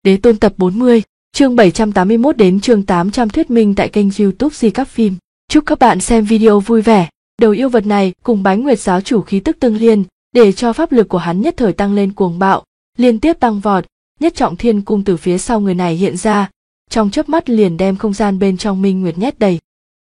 Đế Tôn tập 40, chương 781 đến chương 800 thuyết minh tại kênh YouTube Di Các Phim. Chúc các bạn xem video vui vẻ. Đầu yêu vật này cùng Bái Nguyệt giáo chủ khí tức tương liên, để cho pháp lực của hắn nhất thời tăng lên cuồng bạo, liên tiếp tăng vọt, nhất trọng thiên cung từ phía sau người này hiện ra, trong chớp mắt liền đem không gian bên trong Minh Nguyệt nhét đầy.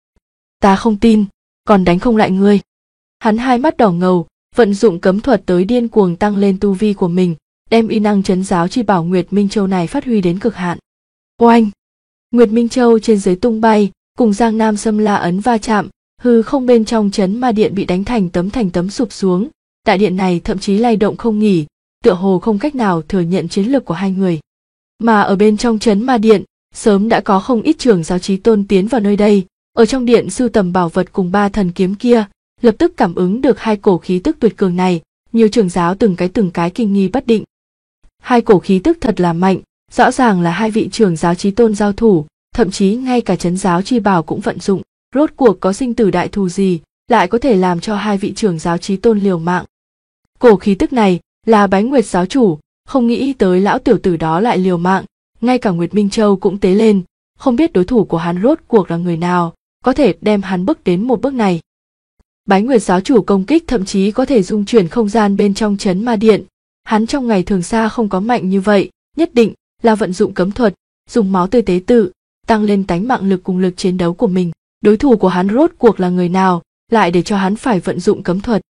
Ta không tin, còn đánh không lại ngươi. Hắn hai mắt đỏ ngầu, vận dụng cấm thuật tới điên cuồng tăng lên tu vi của mình, đem uy năng trấn giáo chi bảo Nguyệt Minh Châu này phát huy đến cực hạn. Oanh! Nguyệt Minh Châu trên dưới tung bay, cùng Giang Nam Xâm La ấn va chạm, hư không bên trong trấn ma điện bị đánh thành tấm sụp xuống, đại điện này thậm chí lay động không nghỉ, tựa hồ không cách nào thừa nhận chiến lực của hai người. Mà ở bên trong trấn ma điện, sớm đã có không ít trưởng giáo chí tôn tiến vào nơi đây, ở trong điện sưu tầm bảo vật cùng ba thần kiếm kia, lập tức cảm ứng được hai cổ khí tức tuyệt cường này, nhiều trưởng giáo từng cái kinh nghi bất định. Hai cổ khí tức thật là mạnh, rõ ràng là hai vị trưởng giáo chí tôn giao thủ, thậm chí ngay cả trấn giáo chi bảo cũng vận dụng. Rốt cuộc có sinh tử đại thù gì, lại có thể làm cho hai vị trưởng giáo chí tôn liều mạng. Cổ khí tức này là Bái Nguyệt giáo chủ, không nghĩ tới lão tiểu tử đó lại liều mạng, ngay cả Nguyệt Minh Châu cũng tế lên, không biết đối thủ của hắn rốt cuộc là người nào, có thể đem hắn bước đến một bước này. Bái Nguyệt giáo chủ công kích thậm chí có thể dung chuyển không gian bên trong trấn ma điện, hắn trong ngày thường xa không có mạnh như vậy, nhất định là vận dụng cấm thuật, dùng máu tươi tế tự, tăng lên tánh mạng lực cùng lực chiến đấu của mình. Đối thủ của hắn rốt cuộc là người nào, lại để cho hắn phải vận dụng cấm thuật.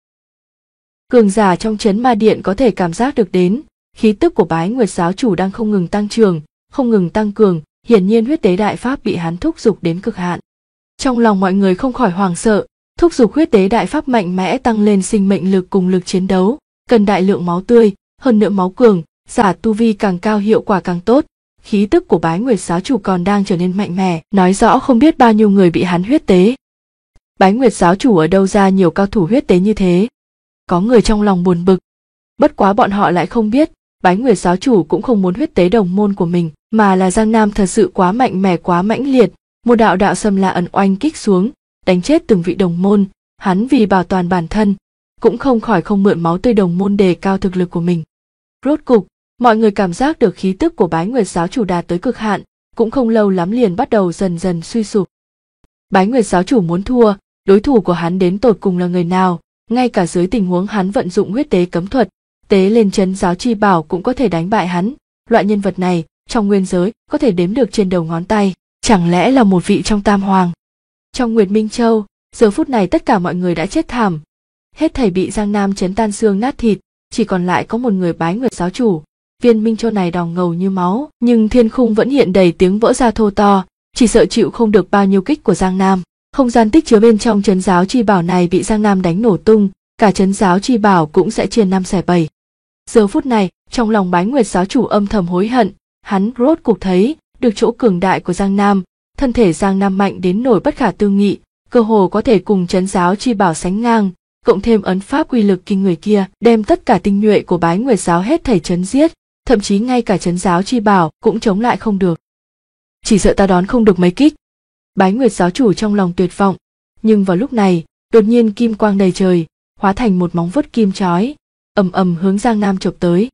Cường giả trong trấn ma điện có thể cảm giác được đến, khí tức của Bái Nguyệt giáo chủ đang không ngừng tăng trưởng, không ngừng tăng cường, hiển nhiên huyết tế đại pháp bị hắn thúc giục đến cực hạn. Trong lòng mọi người không khỏi hoảng sợ, thúc giục huyết tế đại pháp mạnh mẽ tăng lên sinh mệnh lực cùng lực chiến đấu, cần đại lượng máu tươi, hơn nữa máu cường, giả tu vi càng cao hiệu quả càng tốt. Khí tức của Bái Nguyệt giáo chủ còn đang trở nên mạnh mẽ, nói rõ không biết bao nhiêu người bị hắn huyết tế. Bái Nguyệt giáo chủ ở đâu ra nhiều cao thủ huyết tế như thế? Có người trong lòng buồn bực. Bất quá bọn họ lại không biết, Bái Nguyệt giáo chủ cũng không muốn huyết tế đồng môn của mình, mà là Giang Nam thật sự quá mạnh mẽ quá mãnh liệt, một đạo Xâm La ấn oanh kích xuống, đánh chết từng vị đồng môn, hắn vì bảo toàn bản thân, cũng không khỏi không mượn máu tươi đồng môn đề cao thực lực của mình. Rốt cục, mọi người cảm giác được khí tức của Bái Nguyệt giáo chủ đạt tới cực hạn, cũng không lâu lắm liền bắt đầu dần dần suy sụp. Bái Nguyệt giáo chủ muốn thua, đối thủ của hắn đến tột cùng là người nào, ngay cả dưới tình huống hắn vận dụng huyết tế cấm thuật, tế lên trấn giáo chi bảo cũng có thể đánh bại hắn. Loại nhân vật này, trong nguyên giới, có thể đếm được trên đầu ngón tay, chẳng lẽ là một vị trong tam hoàng. Trong Nguyệt Minh Châu, giờ phút này tất cả mọi người đã chết thảm, hết thảy bị Giang Nam chấn tan xương nát thịt, chỉ còn lại có một người Bái Nguyệt giáo chủ. Viên Minh Châu này đỏ ngầu như máu, nhưng thiên khung vẫn hiện đầy tiếng vỡ ra thô to, chỉ sợ chịu không được bao nhiêu kích của Giang Nam. Không gian tích chứa bên trong trấn giáo chi bảo này bị Giang Nam đánh nổ tung, cả trấn giáo chi bảo cũng sẽ chia 5/7. Giờ phút này, trong lòng Bái Nguyệt giáo chủ âm thầm hối hận, hắn rốt cuộc thấy được chỗ cường đại của Giang Nam, thân thể Giang Nam mạnh đến nổi bất khả tư nghị, cơ hồ có thể cùng trấn giáo chi bảo sánh ngang, cộng thêm ấn pháp uy lực kinh người kia, đem tất cả tinh nhuệ của Bái Nguyệt giáo hết thảy chấn giết. Thậm chí ngay cả trấn giáo chi bảo cũng chống lại không được. Chỉ sợ ta đón không được mấy kích. Bái Nguyệt giáo chủ trong lòng tuyệt vọng, nhưng vào lúc này, đột nhiên kim quang đầy trời, hóa thành một móng vuốt kim chói, ầm hướng Giang Nam chộp tới.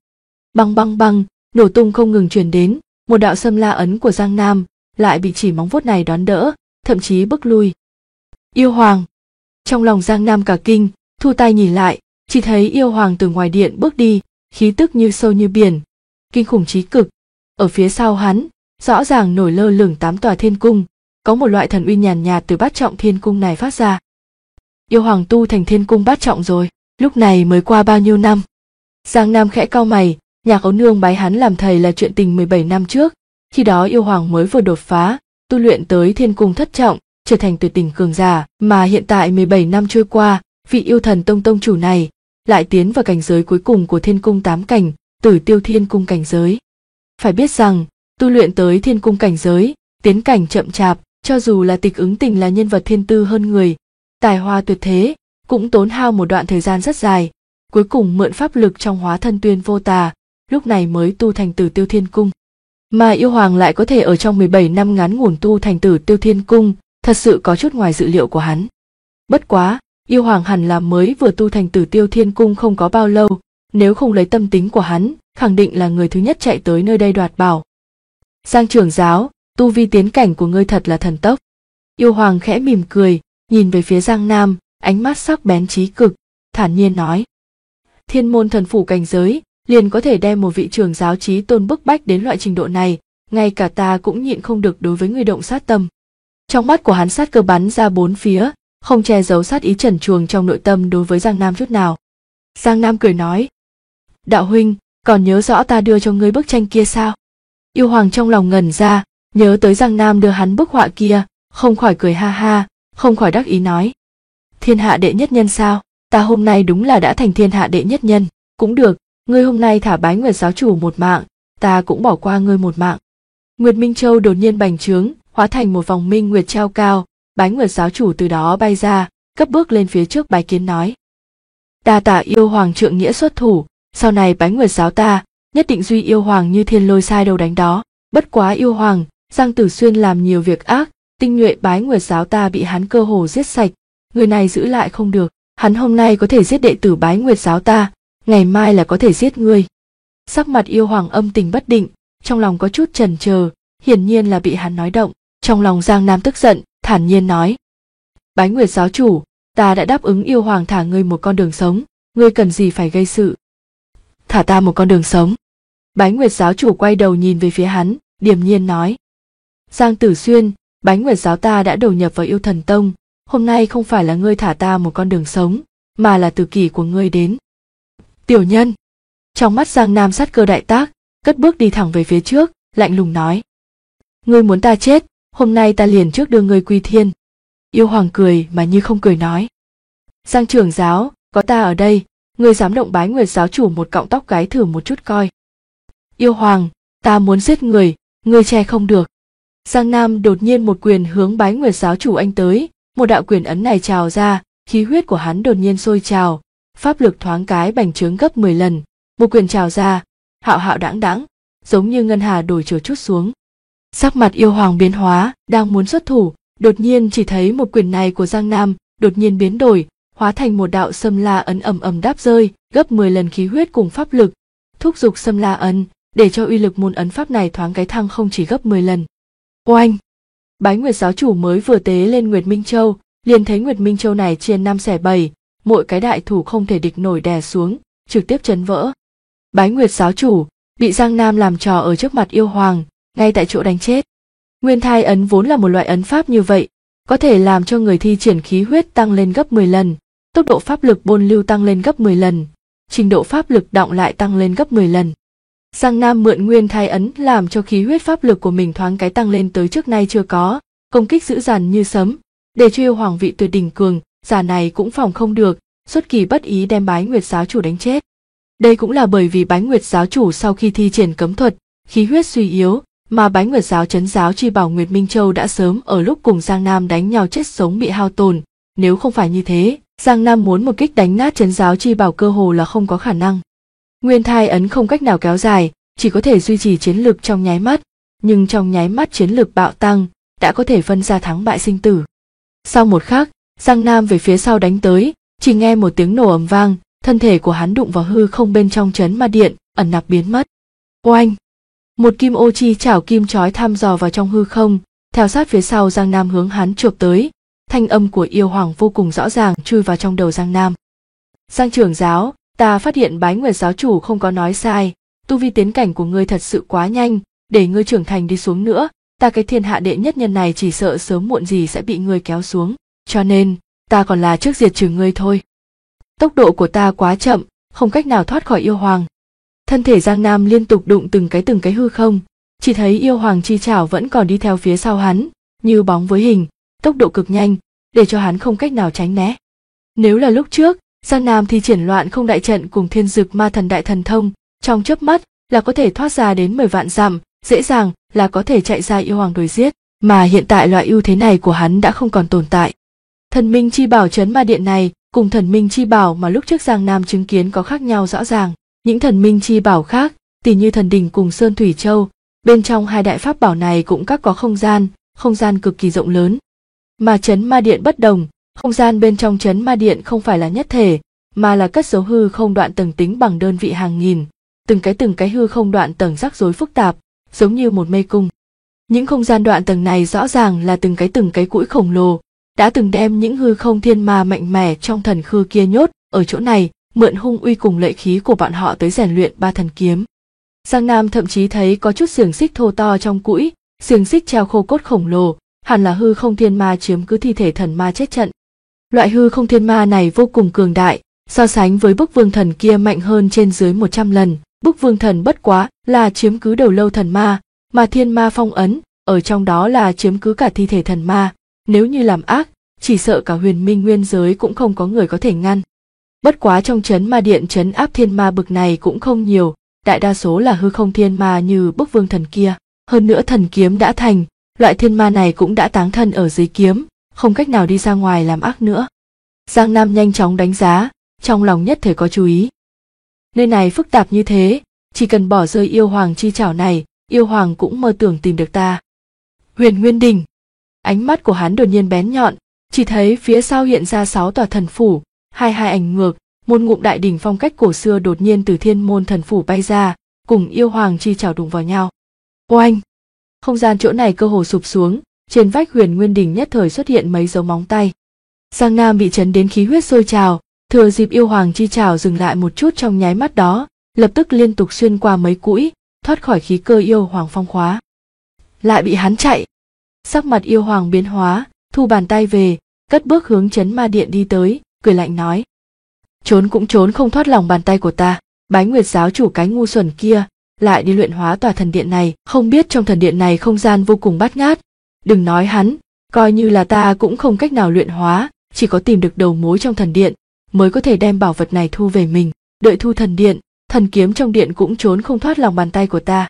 Băng, nổ tung không ngừng truyền đến, một đạo Xâm La ấn của Giang Nam lại bị chỉ móng vuốt này đón đỡ, thậm chí bức lui. Yêu hoàng! Trong lòng Giang Nam cả kinh, thu tay nhìn lại, chỉ thấy yêu hoàng từ ngoài điện bước đi, khí tức như sâu như biển, kinh khủng chí cực. Ở phía sau hắn, rõ ràng nổi lơ lửng 8 tòa thiên cung, có một loại thần uy nhàn nhạt từ bát trọng thiên cung này phát ra. Yêu hoàng tu thành thiên cung bát trọng rồi, lúc này mới qua bao nhiêu năm? Giang Nam khẽ cau mày, Nhạc Ấu Nương bái hắn làm thầy là chuyện tình 17 năm trước, khi đó yêu hoàng mới vừa đột phá, tu luyện tới thiên cung thất trọng, trở thành tuyệt đỉnh cường giả, mà hiện tại 17 năm trôi qua, vị yêu thần tông chủ này lại tiến vào cảnh giới cuối cùng của thiên cung 8 cảnh. Tử Tiêu Thiên cung cảnh giới. Phải biết rằng, tu luyện tới thiên cung cảnh giới, tiến cảnh chậm chạp, cho dù là Tịch Ứng Tình là nhân vật thiên tư hơn người, tài hoa tuyệt thế, cũng tốn hao một đoạn thời gian rất dài, cuối cùng mượn pháp lực trong hóa thân Tuyên Vô Tà, lúc này mới tu thành Tử Tiêu Thiên cung. Mà yêu hoàng lại có thể ở trong 17 năm ngắn ngủn tu thành Tử Tiêu Thiên cung, thật sự có chút ngoài dự liệu của hắn. Bất quá, yêu hoàng hẳn là mới vừa tu thành Tử Tiêu Thiên cung không có bao lâu, nếu không lấy tâm tính của hắn, khẳng định là người thứ nhất chạy tới nơi đây đoạt bảo. Giang trưởng giáo, tu vi tiến cảnh của ngươi thật là thần tốc. Yêu Hoàng khẽ mỉm cười, nhìn về phía Giang Nam, ánh mắt sắc bén chí cực, thản nhiên nói. Thiên môn thần phủ cảnh giới, liền có thể đem một vị trưởng giáo chí tôn bức bách đến loại trình độ này, ngay cả ta cũng nhịn không được đối với người động sát tâm. Trong mắt của hắn sát cơ bắn ra bốn phía, không che giấu sát ý trần truồng trong nội tâm đối với Giang Nam chút nào. Giang Nam cười nói. Đạo huynh, còn nhớ rõ ta đưa cho ngươi bức tranh kia sao? Yêu Hoàng trong lòng ngẩn ra, nhớ tới Giang Nam đưa hắn bức họa kia, không khỏi cười ha ha, không khỏi đắc ý nói. Thiên hạ đệ nhất nhân sao? Ta hôm nay đúng là đã thành thiên hạ đệ nhất nhân. Cũng được, ngươi hôm nay thả Bái Nguyệt giáo chủ một mạng, ta cũng bỏ qua ngươi một mạng. Nguyệt Minh Châu đột nhiên bành trướng, hóa thành một vòng minh nguyệt treo cao, Bái Nguyệt giáo chủ từ đó bay ra, cấp bước lên phía trước bái kiến nói. Đa tạ Yêu Hoàng trượng nghĩa xuất thủ, sau này Bái Nguyệt giáo ta nhất định duy Yêu Hoàng như thiên lôi sai đâu đánh đó. Bất quá Yêu Hoàng, Giang Tử Xuyên làm nhiều việc ác, tinh nhuệ Bái Nguyệt giáo ta bị hắn cơ hồ giết sạch, người này giữ lại không được. Hắn hôm nay có thể giết đệ tử Bái Nguyệt giáo ta, ngày mai là có thể giết ngươi. Sắc mặt Yêu Hoàng âm tình bất định, trong lòng có chút chần chờ, hiển nhiên là bị hắn nói động. Trong lòng Giang Nam tức giận, thản nhiên nói. Bái Nguyệt giáo chủ, ta đã đáp ứng Yêu Hoàng thả ngươi một con đường sống, ngươi cần gì phải gây sự. Thả ta một con đường sống. Bái Nguyệt giáo chủ quay đầu nhìn về phía hắn, điềm nhiên nói. Giang Tử Xuyên, Bái Nguyệt giáo ta đã đầu nhập vào Yêu Thần Tông, hôm nay không phải là ngươi thả ta một con đường sống, mà là từ kỷ của ngươi đến. Tiểu nhân. Trong mắt Giang Nam sát cơ đại tác, cất bước đi thẳng về phía trước, lạnh lùng nói. Ngươi muốn ta chết, hôm nay ta liền trước đưa ngươi quy thiên. Yêu Hoàng cười mà như không cười nói. Giang trưởng giáo, có ta ở đây, ngươi dám động Bái Nguyệt giáo chủ một cọng tóc gáy thử một chút coi. Yêu Hoàng, ta muốn giết người, ngươi che không được. Giang Nam đột nhiên một quyền hướng Bái Nguyệt giáo chủ anh tới, một đạo quyền ấn này trào ra, khí huyết của hắn đột nhiên sôi trào, pháp lực thoáng cái bành trướng gấp 10 lần, một quyền trào ra, hạo hạo đãng đãng, giống như ngân hà đổi chiều chút xuống. Sắc mặt Yêu Hoàng biến hóa, đang muốn xuất thủ, đột nhiên chỉ thấy một quyền này của Giang Nam đột nhiên biến đổi, hóa thành một đạo Sâm La ấn ầm ầm đáp rơi, gấp 10 lần khí huyết cùng pháp lực, thúc giục Sâm La ấn, để cho uy lực môn ấn pháp này thoáng cái thăng không chỉ gấp 10 lần. Oanh! Bái Nguyệt giáo chủ mới vừa tế lên Nguyệt Minh Châu, liền thấy Nguyệt Minh Châu này chia 5 xẻ 7, mỗi cái đại thủ không thể địch nổi đè xuống, trực tiếp chấn vỡ. Bái Nguyệt giáo chủ bị Giang Nam làm trò ở trước mặt Yêu Hoàng, ngay tại chỗ đánh chết. Nguyên thai ấn vốn là một loại ấn pháp như vậy, có thể làm cho người thi triển khí huyết tăng lên gấp 10 lần, tốc độ pháp lực bôn lưu tăng lên gấp 10 lần, trình độ pháp lực đọng lại tăng lên gấp 10 lần. Giang Nam mượn nguyên thai ấn làm cho khí huyết pháp lực của mình thoáng cái tăng lên tới trước nay chưa có, công kích dữ dằn như sấm, để cho Yêu Hoàng vị tuyệt đỉnh cường giả này cũng phòng không được, xuất kỳ bất ý đem Bái Nguyệt giáo chủ đánh chết. Đây cũng là bởi vì Bái Nguyệt giáo chủ sau khi thi triển cấm thuật, khí huyết suy yếu, mà Bái Nguyệt giáo trấn giáo chi bảo Nguyệt Minh Châu đã sớm ở lúc cùng Giang Nam đánh nhau chết sống bị hao tổn, nếu không phải như thế, Giang Nam muốn một kích đánh nát trấn giáo chi bảo cơ hồ là không có khả năng. Nguyên thai ấn không cách nào kéo dài, chỉ có thể duy trì chiến lực trong nháy mắt, nhưng trong nháy mắt chiến lực bạo tăng, đã có thể phân ra thắng bại sinh tử. Sau một khắc, Giang Nam về phía sau đánh tới, chỉ nghe một tiếng nổ ầm vang, thân thể của hắn đụng vào hư không bên trong trấn ma điện, ẩn nặc biến mất. Oanh! Một kim ô chi chảo kim chói thăm dò vào trong hư không, theo sát phía sau Giang Nam hướng hắn chộp tới, thanh âm của Yêu Hoàng vô cùng rõ ràng chui vào trong đầu Giang Nam. Giang trưởng giáo, ta phát hiện Bái Nguyệt giáo chủ không có nói sai, tu vi tiến cảnh của ngươi thật sự quá nhanh, để ngươi trưởng thành đi xuống nữa, ta cái thiên hạ đệ nhất nhân này chỉ sợ sớm muộn gì sẽ bị ngươi kéo xuống, cho nên, ta còn là trước diệt trừ ngươi thôi. Tốc độ của ta quá chậm, không cách nào thoát khỏi Yêu Hoàng. Thân thể Giang Nam liên tục đụng từng cái hư không, chỉ thấy Yêu Hoàng chi chảo vẫn còn đi theo phía sau hắn, như bóng với hình, tốc độ cực nhanh, để cho hắn không cách nào tránh né. Nếu là lúc trước, Giang Nam thi triển Loạn Không đại trận cùng Thiên Dực Ma Thần đại thần thông, trong chớp mắt là có thể thoát ra đến 10 vạn dặm, dễ dàng là có thể chạy ra Yêu Hoàng đuổi giết, mà hiện tại loại ưu thế này của hắn đã không còn tồn tại. Thần Minh chi bảo trấn ma điện này cùng Thần Minh chi bảo mà lúc trước Giang Nam chứng kiến có khác nhau rõ ràng. Những thần minh chi bảo khác, tỉ như thần đình cùng Sơn Thủy Châu, bên trong hai đại pháp bảo này cũng các có không gian cực kỳ rộng lớn. Mà trấn ma điện bất đồng, không gian bên trong trấn ma điện không phải là nhất thể, mà là cất dấu hư không đoạn tầng tính bằng đơn vị hàng nghìn, từng cái hư không đoạn tầng rắc rối phức tạp, giống như một mê cung. Những không gian đoạn tầng này rõ ràng là từng cái cũi khổng lồ, đã từng đem những hư không thiên ma mạnh mẽ trong thần khư kia nhốt ở chỗ này, mượn hung uy cùng lợi khí của bọn họ tới rèn luyện ba thần kiếm. Giang Nam thậm chí thấy có chút xiềng xích thô to trong cũi, xiềng xích treo khô cốt khổng lồ, hẳn là hư không thiên ma chiếm cứ thi thể thần ma chết trận. Loại hư không thiên ma này vô cùng cường đại, so sánh với bức vương thần kia mạnh hơn trên dưới 100 lần. Bức vương thần bất quá là chiếm cứ đầu lâu thần ma, mà thiên ma phong ấn ở trong đó là chiếm cứ cả thi thể thần ma. Nếu như làm ác, chỉ sợ cả huyền minh nguyên giới cũng không có người có thể ngăn. Bất quá trong trấn ma điện trấn áp thiên ma bực này cũng không nhiều, đại đa số là hư không thiên ma như bức vương thần kia. Hơn nữa thần kiếm đã thành, loại thiên ma này cũng đã táng thân ở dưới kiếm, không cách nào đi ra ngoài làm ác nữa. Giang Nam nhanh chóng đánh giá, trong lòng nhất thời có chú ý. Nơi này phức tạp như thế, chỉ cần bỏ rơi yêu hoàng chi chảo này, yêu hoàng cũng mơ tưởng tìm được ta. Huyền Nguyên Đình. Ánh mắt của hắn đột nhiên bén nhọn, chỉ thấy phía sau hiện ra 6 tòa thần phủ, hai ảnh ngược, một ngụm đại đỉnh phong cách cổ xưa đột nhiên từ thiên môn thần phủ bay ra, cùng yêu hoàng chi chảo đụng vào nhau. Oanh! Không gian chỗ này cơ hồ sụp xuống, trên vách Huyền Nguyên Đình nhất thời xuất hiện mấy dấu móng tay. Giang Nam bị chấn đến khí huyết sôi trào, thừa dịp yêu hoàng chi chảo dừng lại một chút trong nháy mắt đó, lập tức liên tục xuyên qua mấy cũi, thoát khỏi khí cơ yêu hoàng phong khóa. Lại bị hắn chạy. Sắc mặt yêu hoàng biến hóa, thu bàn tay về, cất bước hướng trấn ma điện đi tới, cười lạnh nói: trốn cũng trốn không thoát lòng bàn tay của ta. Bái Nguyệt giáo chủ cái ngu xuẩn kia lại đi luyện hóa tòa thần điện này, không biết trong thần điện này không gian vô cùng bát ngát. Đừng nói hắn, coi như là ta cũng không cách nào luyện hóa, chỉ có tìm được đầu mối trong thần điện mới có thể đem bảo vật này thu về mình. Đợi thu thần điện, thần kiếm trong điện cũng trốn không thoát lòng bàn tay của ta.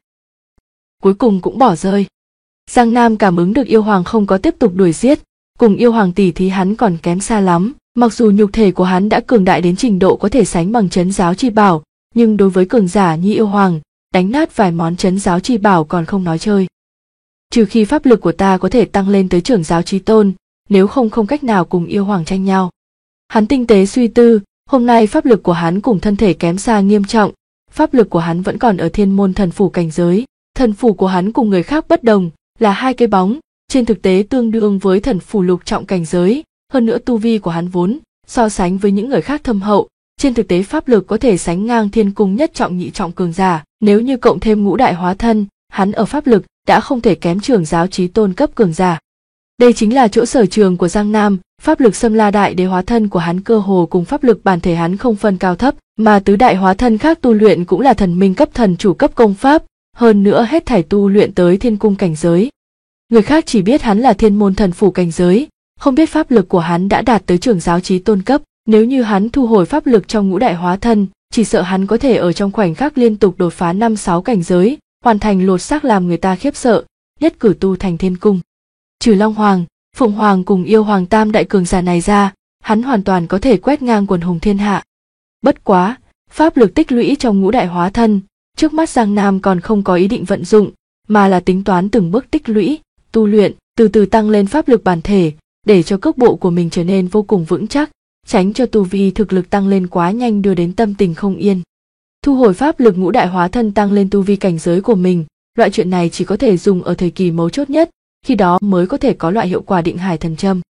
Cuối cùng cũng bỏ rơi. Giang Nam cảm ứng được yêu hoàng không có tiếp tục đuổi giết, cùng yêu hoàng tỷ thí hắn còn kém xa lắm. Mặc dù nhục thể của hắn đã cường đại đến trình độ có thể sánh bằng trấn giáo chi bảo, nhưng đối với cường giả như yêu hoàng, đánh nát vài món trấn giáo chi bảo còn không nói chơi. Trừ khi pháp lực của ta có thể tăng lên tới trưởng giáo chí tôn, nếu không cách nào cùng yêu hoàng tranh nhau. Hắn tinh tế suy tư, hôm nay pháp lực của hắn cùng thân thể kém xa nghiêm trọng, pháp lực của hắn vẫn còn ở thiên môn thần phủ cảnh giới. Thần phủ của hắn cùng người khác bất đồng, là hai cái bóng, trên thực tế tương đương với thần phủ lục trọng cảnh giới, hơn nữa tu vi của hắn vốn so sánh với những người khác thâm hậu, trên thực tế pháp lực có thể sánh ngang thiên cung nhất trọng nhị trọng cường giả, nếu như cộng thêm ngũ đại hóa thân, hắn ở pháp lực đã không thể kém trưởng giáo chí tôn cấp cường giả. Đây chính là chỗ sở trường của Giang Nam, pháp lực Xâm La đại đế hóa thân của hắn cơ hồ cùng pháp lực bản thể hắn không phân cao thấp, mà tứ đại hóa thân khác tu luyện cũng là thần minh cấp thần chủ cấp công pháp, hơn nữa hết thảy tu luyện tới thiên cung cảnh giới. Người khác chỉ biết hắn là thiên môn thần phủ cảnh giới, không biết pháp lực của hắn đã đạt tới trưởng giáo chí tôn cấp. Nếu như hắn thu hồi pháp lực trong ngũ đại hóa thân, chỉ sợ hắn có thể ở trong khoảnh khắc liên tục đột phá 5-6 cảnh giới, hoàn thành lột xác làm người ta khiếp sợ, nhất cử tu thành thiên cung. Trừ Long Hoàng, Phụng Hoàng cùng yêu hoàng tam đại cường giả này ra, hắn hoàn toàn có thể quét ngang quần hùng thiên hạ. Bất quá, pháp lực tích lũy trong ngũ đại hóa thân, trước mắt Giang Nam còn không có ý định vận dụng, mà là tính toán từng bước tích lũy, tu luyện, từ từ tăng lên pháp lực bản thể, để cho cước bộ của mình trở nên vô cùng vững chắc, tránh cho tu vi thực lực tăng lên quá nhanh đưa đến tâm tình không yên. Thu hồi pháp lực ngũ đại hóa thân tăng lên tu vi cảnh giới của mình, loại chuyện này chỉ có thể dùng ở thời kỳ mấu chốt nhất, khi đó mới có thể có loại hiệu quả định hải thần châm.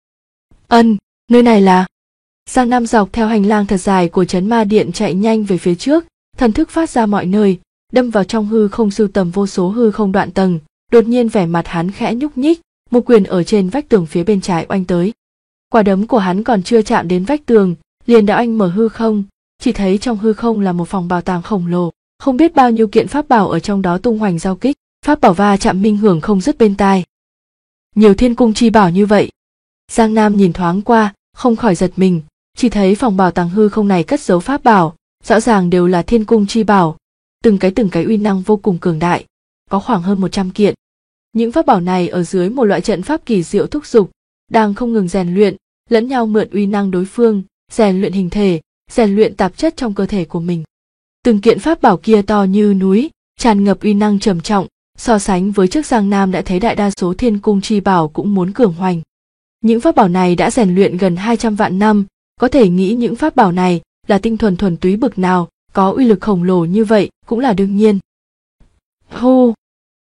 Nơi này là... Giang Nam dọc theo hành lang thật dài của trấn ma điện chạy nhanh về phía trước, thần thức phát ra mọi nơi, đâm vào trong hư không sưu tầm vô số hư không đoạn tầng, đột nhiên vẻ mặt hắn khẽ nhúc nhích, một quyền ở trên vách tường phía bên trái oanh tới. Quả đấm của hắn còn chưa chạm đến vách tường, liền đã oanh mở hư không, chỉ thấy trong hư không là một phòng bảo tàng khổng lồ, không biết bao nhiêu kiện pháp bảo ở trong đó tung hoành giao kích, pháp bảo va chạm minh hưởng không dứt bên tai. Nhiều thiên cung chi bảo như vậy. Giang Nam nhìn thoáng qua, không khỏi giật mình, chỉ thấy phòng bảo tàng hư không này cất giấu pháp bảo, rõ ràng đều là thiên cung chi bảo, từng cái uy năng vô cùng cường đại, có khoảng hơn 100 kiện. Những pháp bảo này ở dưới một loại trận pháp kỳ diệu thúc giục, đang không ngừng rèn luyện, lẫn nhau mượn uy năng đối phương, rèn luyện hình thể, rèn luyện tạp chất trong cơ thể của mình. Từng kiện pháp bảo kia to như núi, tràn ngập uy năng trầm trọng, so sánh với trước Giang Nam đã thấy đại đa số thiên cung chi bảo cũng muốn cường hoành. Những pháp bảo này đã rèn luyện gần 200 vạn năm, có thể nghĩ những pháp bảo này là tinh thuần túy bực nào, có uy lực khổng lồ như vậy cũng là đương nhiên. Hô!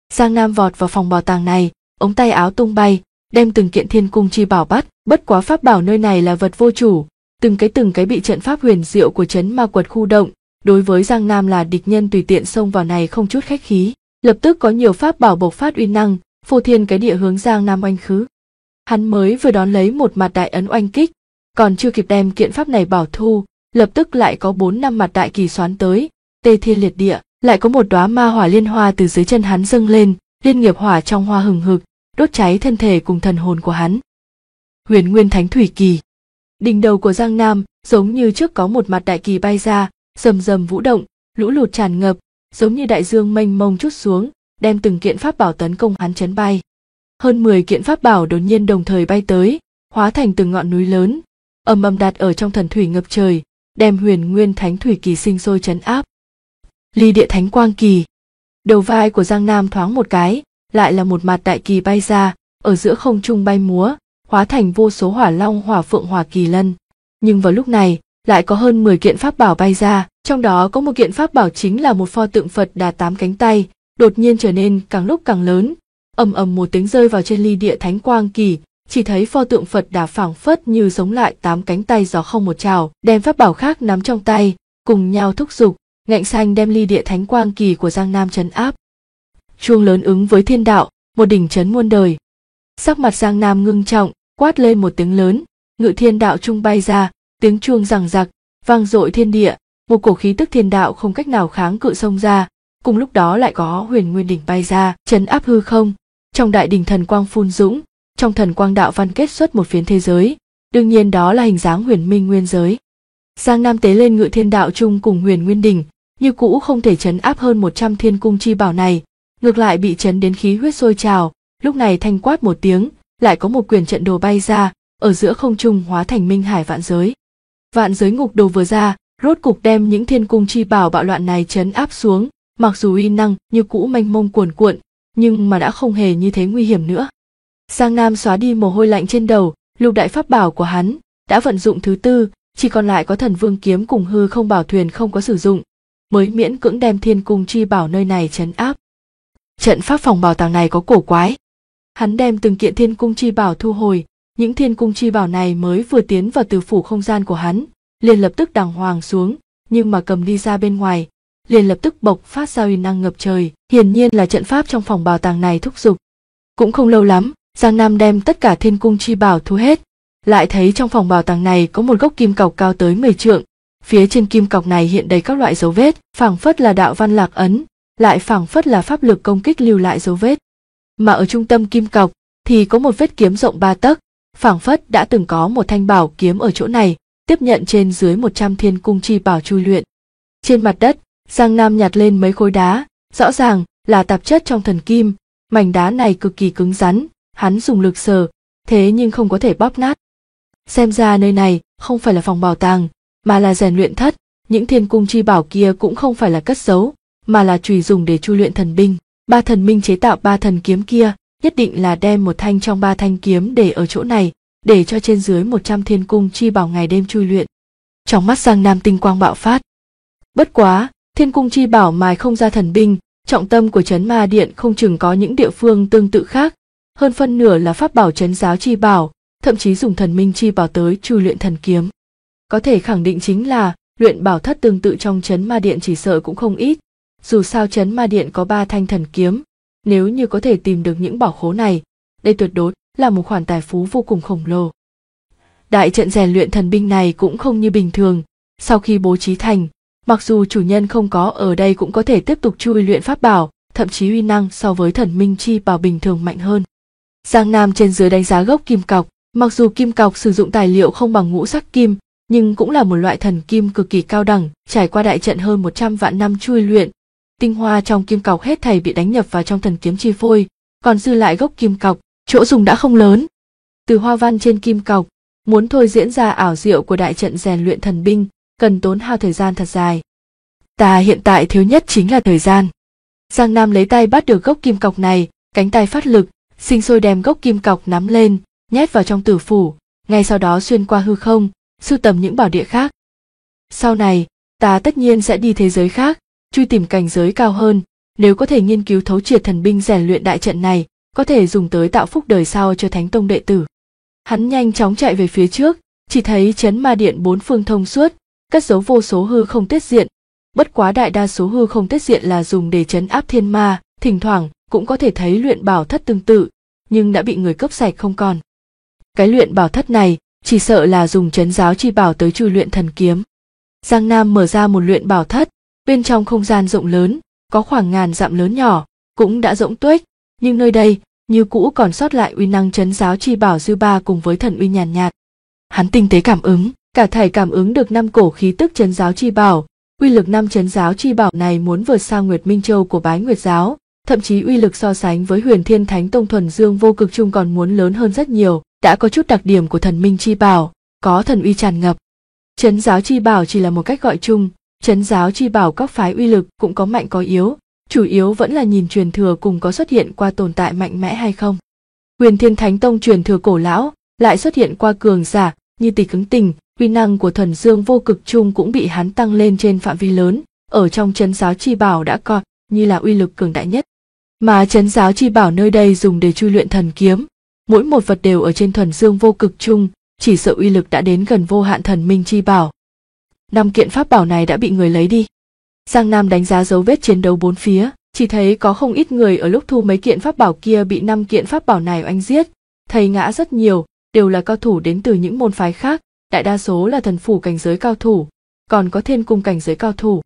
Giang Nam vọt vào phòng bảo tàng này, ống tay áo tung bay, đem từng kiện thiên cung chi bảo bắt. Bất quá pháp bảo nơi này là vật vô chủ, từng cái bị trận pháp huyền diệu của trấn ma quật khu động, đối với Giang Nam là địch nhân tùy tiện xông vào này không chút khách khí. Lập tức có nhiều pháp bảo bộc phát uy năng, phô thiên cái địa hướng Giang Nam oanh khứ. Hắn mới vừa đón lấy một mặt đại ấn oanh kích, còn chưa kịp đem kiện pháp này bảo thu, lập tức lại có 4-5 mặt đại kỳ xoán tới, tê thiên liệt địa, lại có một đóa ma hỏa liên hoa từ dưới chân hắn dâng lên, liên nghiệp hỏa trong hoa hừng hực, đốt cháy thân thể cùng thần hồn của hắn. Huyền Nguyên Thánh Thủy Kỳ. Đỉnh đầu của Giang Nam giống như trước có một mặt đại kỳ bay ra, rầm rầm vũ động, lũ lụt tràn ngập, giống như đại dương mênh mông trút xuống, đem từng kiện pháp bảo tấn công hắn chấn bay. Hơn 10 kiện pháp bảo đột nhiên đồng thời bay tới, hóa thành từng ngọn núi lớn, ầm ầm đặt ở trong thần thủy ngập trời, đem Huyền Nguyên Thánh Thủy Kỳ sinh sôi trấn áp. Ly Địa Thánh Quang Kỳ. Đầu vai của Giang Nam thoáng một cái, lại là một mặt đại kỳ bay ra, ở giữa không trung bay múa, hóa thành vô số hỏa long, hỏa phượng, hỏa kỳ lân. Nhưng vào lúc này, lại có hơn 10 kiện pháp bảo bay ra, trong đó có một kiện pháp bảo chính là một pho tượng Phật Đà 8 cánh tay, đột nhiên trở nên càng lúc càng lớn, ầm ầm một tiếng rơi vào trên Ly Địa Thánh Quang Kỳ, chỉ thấy pho tượng Phật Đà phảng phất như sống lại 8 cánh tay gió không một trào, đem pháp bảo khác nắm trong tay, cùng nhau thúc giục, ngạnh xanh đem Ly Địa Thánh Quang Kỳ của Giang Nam trấn áp. Chuông lớn ứng với thiên đạo, một đỉnh trấn muôn đời. Sắc mặt Giang Nam ngưng trọng, quát lên một tiếng lớn, Ngự Thiên Đạo trung bay ra, tiếng chuông rằng rặc, vang dội thiên địa, một cổ khí tức thiên đạo không cách nào kháng cự xông ra, cùng lúc đó lại có Huyền Nguyên đỉnh bay ra, trấn áp hư không. Trong đại đỉnh thần quang phun dũng, trong thần quang đạo văn kết xuất một phiến thế giới, đương nhiên đó là hình dáng Huyền Minh nguyên giới. Giang Nam tế lên Ngự Thiên Đạo trung cùng Huyền Nguyên đỉnh, như cũ không thể trấn áp hơn 100 thiên cung chi bảo này, ngược lại bị trấn đến khí huyết sôi trào. Lúc này thanh quát một tiếng, lại có một quyền trận đồ bay ra, ở giữa không trung hóa thành minh hải vạn giới. Vạn giới ngục đồ vừa ra, rốt cục đem những thiên cung chi bảo bạo loạn này trấn áp xuống, mặc dù uy năng như cũ mênh mông cuồn cuộn, nhưng mà đã không hề như thế nguy hiểm nữa. Giang Nam xóa đi mồ hôi lạnh trên đầu, lục đại pháp bảo của hắn đã vận dụng thứ tư, chỉ còn lại có Thần Vương kiếm cùng hư không bảo thuyền không có sử dụng, mới miễn cưỡng đem thiên cung chi bảo nơi này trấn áp. Trận pháp phòng bảo tàng này có cổ quái. Hắn đem từng kiện thiên cung chi bảo thu hồi, những thiên cung chi bảo này mới vừa tiến vào từ phủ không gian của hắn, liền lập tức đàng hoàng xuống, nhưng mà cầm đi ra bên ngoài, liền lập tức bộc phát ra uy năng ngập trời, hiển nhiên là trận pháp trong phòng bảo tàng này thúc giục. Cũng không lâu lắm, Giang Nam đem tất cả thiên cung chi bảo thu hết, lại thấy trong phòng bảo tàng này có một gốc kim cọc cao tới 10 trượng, phía trên kim cọc này hiện đầy các loại dấu vết, phảng phất là đạo văn lạc ấn, lại phảng phất là pháp lực công kích lưu lại dấu vết. Mà ở trung tâm kim cọc thì có một vết kiếm rộng 3 tấc, phảng phất đã từng có một thanh bảo kiếm ở chỗ này, tiếp nhận trên dưới 100 thiên cung chi bảo chui luyện. Trên mặt đất, Giang Nam nhặt lên mấy khối đá, rõ ràng là tạp chất trong thần kim, mảnh đá này cực kỳ cứng rắn, hắn dùng lực sờ, thế nhưng không có thể bóp nát. Xem ra nơi này không phải là phòng bảo tàng, mà là rèn luyện thất, những thiên cung chi bảo kia cũng không phải là cất giấu, mà là chùy dùng để chui luyện thần binh. 3 thần minh chế tạo 3 thần kiếm kia, nhất định là đem một thanh trong 3 thanh kiếm để ở chỗ này, để cho trên dưới 100 thiên cung chi bảo ngày đêm chui luyện. Trong mắt Giang Nam tinh quang bạo phát. Bất quá, thiên cung chi bảo mài không ra thần binh, trọng tâm của trấn ma điện không chừng có những địa phương tương tự khác, hơn phân nửa là pháp bảo trấn giáo chi bảo, thậm chí dùng thần minh chi bảo tới chui luyện thần kiếm. Có thể khẳng định chính là luyện bảo thất tương tự trong trấn ma điện chỉ sợ cũng không ít. Dù sao trấn ma điện có 3 thanh thần kiếm, nếu như có thể tìm được những bảo khố này, đây tuyệt đối là một khoản tài phú vô cùng khổng lồ. Đại trận rèn luyện thần binh này cũng không như bình thường, sau khi bố trí thành, mặc dù chủ nhân không có ở đây cũng có thể tiếp tục chui luyện pháp bảo, thậm chí uy năng so với thần minh chi bảo bình thường mạnh hơn. Giang Nam trên dưới đánh giá gốc kim cọc, mặc dù kim cọc sử dụng tài liệu không bằng ngũ sắc kim, nhưng cũng là một loại thần kim cực kỳ cao đẳng, trải qua đại trận hơn 100 vạn năm chui luyện. Tinh hoa trong kim cọc hết thảy bị đánh nhập vào trong thần kiếm chi phôi, còn dư lại gốc kim cọc, chỗ dùng đã không lớn. Từ hoa văn trên kim cọc, muốn thôi diễn ra ảo diệu của đại trận rèn luyện thần binh, cần tốn hao thời gian thật dài. Ta hiện tại thiếu nhất chính là thời gian. Giang Nam lấy tay bắt được gốc kim cọc này, cánh tay phát lực, sinh sôi đem gốc kim cọc nắm lên, nhét vào trong tử phủ, ngay sau đó xuyên qua hư không, sưu tầm những bảo địa khác. Sau này, ta tất nhiên sẽ đi thế giới khác, truy tìm cảnh giới cao hơn, Nếu có thể nghiên cứu thấu triệt thần binh rèn luyện đại trận này, có thể dùng tới tạo phúc đời sau cho Thánh Tông đệ tử. Hắn nhanh chóng chạy về phía trước, chỉ thấy chấn ma điện bốn phương thông suốt, cất giấu vô số hư không tiết diện. Bất quá đại đa số hư không tiết diện là dùng để trấn áp thiên ma, thỉnh thoảng cũng có thể thấy luyện bảo thất tương tự, nhưng đã bị người cướp sạch không còn. Cái luyện bảo thất này chỉ sợ là dùng trấn giáo chi bảo tới chui luyện thần kiếm. Giang Nam mở ra một luyện bảo thất, bên trong không gian rộng lớn, có khoảng ngàn dặm lớn nhỏ, cũng đã rỗng tuếch, nhưng nơi đây như cũ còn sót lại uy năng trấn giáo chi bảo dư ba cùng với thần uy nhàn nhạt. Hắn tinh tế cảm ứng, cả thảy cảm ứng được 5 cổ khí tức trấn giáo chi bảo, uy lực 5 trấn giáo chi bảo này muốn vượt xa Nguyệt Minh Châu của Bái Nguyệt giáo, thậm chí uy lực so sánh với Huyền Thiên Thánh Tông thuần dương vô cực trung còn muốn lớn hơn rất nhiều, đã có chút đặc điểm của thần minh chi bảo, có thần uy tràn ngập. Trấn giáo chi bảo chỉ là một cách gọi chung, trấn giáo chi bảo các phái uy lực cũng có mạnh có yếu, chủ yếu vẫn là nhìn truyền thừa cùng có xuất hiện qua tồn tại mạnh mẽ hay không. Huyền Thiên Thánh Tông truyền thừa cổ lão lại xuất hiện qua cường giả như Tịch Ứng Tình, uy năng của thuần dương vô cực trung cũng bị hắn tăng lên trên phạm vi lớn, ở trong trấn giáo chi bảo đã coi như là uy lực cường đại nhất. Mà trấn giáo chi bảo nơi đây dùng để chui luyện thần kiếm, mỗi một vật đều ở trên thuần dương vô cực trung, chỉ sợ uy lực đã đến gần vô hạn thần minh chi bảo. 5 kiện pháp bảo này đã bị người lấy đi. Giang Nam đánh giá dấu vết chiến đấu bốn phía, chỉ thấy có không ít người ở lúc thu mấy kiện pháp bảo kia bị 5 kiện pháp bảo này oanh giết, thây ngã rất nhiều, đều là cao thủ đến từ những môn phái khác, đại đa số là thần phủ cảnh giới cao thủ, còn có thiên cung cảnh giới cao thủ.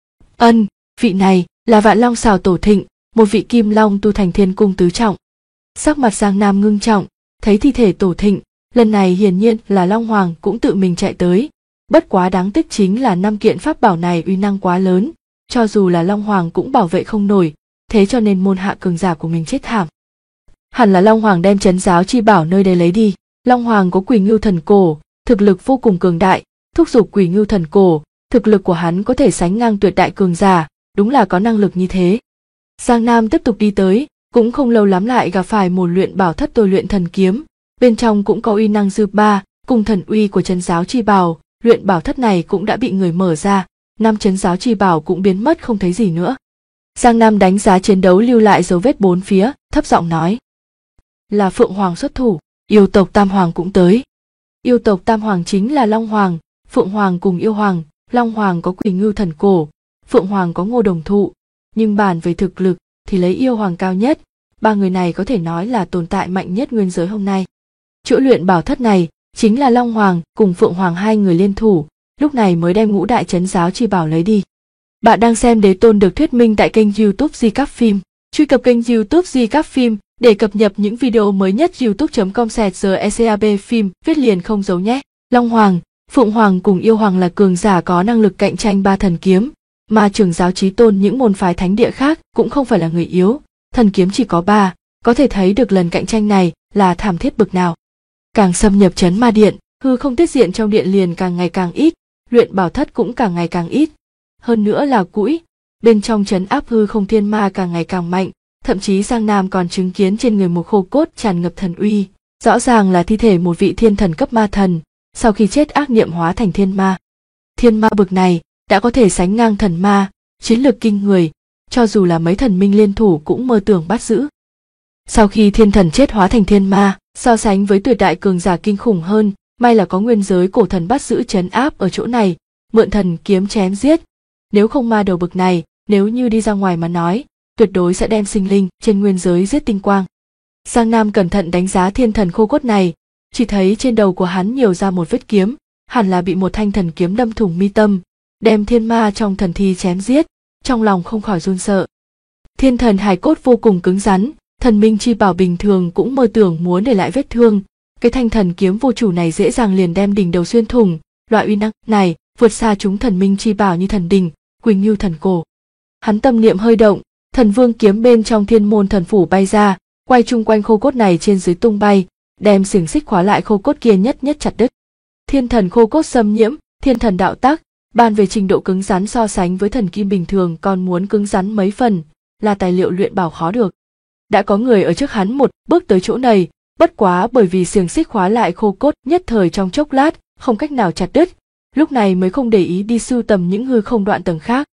Vị này là Vạn Long Xào Tổ Thịnh, một vị kim long tu thành thiên cung tứ trọng. Sắc mặt Giang Nam ngưng trọng, thấy thi thể Tổ Thịnh, lần này hiển nhiên là Long Hoàng cũng tự mình chạy tới. Bất quá đáng tiếc chính là 5 kiện pháp bảo này uy năng quá lớn, cho dù là Long Hoàng cũng bảo vệ không nổi, thế cho nên môn hạ cường giả của mình chết thảm. Hẳn là Long Hoàng đem trấn giáo chi bảo nơi đây lấy đi. Long Hoàng có Quỷ Ngưu Thần Cổ, thực lực vô cùng cường đại, thúc giục Quỷ Ngưu Thần Cổ, thực lực của hắn có thể sánh ngang tuyệt đại cường giả, đúng là có năng lực như thế. Giang Nam tiếp tục đi tới, cũng không lâu lắm lại gặp phải một luyện bảo thất tôi luyện thần kiếm, bên trong cũng có uy năng dư ba, cùng thần uy của trấn giáo chi bảo, luyện bảo thất này cũng đã bị người mở ra, 5 trấn giáo chi bảo cũng biến mất không thấy gì nữa. Giang Nam đánh giá chiến đấu lưu lại dấu vết bốn phía, thấp giọng nói: là Phượng Hoàng xuất thủ, yêu tộc Tam Hoàng cũng tới. Yêu tộc Tam Hoàng chính là Long Hoàng, Phượng Hoàng cùng Yêu Hoàng. Long Hoàng có Quỷ Ngưu Thần Cổ, Phượng Hoàng có Ngô Đồng Thụ, nhưng bàn về thực lực thì lấy Yêu Hoàng cao nhất, 3 người này có thể nói là tồn tại mạnh nhất nguyên giới hôm nay. Chỗ luyện bảo thất này chính là Long Hoàng cùng Phượng Hoàng 2 người liên thủ, lúc này mới đem ngũ đại trấn giáo chi bảo lấy đi. Bạn đang xem Đế Tôn được thuyết minh tại kênh YouTube Di Các Phim. Truy cập kênh YouTube Di Các Phim để cập nhật những video mới nhất. youtube.com/secab phim viết liền không giấu nhé. Long Hoàng, Phượng Hoàng cùng Yêu Hoàng là cường giả có năng lực cạnh tranh 3 thần kiếm, mà trưởng giáo chí tôn những môn phái thánh địa khác cũng không phải là người yếu, thần kiếm chỉ có 3, có thể thấy được lần cạnh tranh này là thảm thiết bực nào. Càng xâm nhập trấn ma điện, hư không tiết diện trong điện liền càng ngày càng ít, luyện bảo thất cũng càng ngày càng ít. Hơn nữa là cũi, bên trong trấn áp hư không thiên ma càng ngày càng mạnh, thậm chí Giang Nam còn chứng kiến trên người một khô cốt tràn ngập thần uy, rõ ràng là thi thể một vị thiên thần cấp ma thần, sau khi chết ác niệm hóa thành thiên ma. Thiên ma bực này đã có thể sánh ngang thần ma, chiến lược kinh người, cho dù là mấy thần minh liên thủ cũng mơ tưởng bắt giữ. Sau khi thiên thần chết hóa thành thiên ma, so sánh với tuyệt đại cường giả kinh khủng hơn, may là có nguyên giới cổ thần bắt giữ trấn áp ở chỗ này, mượn thần kiếm chém giết. Nếu không ma đầu bực này, nếu như đi ra ngoài mà nói, tuyệt đối sẽ đem sinh linh trên nguyên giới giết tinh quang. Giang Nam cẩn thận đánh giá thiên thần khô cốt này, chỉ thấy trên đầu của hắn nhiều ra một vết kiếm, hẳn là bị một thanh thần kiếm đâm thủng mi tâm, đem thiên ma trong thần thi chém giết, trong lòng không khỏi run sợ. Thiên thần hài cốt vô cùng cứng rắn, thần minh chi bảo bình thường cũng mơ tưởng muốn để lại vết thương, cái thanh thần kiếm vô chủ này dễ dàng liền đem đỉnh đầu xuyên thủng, loại uy năng này vượt xa chúng thần minh chi bảo như thần đình, Quỳnh Ngưu Thần Cổ. Hắn tâm niệm hơi động, thần vương kiếm bên trong thiên môn thần phủ bay ra, quay chung quanh khô cốt này trên dưới tung bay, đem xiềng xích khóa lại khô cốt kia nhất nhất chặt đứt. Thiên thần khô cốt xâm nhiễm, thiên thần đạo tác, bàn về trình độ cứng rắn so sánh với thần kim bình thường còn muốn cứng rắn mấy phần, là tài liệu luyện bảo khó được. Đã có người ở trước hắn một bước tới chỗ này, bất quá bởi vì xiềng xích khóa lại khô cốt nhất thời trong chốc lát, không cách nào chặt đứt, lúc này mới không để ý đi sưu tầm những hư không đoạn tầng khác.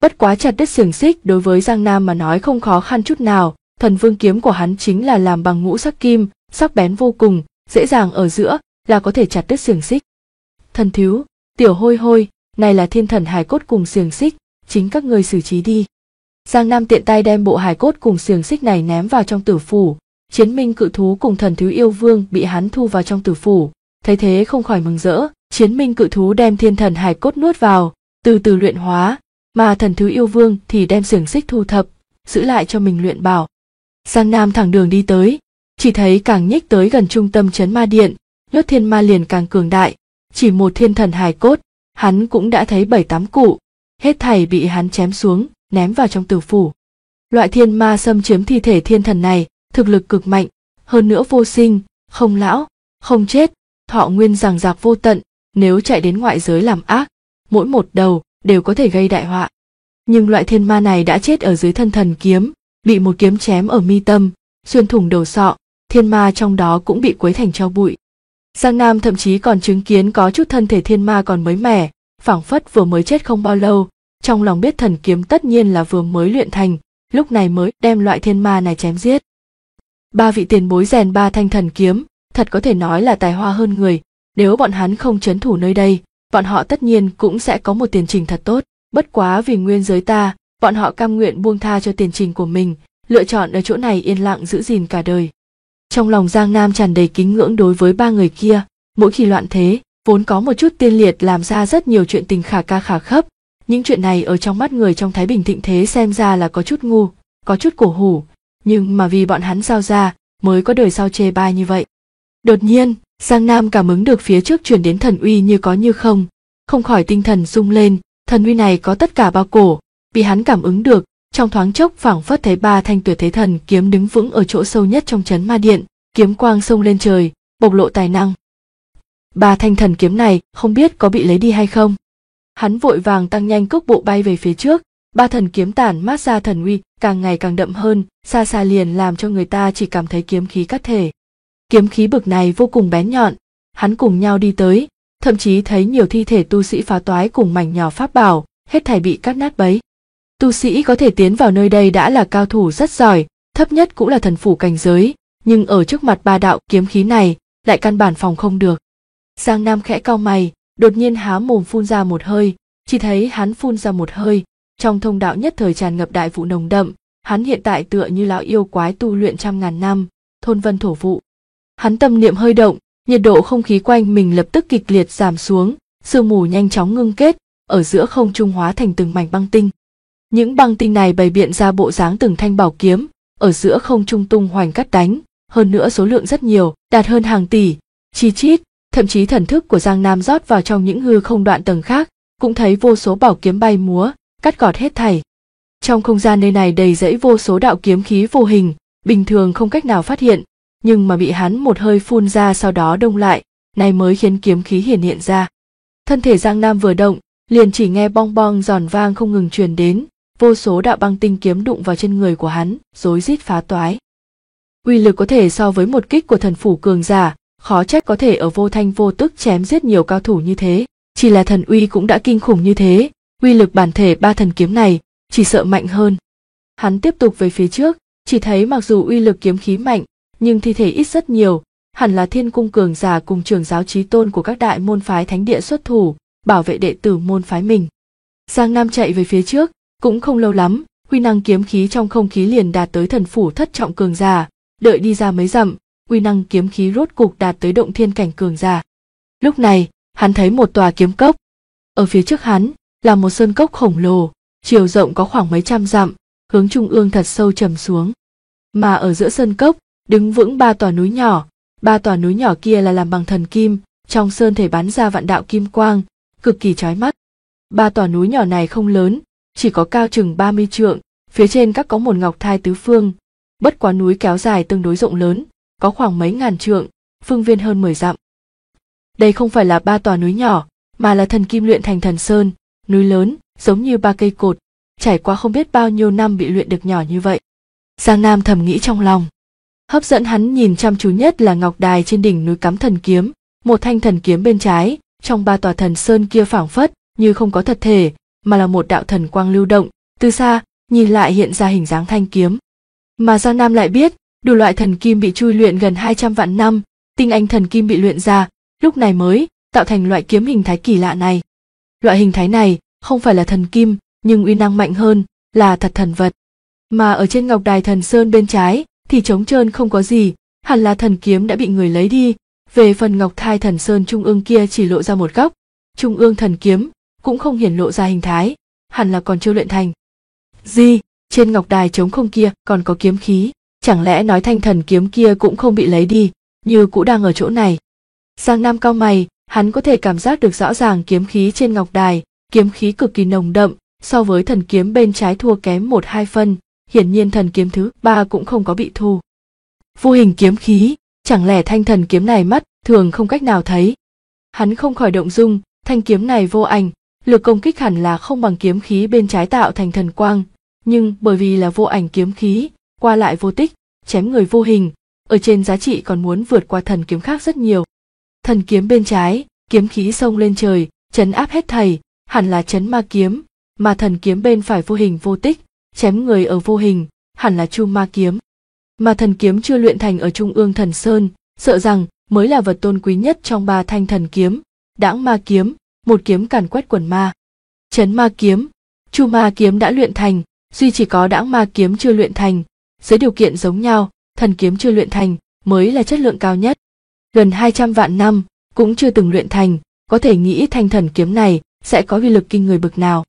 Bất quá chặt đứt xiềng xích đối với Giang Nam mà nói không khó khăn chút nào, Thần Vương kiếm của hắn chính là làm bằng ngũ sắc kim, sắc bén vô cùng, dễ dàng ở giữa là có thể chặt đứt xiềng xích. Thần thiếu, tiểu hôi hôi, này là thiên thần hài cốt cùng xiềng xích, chính các ngươi xử trí đi. Giang Nam tiện tay đem bộ hài cốt cùng xiềng xích này ném vào trong tử phủ. Chiến minh cự thú cùng thần thiếu yêu vương bị hắn thu vào trong tử phủ, thấy thế không khỏi mừng rỡ. Chiến minh cự thú đem thiên thần hài cốt nuốt vào, từ từ luyện hóa, mà thần thiếu yêu vương thì đem xiềng xích thu thập, giữ lại cho mình luyện bảo. Giang Nam thẳng đường đi tới, chỉ thấy càng nhích tới gần trung tâm trấn ma điện, nhốt thiên ma liền càng cường đại. Chỉ một thiên thần hài cốt, hắn cũng đã thấy 7-8 cụ, hết thảy bị hắn chém xuống, ném vào trong tử phủ. Loại thiên ma xâm chiếm thi thể thiên thần này, thực lực cực mạnh, hơn nữa vô sinh, không lão, không chết, thọ nguyên ràng rạc vô tận, nếu chạy đến ngoại giới làm ác, mỗi một đầu đều có thể gây đại họa. Nhưng loại thiên ma này đã chết ở dưới thân thần kiếm, bị một kiếm chém ở mi tâm, xuyên thủng đầu sọ, thiên ma trong đó cũng bị quấy thành tro bụi. Giang Nam thậm chí còn chứng kiến có chút thân thể thiên ma còn mới mẻ, phảng phất vừa mới chết không bao lâu, trong lòng biết thần kiếm tất nhiên là vừa mới luyện thành, lúc này mới đem loại thiên ma này chém giết. 3 vị tiền bối rèn 3 thanh thần kiếm, thật có thể nói là tài hoa hơn người, nếu bọn hắn không trấn thủ nơi đây, bọn họ tất nhiên cũng sẽ có một tiền trình thật tốt, bất quá vì nguyên giới ta, bọn họ cam nguyện buông tha cho tiền trình của mình, lựa chọn ở chỗ này yên lặng giữ gìn cả đời. Trong lòng Giang Nam tràn đầy kính ngưỡng đối với 3 người kia, mỗi khi loạn thế, vốn có một chút tiên liệt làm ra rất nhiều chuyện tình khả ca khả khấp, những chuyện này ở trong mắt người trong Thái Bình thịnh thế xem ra là có chút ngu, có chút cổ hủ, nhưng mà vì bọn hắn giao ra, mới có đời sau chê bai như vậy. Đột nhiên, Giang Nam cảm ứng được phía trước truyền đến thần uy như có như không, không khỏi tinh thần rung lên, thần uy này có tất cả bao cổ, vì hắn cảm ứng được, trong thoáng chốc phảng phất thấy 3 thanh tuyệt thế thần kiếm đứng vững ở chỗ sâu nhất trong trấn ma điện, kiếm quang xông lên trời, bộc lộ tài năng. 3 thanh thần kiếm này không biết có bị lấy đi hay không. Hắn vội vàng tăng nhanh cước bộ bay về phía trước, 3 thần kiếm tản mát ra thần uy càng ngày càng đậm hơn, xa xa liền làm cho người ta chỉ cảm thấy kiếm khí cắt thể. Kiếm khí bực này vô cùng bén nhọn, hắn cùng nhau đi tới, thậm chí thấy nhiều thi thể tu sĩ phá toái cùng mảnh nhỏ pháp bảo, hết thảy bị cắt nát bấy. Tu sĩ có thể tiến vào nơi đây đã là cao thủ rất giỏi, thấp nhất cũng là thần phủ cảnh giới, nhưng ở trước mặt 3 đạo kiếm khí này, lại căn bản phòng không được. Giang Nam khẽ cau mày, đột nhiên há mồm phun ra một hơi, chỉ thấy hắn phun ra một hơi, trong thông đạo nhất thời tràn ngập đại vụ nồng đậm, hắn hiện tại tựa như lão yêu quái tu luyện trăm ngàn năm, thôn vân thổ vụ. Hắn tâm niệm hơi động, nhiệt độ không khí quanh mình lập tức kịch liệt giảm xuống, sương mù nhanh chóng ngưng kết, ở giữa không trung hóa thành từng mảnh băng tinh. Những băng tinh này bày biện ra bộ dáng từng thanh bảo kiếm, ở giữa không trung tung hoành cắt đánh, hơn nữa số lượng rất nhiều, đạt hơn hàng tỷ, chi chít, thậm chí thần thức của Giang Nam rót vào trong những hư không đoạn tầng khác, cũng thấy vô số bảo kiếm bay múa, cắt gọt hết thảy. Trong không gian nơi này đầy rẫy vô số đạo kiếm khí vô hình, bình thường không cách nào phát hiện, nhưng mà bị hắn một hơi phun ra sau đó đông lại, này mới khiến kiếm khí hiển hiện ra. Thân thể Giang Nam vừa động, liền chỉ nghe bong bong giòn vang không ngừng truyền đến, vô số đạo băng tinh kiếm đụng vào trên người của hắn, rối rít phá toái. Uy lực có thể so với một kích của thần phủ cường giả, khó trách có thể ở vô thanh vô tức chém giết nhiều cao thủ như thế, chỉ là thần uy cũng đã kinh khủng như thế, uy lực bản thể 3 thần kiếm này, chỉ sợ mạnh hơn. Hắn tiếp tục về phía trước, chỉ thấy mặc dù uy lực kiếm khí mạnh, nhưng thi thể ít rất nhiều, hẳn là thiên cung cường giả cùng trưởng giáo chí tôn của các đại môn phái thánh địa xuất thủ, bảo vệ đệ tử môn phái mình. Giang Nam chạy về phía trước, cũng không lâu lắm, uy năng kiếm khí trong không khí liền đạt tới thần phủ thất trọng cường giả, đợi đi ra mấy dặm, uy năng kiếm khí rốt cục đạt tới động thiên cảnh cường giả. Lúc này, hắn thấy một tòa kiếm cốc. Ở phía trước hắn là một sơn cốc khổng lồ, chiều rộng có khoảng mấy trăm dặm, hướng trung ương thật sâu trầm xuống. Mà ở giữa sơn cốc, đứng vững 3 tòa núi nhỏ, 3 tòa núi nhỏ kia là làm bằng thần kim, trong sơn thể bắn ra vạn đạo kim quang, cực kỳ chói mắt. 3 tòa núi nhỏ này không lớn, chỉ có cao chừng 30 trượng, phía trên các có một ngọc thai tứ phương, bất quá núi kéo dài tương đối rộng lớn, có khoảng mấy ngàn trượng, phương viên hơn 10 dặm. Đây không phải là 3 tòa núi nhỏ, mà là thần kim luyện thành thần sơn, núi lớn, giống như 3 cây cột, trải qua không biết bao nhiêu năm bị luyện được nhỏ như vậy. Giang Nam thầm nghĩ trong lòng. Hấp dẫn hắn nhìn chăm chú nhất là ngọc đài trên đỉnh núi cắm thần kiếm, một thanh thần kiếm bên trái, trong 3 tòa thần sơn kia phảng phất như không có thật thể, mà là một đạo thần quang lưu động, từ xa, nhìn lại hiện ra hình dáng thanh kiếm. Mà Giang Nam lại biết, đủ loại thần kim bị chui luyện gần 200 vạn năm, tinh anh thần kim bị luyện ra, lúc này mới tạo thành loại kiếm hình thái kỳ lạ này. Loại hình thái này không phải là thần kim, nhưng uy năng mạnh hơn, là thật thần vật. Mà ở trên ngọc đài thần sơn bên trái thì trống trơn không có gì, hẳn là thần kiếm đã bị người lấy đi. Về phần ngọc thai thần sơn trung ương kia chỉ lộ ra một góc, trung ương thần kiếm cũng không hiển lộ ra hình thái, hẳn là còn chưa luyện thành. Gì, trên ngọc đài trống không kia còn có kiếm khí, chẳng lẽ nói thanh thần kiếm kia cũng không bị lấy đi, như cũ đang ở chỗ này. Giang Nam cau mày, hắn có thể cảm giác được rõ ràng kiếm khí trên ngọc đài, kiếm khí cực kỳ nồng đậm, so với thần kiếm bên trái thua kém 1-2 phân, hiển nhiên thần kiếm thứ 3 cũng không có bị thu. Vô hình kiếm khí, chẳng lẽ thanh thần kiếm này mắt thường không cách nào thấy. Hắn không khỏi động dung, thanh kiếm này vô ảnh, lực công kích hẳn là không bằng kiếm khí bên trái tạo thành thần quang, nhưng bởi vì là vô ảnh kiếm khí, qua lại vô tích, chém người vô hình, ở trên giá trị còn muốn vượt qua thần kiếm khác rất nhiều. Thần kiếm bên trái, kiếm khí xông lên trời, trấn áp hết thảy, hẳn là trấn ma kiếm, mà thần kiếm bên phải vô hình vô tích, chém người ở vô hình, hẳn là chu ma kiếm. Mà thần kiếm chưa luyện thành ở trung ương thần sơn, sợ rằng mới là vật tôn quý nhất trong 3 thanh thần kiếm. Đãng ma kiếm, một kiếm càn quét quần ma. Trấn ma kiếm, chu ma kiếm đã luyện thành, duy chỉ có đãng ma kiếm chưa luyện thành. Dưới điều kiện giống nhau, thần kiếm chưa luyện thành mới là chất lượng cao nhất. Gần 200 vạn năm cũng chưa từng luyện thành, có thể nghĩ thanh thần kiếm này sẽ có uy lực kinh người bực nào.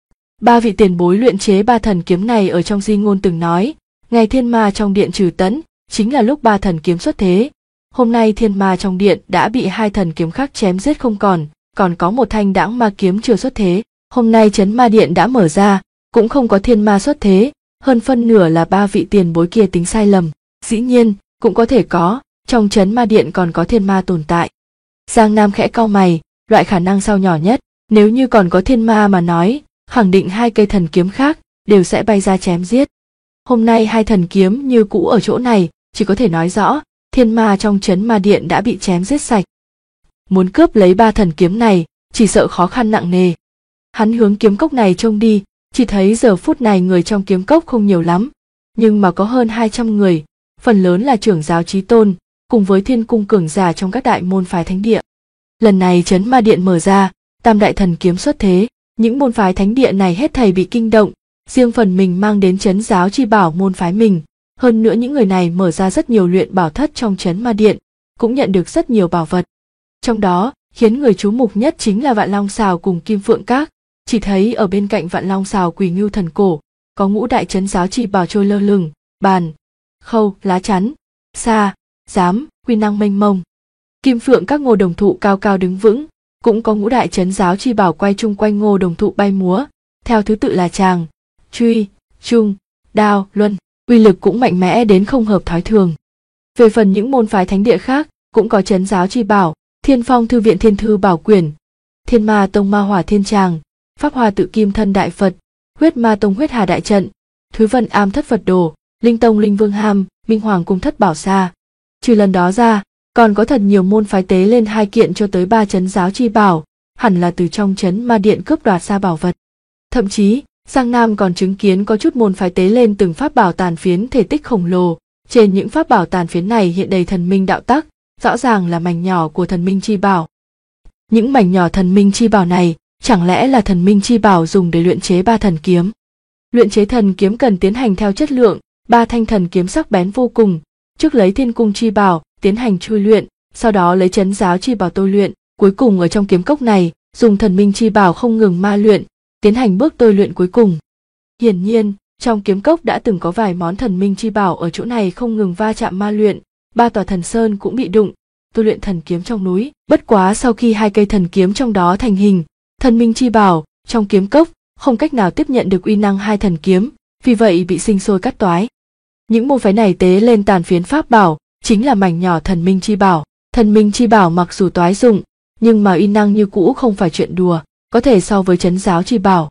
3 vị tiền bối luyện chế 3 thần kiếm này ở trong di ngôn từng nói, ngày thiên ma trong điện trừ tẫn, chính là lúc 3 thần kiếm xuất thế. Hôm nay thiên ma trong điện đã bị 2 thần kiếm khác chém giết không còn có một thanh đãng ma kiếm chưa xuất thế. Hôm nay trấn ma điện đã mở ra, cũng không có thiên ma xuất thế, hơn phân nửa là 3 vị tiền bối kia tính sai lầm. Dĩ nhiên, cũng có thể có, trong trấn ma điện còn có thiên ma tồn tại. Giang Nam khẽ cau mày, loại khả năng sau nhỏ nhất, nếu như còn có thiên ma mà nói, khẳng định 2 cây thần kiếm khác đều sẽ bay ra chém giết. Hôm nay 2 thần kiếm như cũ ở chỗ này, chỉ có thể nói rõ, thiên ma trong trấn ma điện đã bị chém giết sạch. Muốn cướp lấy 3 thần kiếm này, chỉ sợ khó khăn nặng nề. Hắn hướng kiếm cốc này trông đi, chỉ thấy giờ phút này người trong kiếm cốc không nhiều lắm, nhưng mà có hơn 200 người, phần lớn là trưởng giáo chí tôn, cùng với thiên cung cường giả trong các đại môn phái thánh địa. Lần này trấn ma điện mở ra, tam đại thần kiếm xuất thế, những môn phái thánh địa này hết thảy bị kinh động, riêng phần mình mang đến trấn giáo chi bảo môn phái mình. Hơn nữa những người này mở ra rất nhiều luyện bảo thất trong trấn ma điện, cũng nhận được rất nhiều bảo vật. Trong đó, khiến người chú mục nhất chính là Vạn Long Sào cùng Kim Phượng Các. Chỉ thấy ở bên cạnh Vạn Long Sào Quỳ Ngưu thần cổ, có ngũ đại trấn giáo chi bảo trôi lơ lửng, bàn, khâu, lá chắn, sa, giám, uy năng mênh mông. Kim Phượng Các ngô đồng thụ cao cao đứng vững, cũng có ngũ đại trấn giáo chi bảo quay chung quanh ngô đồng thụ bay múa, theo thứ tự là tràng, truy, trung, đao, luân. Uy lực cũng mạnh mẽ đến không hợp thói thường. Về phần những môn phái thánh địa khác, cũng có trấn giáo chi bảo, Thiên Phong Thư viện Thiên Thư Bảo Quyển, Thiên Ma Tông Ma Hỏa Thiên Tràng, Pháp Hoa Tự Kim Thân Đại Phật, Huyết Ma Tông Huyết Hà Đại Trận, Thúy Vân Am Thất Phật Đồ, Linh Tông Linh Vương Ham, Minh Hoàng Cung Thất Bảo Sa. Trừ lần đó ra, còn có thật nhiều môn phái tế lên 2 kiện cho tới 3 trấn giáo chi bảo, hẳn là từ trong trấn ma điện cướp đoạt ra bảo vật. Thậm chí, Giang Nam còn chứng kiến có chút môn phái tế lên từng pháp bảo tàn phiến thể tích khổng lồ, trên những pháp bảo tàn phiến này hiện đầy thần minh đạo tắc, rõ ràng là mảnh nhỏ của thần minh chi bảo. Những mảnh nhỏ thần minh chi bảo này, chẳng lẽ là thần minh chi bảo dùng để luyện chế 3 thần kiếm? Luyện chế thần kiếm cần tiến hành theo chất lượng, 3 thanh thần kiếm sắc bén vô cùng, trước lấy thiên cung chi bảo tiến hành chui luyện, sau đó lấy trấn giáo chi bảo tôi luyện, cuối cùng ở trong kiếm cốc này dùng thần minh chi bảo không ngừng ma luyện, tiến hành bước tôi luyện cuối cùng. Hiển nhiên, trong kiếm cốc đã từng có vài món thần minh chi bảo ở chỗ này không ngừng va chạm ma luyện, 3 tòa thần sơn cũng bị đụng, tôi luyện thần kiếm trong núi. Bất quá sau khi 2 cây thần kiếm trong đó thành hình, thần minh chi bảo trong kiếm cốc không cách nào tiếp nhận được uy năng 2 thần kiếm, vì vậy bị sinh sôi cắt toái. Những môn phái này tế lên tàn phiến pháp bảo, chính là mảnh nhỏ thần minh chi bảo. Thần minh chi bảo mặc dù toái dụng, nhưng mà uy năng như cũ không phải chuyện đùa, có thể so với trấn giáo chi bảo.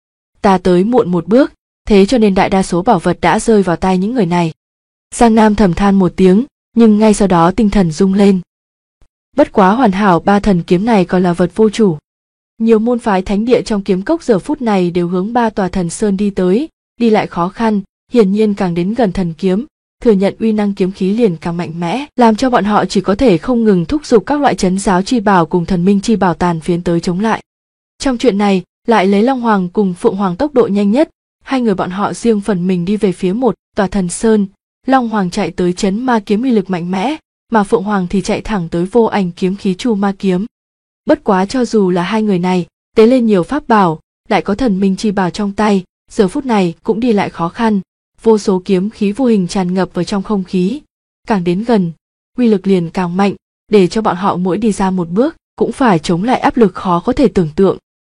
Ta tới muộn một bước, thế cho nên đại đa số bảo vật đã rơi vào tay những người này. Giang Nam thầm than một tiếng, nhưng ngay sau đó tinh thần rung lên. Bất quá hoàn hảo 3 thần kiếm này còn là vật vô chủ. Nhiều môn phái thánh địa trong kiếm cốc giờ phút này đều hướng ba tòa thần sơn đi tới, đi lại khó khăn, hiển nhiên càng đến gần thần kiếm, thừa nhận uy năng kiếm khí liền càng mạnh mẽ, làm cho bọn họ chỉ có thể không ngừng thúc giục các loại trấn giáo chi bảo cùng thần minh chi bảo tàn phiến tới chống lại. Trong chuyện này, lại lấy Long Hoàng cùng Phượng Hoàng tốc độ nhanh nhất, hai người bọn họ riêng phần mình đi về phía một tòa thần sơn, Long Hoàng chạy tới trấn ma kiếm uy lực mạnh mẽ, mà Phượng Hoàng thì chạy thẳng tới vô ảnh kiếm khí chu ma kiếm. Bất quá cho dù là hai người này, tế lên nhiều pháp bảo, lại có thần minh chi bảo trong tay, giờ phút này cũng đi lại khó khăn, vô số kiếm khí vô hình tràn ngập vào trong không khí, càng đến gần, uy lực liền càng mạnh, để cho bọn họ mỗi đi ra một bước, cũng phải chống lại áp lực khó có thể tưởng tượng.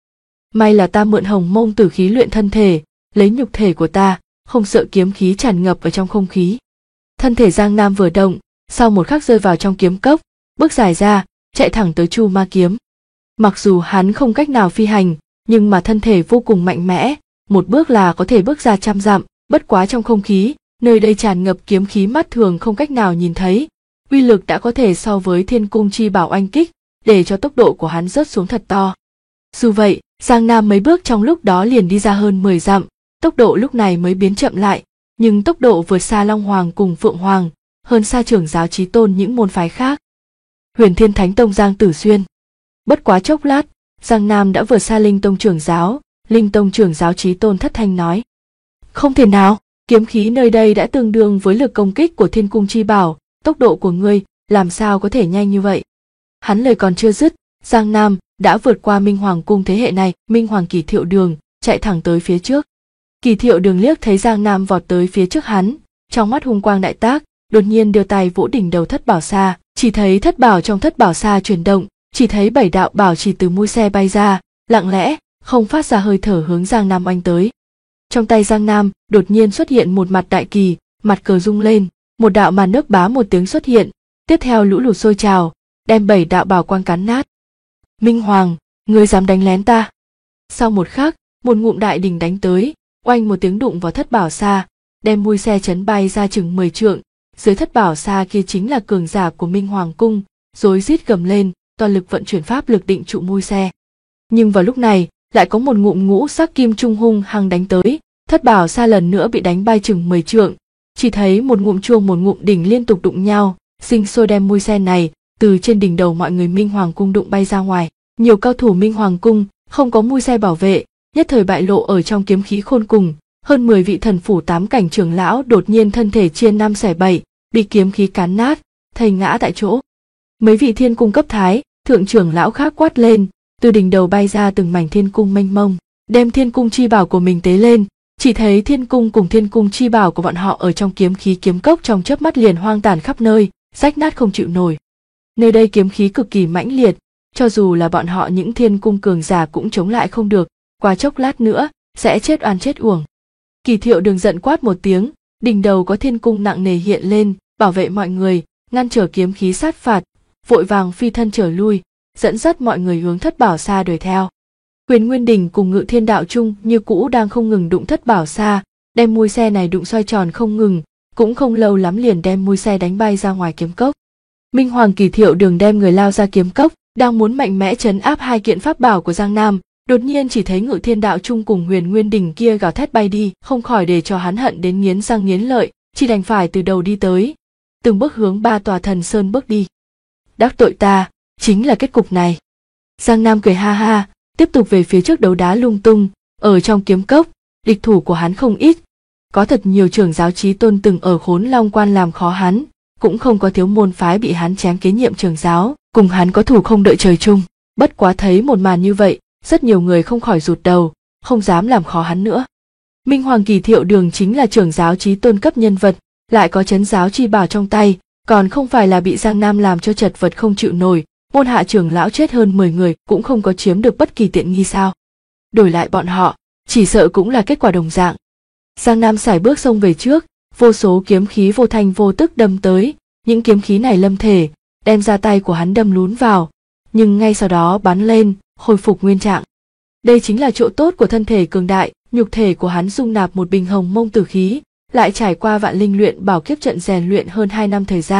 May là ta mượn hồng mông tử khí luyện thân thể, lấy nhục thể của ta, không sợ kiếm khí tràn ngập ở trong không khí. Thân thể Giang Nam vừa động, sau một khắc rơi vào trong kiếm cốc, bước dài ra, chạy thẳng tới chu ma kiếm. Mặc dù hắn không cách nào phi hành, nhưng mà thân thể vô cùng mạnh mẽ, một bước là có thể bước ra 100 dặm, bất quá trong không khí, nơi đây tràn ngập kiếm khí mắt thường không cách nào nhìn thấy, uy lực đã có thể so với thiên cung chi bảo oanh kích, để cho tốc độ của hắn rớt xuống thật to. Dù vậy, Giang Nam mấy bước trong lúc đó liền đi ra hơn 10 dặm, tốc độ lúc này mới biến chậm lại, nhưng tốc độ vượt xa Long Hoàng cùng Phượng Hoàng, hơn xa trưởng giáo chí tôn những môn phái khác. Huyền Thiên Thánh Tông Giang Tử Xuyên. Bất quá chốc lát, Giang Nam đã vượt xa Linh Tông trưởng giáo, Linh Tông trưởng giáo chí tôn thất thanh nói: "Không thể nào, kiếm khí nơi đây đã tương đương với lực công kích của Thiên Cung chi bảo, tốc độ của ngươi làm sao có thể nhanh như vậy?" Hắn lời còn chưa dứt, Giang Nam đã vượt qua Minh Hoàng cung thế hệ này, Minh Hoàng Kỳ Thiệu Đường, chạy thẳng tới phía trước. Kỳ Thiệu Đường liếc thấy Giang Nam vọt tới phía trước hắn, trong mắt hung quang đại tác, đột nhiên đưa tay vỗ đỉnh đầu thất bảo xa, chỉ thấy thất bảo trong thất bảo xa chuyển động, chỉ thấy 7 đạo bảo chỉ từ mũi xe bay ra, lặng lẽ, không phát ra hơi thở hướng Giang Nam oanh tới. Trong tay Giang Nam đột nhiên xuất hiện một mặt đại kỳ, mặt cờ rung lên, một đạo màn nước bá một tiếng xuất hiện, tiếp theo lũ lụt sôi trào, đem 7 đạo bảo quang cắn nát. "Minh Hoàng, ngươi dám đánh lén ta?" Sau một khắc, một ngụm đại đỉnh đánh tới, oanh một tiếng đụng vào thất bảo xa, đem mui xe chấn bay ra chừng 10 trượng. Dưới thất bảo xa kia chính là cường giả của Minh Hoàng cung, rối rít gầm lên, toàn lực vận chuyển pháp lực định trụ mui xe. Nhưng vào lúc này, lại có một ngụm ngũ sắc kim trung hung hăng đánh tới, thất bảo xa lần nữa bị đánh bay chừng 10 trượng. Chỉ thấy một ngụm chuông một ngụm đỉnh liên tục đụng nhau, sinh sôi đem mui xe này từ trên đỉnh đầu mọi người Minh Hoàng cung đụng bay ra ngoài. Nhiều cao thủ Minh Hoàng cung không có mui xe bảo vệ, nhất thời bại lộ ở trong kiếm khí khôn cùng. Hơn 10 vị thần phủ 8 cảnh trưởng lão đột nhiên thân thể chia 5 xẻ 7, bị kiếm khí cán nát, thây ngã tại chỗ. Mấy vị thiên cung cấp thái, thượng trưởng lão khác quát lên, từ đỉnh đầu bay ra từng mảnh thiên cung mênh mông, đem thiên cung chi bảo của mình tế lên. Chỉ thấy thiên cung cùng thiên cung chi bảo của bọn họ ở trong kiếm khí kiếm cốc trong chớp mắt liền hoang tàn khắp nơi, rách nát không chịu nổi. Nơi đây kiếm khí cực kỳ mãnh liệt, cho dù là bọn họ những thiên cung cường giả cũng chống lại không được, qua chốc lát nữa sẽ chết oan chết uổng. Kỳ Thiệu Đường giận quát một tiếng, đỉnh đầu có thiên cung nặng nề hiện lên, bảo vệ mọi người, ngăn trở kiếm khí sát phạt, vội vàng phi thân trở lui, dẫn dắt mọi người hướng thất bảo xa đuổi theo. Huyền Nguyên Đỉnh cùng Ngự Thiên Đạo Trung như cũ đang không ngừng đụng thất bảo xa, đem mui xe này đụng xoay tròn không ngừng, cũng không lâu lắm liền đem mui xe đánh bay ra ngoài kiếm cốc. Minh Hoàng Kỳ Thiệu Đường đem người lao ra kiếm cốc, đang muốn mạnh mẽ trấn áp hai kiện pháp bảo của Giang Nam, đột nhiên chỉ thấy Ngự Thiên Đạo Trung cùng Huyền Nguyên Đỉnh kia gào thét bay đi, không khỏi để cho hắn hận đến nghiến răng nghiến lợi, chỉ đành phải từ đầu đi tới, từng bước hướng ba tòa thần sơn bước đi. Đắc tội ta, chính là kết cục này. Giang Nam cười ha ha, tiếp tục về phía trước đấu đá lung tung, ở trong kiếm cốc, địch thủ của hắn không ít, có thật nhiều trưởng giáo chí tôn từng ở Khốn Long Quan làm khó hắn, cũng không có thiếu môn phái bị hắn chém kế nhiệm trưởng giáo, cùng hắn có thù không đợi trời chung. Bất quá thấy một màn như vậy, rất nhiều người không khỏi rụt đầu, không dám làm khó hắn nữa. Minh Hoàng Kỳ Thiệu Đường chính là trưởng giáo chí tôn cấp nhân vật, lại có trấn giáo chi bảo trong tay, còn không phải là bị Giang Nam làm cho chật vật không chịu nổi, môn hạ trưởng lão chết hơn 10 người cũng không có chiếm được bất kỳ tiện nghi sao. Đổi lại bọn họ, chỉ sợ cũng là kết quả đồng dạng. Giang Nam sải bước xông về trước, vô số kiếm khí vô thanh vô tức đâm tới, những kiếm khí này lâm thể, đem ra tay của hắn đâm lún vào, nhưng ngay sau đó bắn lên, hồi phục nguyên trạng. Đây chính là chỗ tốt của thân thể cường đại, nhục thể của hắn dung nạp một bình hồng mông tử khí, lại trải qua vạn linh luyện bảo kiếp trận rèn luyện hơn 2 năm thời gian,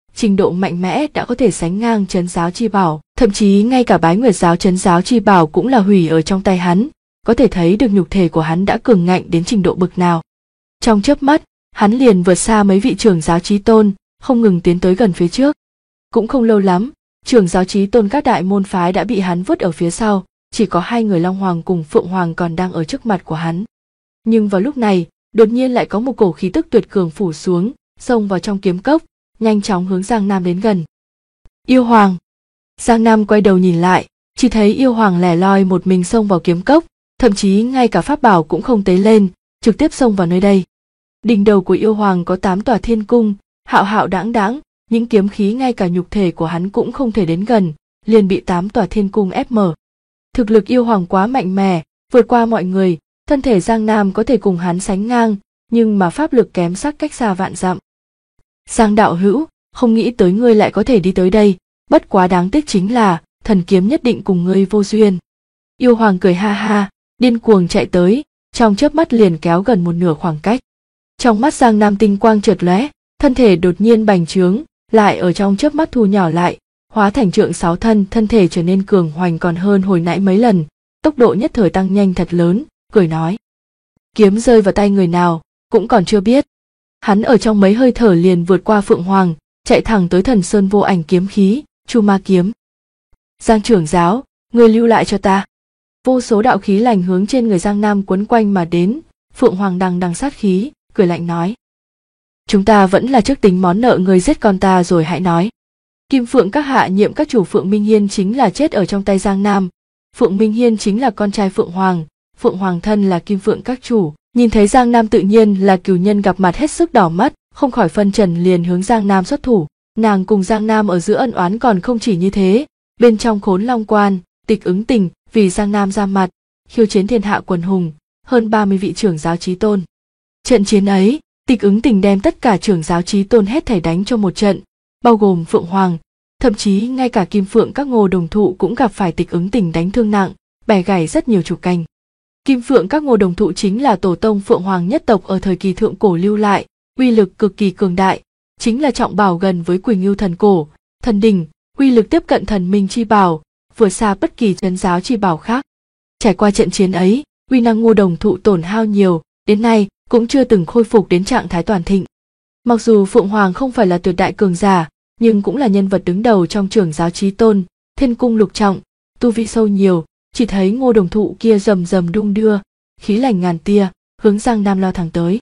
trình độ mạnh mẽ đã có thể sánh ngang Trấn Giáo Chi Bảo, thậm chí ngay cả Bái Nguyệt Giáo Trấn Giáo Chi Bảo cũng là hủy ở trong tay hắn, có thể thấy được nhục thể của hắn đã cường ngạnh đến trình độ bực nào. Trong chớp mắt, hắn liền vượt xa mấy vị trưởng giáo chí tôn, không ngừng tiến tới gần phía trước. Cũng không lâu lắm, trưởng giáo chí tôn các đại môn phái đã bị hắn vứt ở phía sau, chỉ có hai người Long Hoàng cùng Phượng Hoàng còn đang ở trước mặt của hắn. Nhưng vào lúc này, đột nhiên lại có một cổ khí tức tuyệt cường phủ xuống, xông vào trong kiếm cốc, nhanh chóng hướng Giang Nam đến gần. Yêu Hoàng! Giang Nam quay đầu nhìn lại, chỉ thấy Yêu Hoàng lẻ loi một mình xông vào kiếm cốc, thậm chí ngay cả pháp bảo cũng không tế lên, trực tiếp xông vào nơi đây. Đỉnh đầu của Yêu Hoàng có 8 tòa thiên cung, hạo hạo đãng đãng, những kiếm khí ngay cả nhục thể của hắn cũng không thể đến gần, liền bị 8 tòa thiên cung ép mở. Thực lực Yêu Hoàng quá mạnh mẽ, vượt qua mọi người, thân thể Giang Nam có thể cùng hắn sánh ngang, nhưng mà pháp lực kém sắc cách xa vạn dặm. Giang đạo hữu, không nghĩ tới ngươi lại có thể đi tới đây, bất quá đáng tiếc chính là, thần kiếm nhất định cùng ngươi vô duyên. Yêu Hoàng cười ha ha, điên cuồng chạy tới, trong chớp mắt liền kéo gần một nửa khoảng cách. Trong mắt Giang Nam tinh quang chợt lóe, thân thể đột nhiên bành trướng, lại ở trong chớp mắt thu nhỏ lại, hóa thành trượng 6 thân, thân thể trở nên cường hoành còn hơn hồi nãy mấy lần, tốc độ nhất thời tăng nhanh thật lớn, cười nói: kiếm rơi vào tay người nào, cũng còn chưa biết. Hắn ở trong mấy hơi thở liền vượt qua Phượng Hoàng, chạy thẳng tới Thần Sơn vô ảnh kiếm khí, Chu Ma kiếm. Giang trưởng giáo, người lưu lại cho ta. Vô số đạo khí lành hướng trên người Giang Nam quấn quanh mà đến, Phượng Hoàng đằng đằng sát khí, cười lạnh nói: chúng ta vẫn là trước tính món nợ người giết con ta rồi hãy nói. Kim Phượng các hạ nhiệm các chủ Phượng Minh Hiên chính là chết ở trong tay Giang Nam. Phượng Minh Hiên chính là con trai Phượng Hoàng, Phượng Hoàng thân là Kim Phượng các chủ. Nhìn thấy Giang Nam tự nhiên là cừu nhân gặp mặt hết sức đỏ mắt, không khỏi phân trần liền hướng Giang Nam xuất thủ. Nàng cùng Giang Nam ở giữa ân oán còn không chỉ như thế, bên trong Khốn Long Quan, Tịch Ứng Tình vì Giang Nam ra mặt, khiêu chiến thiên hạ quần hùng, hơn 30 vị trưởng giáo chí tôn. Trận chiến ấy, Tịch Ứng Tình đem tất cả trưởng giáo chí tôn hết thảy đánh cho một trận, bao gồm Phượng Hoàng, thậm chí ngay cả Kim Phượng các Ngô Đồng Thụ cũng gặp phải Tịch Ứng Tình đánh thương nặng, bẻ gãy rất nhiều trục cành. Kim Phượng các Ngô Đồng Thụ chính là tổ tông Phượng Hoàng nhất tộc ở thời kỳ thượng cổ lưu lại, uy lực cực kỳ cường đại, chính là trọng bảo gần với Quỳnh Ngưu thần cổ, thần đỉnh, uy lực tiếp cận thần minh chi bảo, vượt xa bất kỳ trấn giáo chi bảo khác. Trải qua trận chiến ấy, uy năng Ngô Đồng Thụ tổn hao nhiều, đến nay cũng chưa từng khôi phục đến trạng thái toàn thịnh. Mặc dù Phượng Hoàng không phải là tuyệt đại cường giả, nhưng cũng là nhân vật đứng đầu trong trưởng giáo chí tôn, thiên cung lục trọng, tu vi sâu nhiều. Chỉ thấy Ngô Đồng Thụ kia rầm rầm đung đưa, khí lành ngàn tia, hướng Giang Nam lao thẳng tới.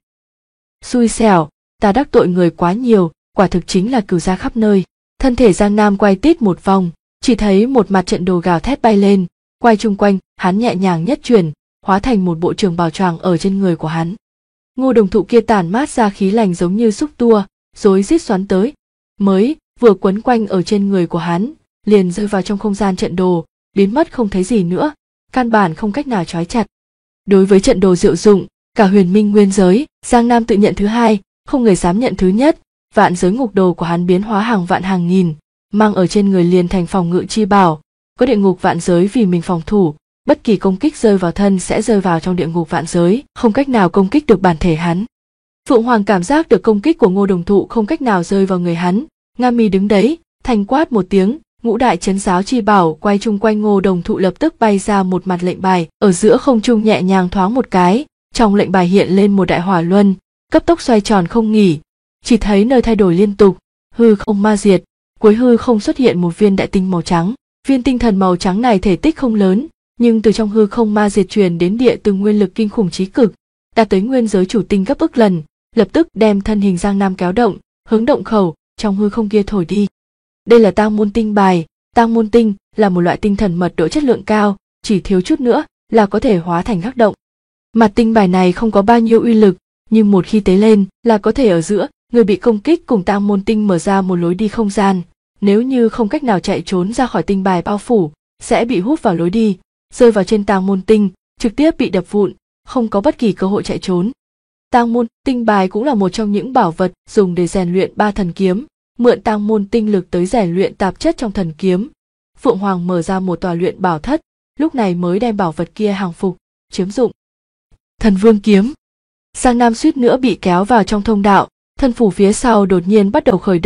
Xui xẻo, ta đắc tội người quá nhiều, quả thực chính là cừu gia khắp nơi. Thân thể Giang Nam quay tít một vòng, chỉ thấy một mặt trận đồ gào thét bay lên, quay chung quanh, hắn nhẹ nhàng nhất chuyển, hóa thành một bộ trường bào choàng ở trên người của hắn. Ngô Đồng Thụ kia tản mát ra khí lành giống như xúc tua, rối rít xoắn tới, mới vừa quấn quanh ở trên người của hắn, liền rơi vào trong không gian trận đồ, biến mất không thấy gì nữa, căn bản không cách nào trói chặt. Đối với trận đồ diệu dụng, cả huyền minh nguyên giới, Giang Nam tự nhận thứ hai, không người dám nhận thứ nhất. Vạn giới ngục đồ của hắn biến hóa hàng vạn hàng nghìn, mang ở trên người liền thành phòng ngự chi bảo, có địa ngục vạn giới vì mình phòng thủ, bất kỳ công kích rơi vào thân sẽ rơi vào trong địa ngục vạn giới, không cách nào công kích được bản thể hắn. Phượng Hoàng cảm giác được công kích của Ngô Đồng Thụ không cách nào rơi vào người hắn, Nga Mi đứng đấy, thành quát một tiếng. Ngũ đại trấn giáo chi bảo quay chung quanh Ngô Đồng Thụ lập tức bay ra một mặt lệnh bài, ở giữa không trung nhẹ nhàng thoáng một cái, trong lệnh bài hiện lên một đại hỏa luân, cấp tốc xoay tròn không nghỉ, chỉ thấy nơi thay đổi liên tục, hư không ma diệt, cuối hư không xuất hiện một viên đại tinh màu trắng. Viên tinh thần màu trắng này thể tích không lớn, nhưng từ trong hư không ma diệt truyền đến địa từ nguyên lực kinh khủng chí cực, đạt tới nguyên giới chủ tinh gấp ức lần, lập tức đem thân hình Giang Nam kéo động, hướng động khẩu trong hư không kia thổi đi. Đây là tang môn tinh bài, tang môn tinh là một loại tinh thần mật độ chất lượng cao, chỉ thiếu chút nữa là có thể hóa thành hắc động. Mặt tinh bài này không có bao nhiêu uy lực, nhưng một khi tế lên là có thể ở giữa người bị công kích cùng tang môn tinh mở ra một lối đi không gian, nếu như không cách nào chạy trốn ra khỏi tinh bài bao phủ, sẽ bị hút vào lối đi, rơi vào trên tang môn tinh, trực tiếp bị đập vụn, không có bất kỳ cơ hội chạy trốn. Tang môn tinh bài cũng là một trong những bảo vật dùng để rèn luyện ba thần kiếm, mượn tang môn tinh lực tới rèn luyện tạp chất trong thần kiếm. Phượng Hoàng mở ra một tòa luyện bảo thất, lúc này mới đem bảo vật kia hàng phục, chiếm dụng. Thần Vương kiếm. Giang Nam suýt nữa bị kéo vào trong thông đạo, thân phủ phía sau đột nhiên bắt đầu khởi động,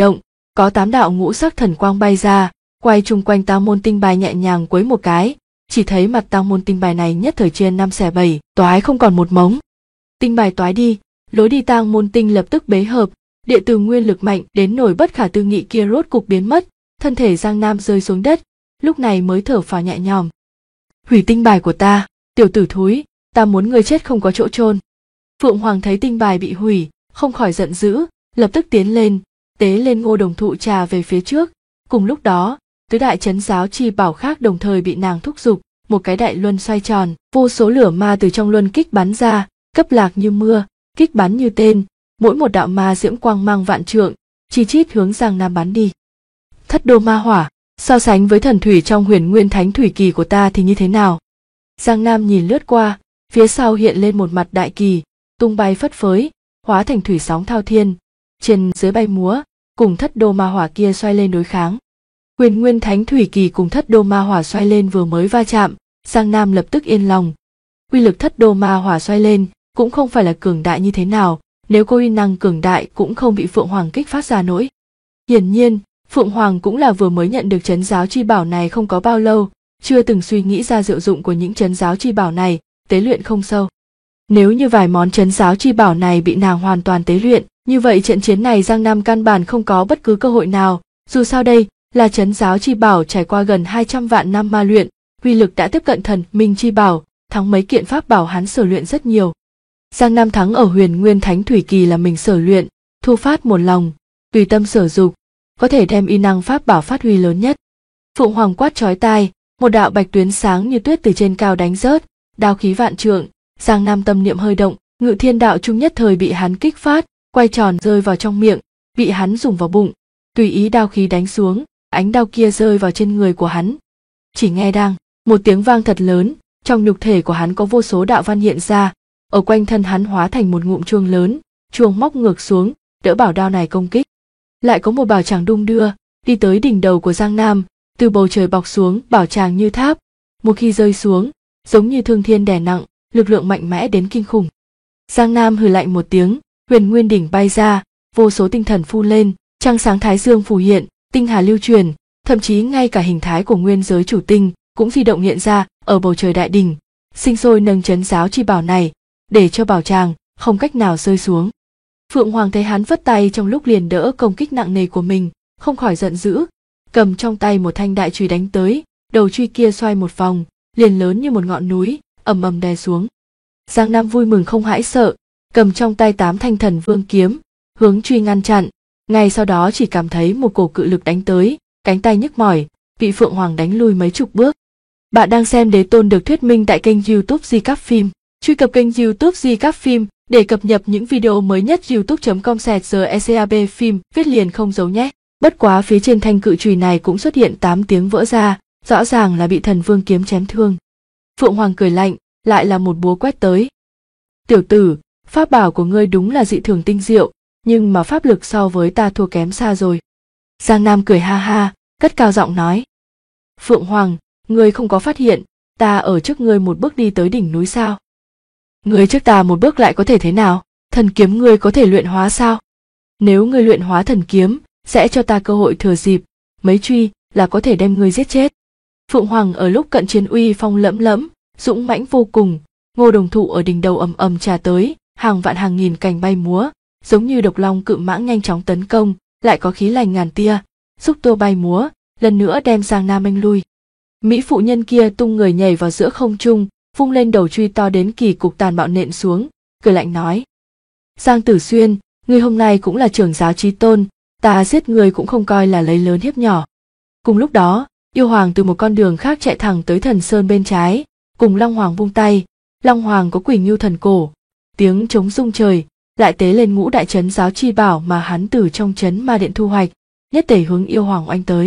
có 8 đạo ngũ sắc thần quang bay ra, quay chung quanh tang môn tinh bài nhẹ nhàng quấy một cái, chỉ thấy mặt tang môn tinh bài này nhất thời chia 5 xẻ 7, toái không còn một mống. Tinh bài toái đi, lối đi tang môn tinh lập tức bế hợp, địa từ nguyên lực mạnh đến nổi bất khả tư nghị kia rốt cục biến mất, thân thể Giang Nam rơi xuống đất, lúc này mới thở phào nhẹ nhõm. Hủy tinh bài của ta, tiểu tử thúi, ta muốn ngươi chết không có chỗ chôn. Phượng Hoàng thấy tinh bài bị hủy, không khỏi giận dữ, lập tức tiến lên, tế lên Ngô Đồng Thụ trà về phía trước. Cùng lúc đó, tứ đại trấn giáo chi bảo khác đồng thời bị nàng thúc giục, một cái đại luân xoay tròn, vô số lửa ma từ trong luân kích bắn ra, cấp lạc như mưa, kích bắn như tên, mỗi một đạo ma diễm quang mang vạn trượng, chi chít hướng Giang Nam bắn đi. Thất đô ma hỏa, so sánh với thần thủy trong Huyền Nguyên Thánh Thủy Kỳ của ta thì như thế nào? Giang Nam nhìn lướt qua, phía sau hiện lên một mặt đại kỳ, tung bay phất phới, hóa thành thủy sóng thao thiên, trên dưới bay múa, cùng thất đô ma hỏa kia xoay lên đối kháng. Huyền Nguyên Thánh Thủy Kỳ cùng thất đô ma hỏa xoay lên vừa mới va chạm, Giang Nam lập tức yên lòng. Uy lực thất đô ma hỏa xoay lên cũng không phải là cường đại như thế nào, nếu có uy năng cường đại cũng không bị Phượng Hoàng kích phát ra nổi. Hiển nhiên, Phượng Hoàng cũng là vừa mới nhận được trấn giáo chi bảo này không có bao lâu, chưa từng suy nghĩ ra diệu dụng của những trấn giáo chi bảo này, tế luyện không sâu. Nếu như vài món trấn giáo chi bảo này bị nàng hoàn toàn tế luyện, như vậy trận chiến này Giang Nam căn bản không có bất cứ cơ hội nào, dù sao đây là trấn giáo chi bảo trải qua gần 200 vạn năm ma luyện, uy lực đã tiếp cận thần minh chi bảo, thắng mấy kiện pháp bảo hắn sở luyện rất nhiều. Giang Nam thắng ở Huyền Nguyên Thánh Thủy Kỳ là mình sở luyện, thu phát một lòng, tùy tâm sở dục, có thể đem y năng pháp bảo phát huy lớn nhất. Phượng Hoàng quát chói tai, một đạo bạch tuyến sáng như tuyết từ trên cao đánh rớt, đao khí vạn trượng, Giang Nam tâm niệm hơi động, Ngự Thiên Đạo Trung nhất thời bị hắn kích phát, quay tròn rơi vào trong miệng, bị hắn dùng vào bụng, tùy ý đao khí đánh xuống, ánh đao kia rơi vào trên người của hắn. Chỉ nghe đang một tiếng vang thật lớn, trong nhục thể của hắn có vô số đạo văn hiện ra, ở quanh thân hắn hóa thành một ngụm chuông lớn, chuông móc ngược xuống, đỡ bảo đao này công kích. Lại có một bảo tràng đung đưa, đi tới đỉnh đầu của Giang Nam, từ bầu trời bọc xuống, bảo tràng như tháp, một khi rơi xuống, giống như thương thiên đè nặng, lực lượng mạnh mẽ đến kinh khủng. Giang Nam hừ lạnh một tiếng, Huyền Nguyên đỉnh bay ra, vô số tinh thần phun lên, trăng sáng thái dương phù hiện, tinh hà lưu truyền, thậm chí ngay cả hình thái của nguyên giới chủ tinh cũng di động hiện ra ở bầu trời đại đỉnh, sinh sôi nâng trấn giáo chi bảo này, để cho bảo tràng không cách nào rơi xuống. Phượng Hoàng thấy hắn vất tay trong lúc liền đỡ công kích nặng nề của mình, không khỏi giận dữ, cầm trong tay một thanh đại chùy đánh tới, đầu chùy kia xoay một vòng, liền lớn như một ngọn núi, ầm ầm đè xuống. Giang Nam vui mừng không hãi sợ, cầm trong tay 8 thanh thần vương kiếm, hướng chùy ngăn chặn, ngay sau đó chỉ cảm thấy một cổ cự lực đánh tới, cánh tay nhức mỏi, bị Phượng Hoàng đánh lui mấy chục bước. Bạn đang xem Đế Tôn được thuyết minh tại kênh YouTube Recap Phim. Truy cập kênh YouTube Recap Phim để cập nhật những video mới nhất. youtube.com/recap phim viết liền không giấu nhé. Bất quá phía trên thanh cự chùy này cũng xuất hiện 8 tiếng vỡ ra, rõ ràng là bị thần vương kiếm chém thương. Phượng Hoàng cười lạnh, lại là một búa quét tới. Tiểu tử, pháp bảo của ngươi đúng là dị thường tinh diệu, nhưng mà pháp lực so với ta thua kém xa rồi. Giang Nam cười ha ha, cất cao giọng nói. Phượng Hoàng, ngươi không có phát hiện, ta ở trước ngươi một bước đi tới đỉnh núi sao? Ngươi trước ta một bước lại có thể thế nào? Thần kiếm ngươi có thể luyện hóa sao? Nếu ngươi luyện hóa thần kiếm, sẽ cho ta cơ hội thừa dịp, mấy truy là có thể đem ngươi giết chết. Phượng Hoàng ở lúc cận chiến uy phong lẫm lẫm, dũng mãnh vô cùng, Ngô Đồng Thụ ở đỉnh đầu ầm ầm trà tới, hàng vạn hàng nghìn cành bay múa, giống như độc long cự mãng nhanh chóng tấn công, lại có khí lành ngàn tia, xúc tua bay múa, lần nữa đem Giang Nam anh lui. Mỹ phụ nhân kia tung người nhảy vào giữa không trung, vung lên đầu truy to đến kỳ cục tàn bạo nện xuống, cười lạnh nói: Giang Tử Xuyên, ngươi hôm nay cũng là trưởng giáo chí tôn, ta giết ngươi cũng không coi là lấy lớn hiếp nhỏ. Cùng lúc đó, Yêu Hoàng từ một con đường khác chạy thẳng tới Thần Sơn bên trái, cùng Long Hoàng vung tay. Long Hoàng có Quỷ Ngưu thần cổ, tiếng trống rung trời, lại tế lên ngũ đại trấn giáo chi bảo mà hắn từ trong trấn ma điện thu hoạch, nhất tể hướng Yêu Hoàng oanh tới.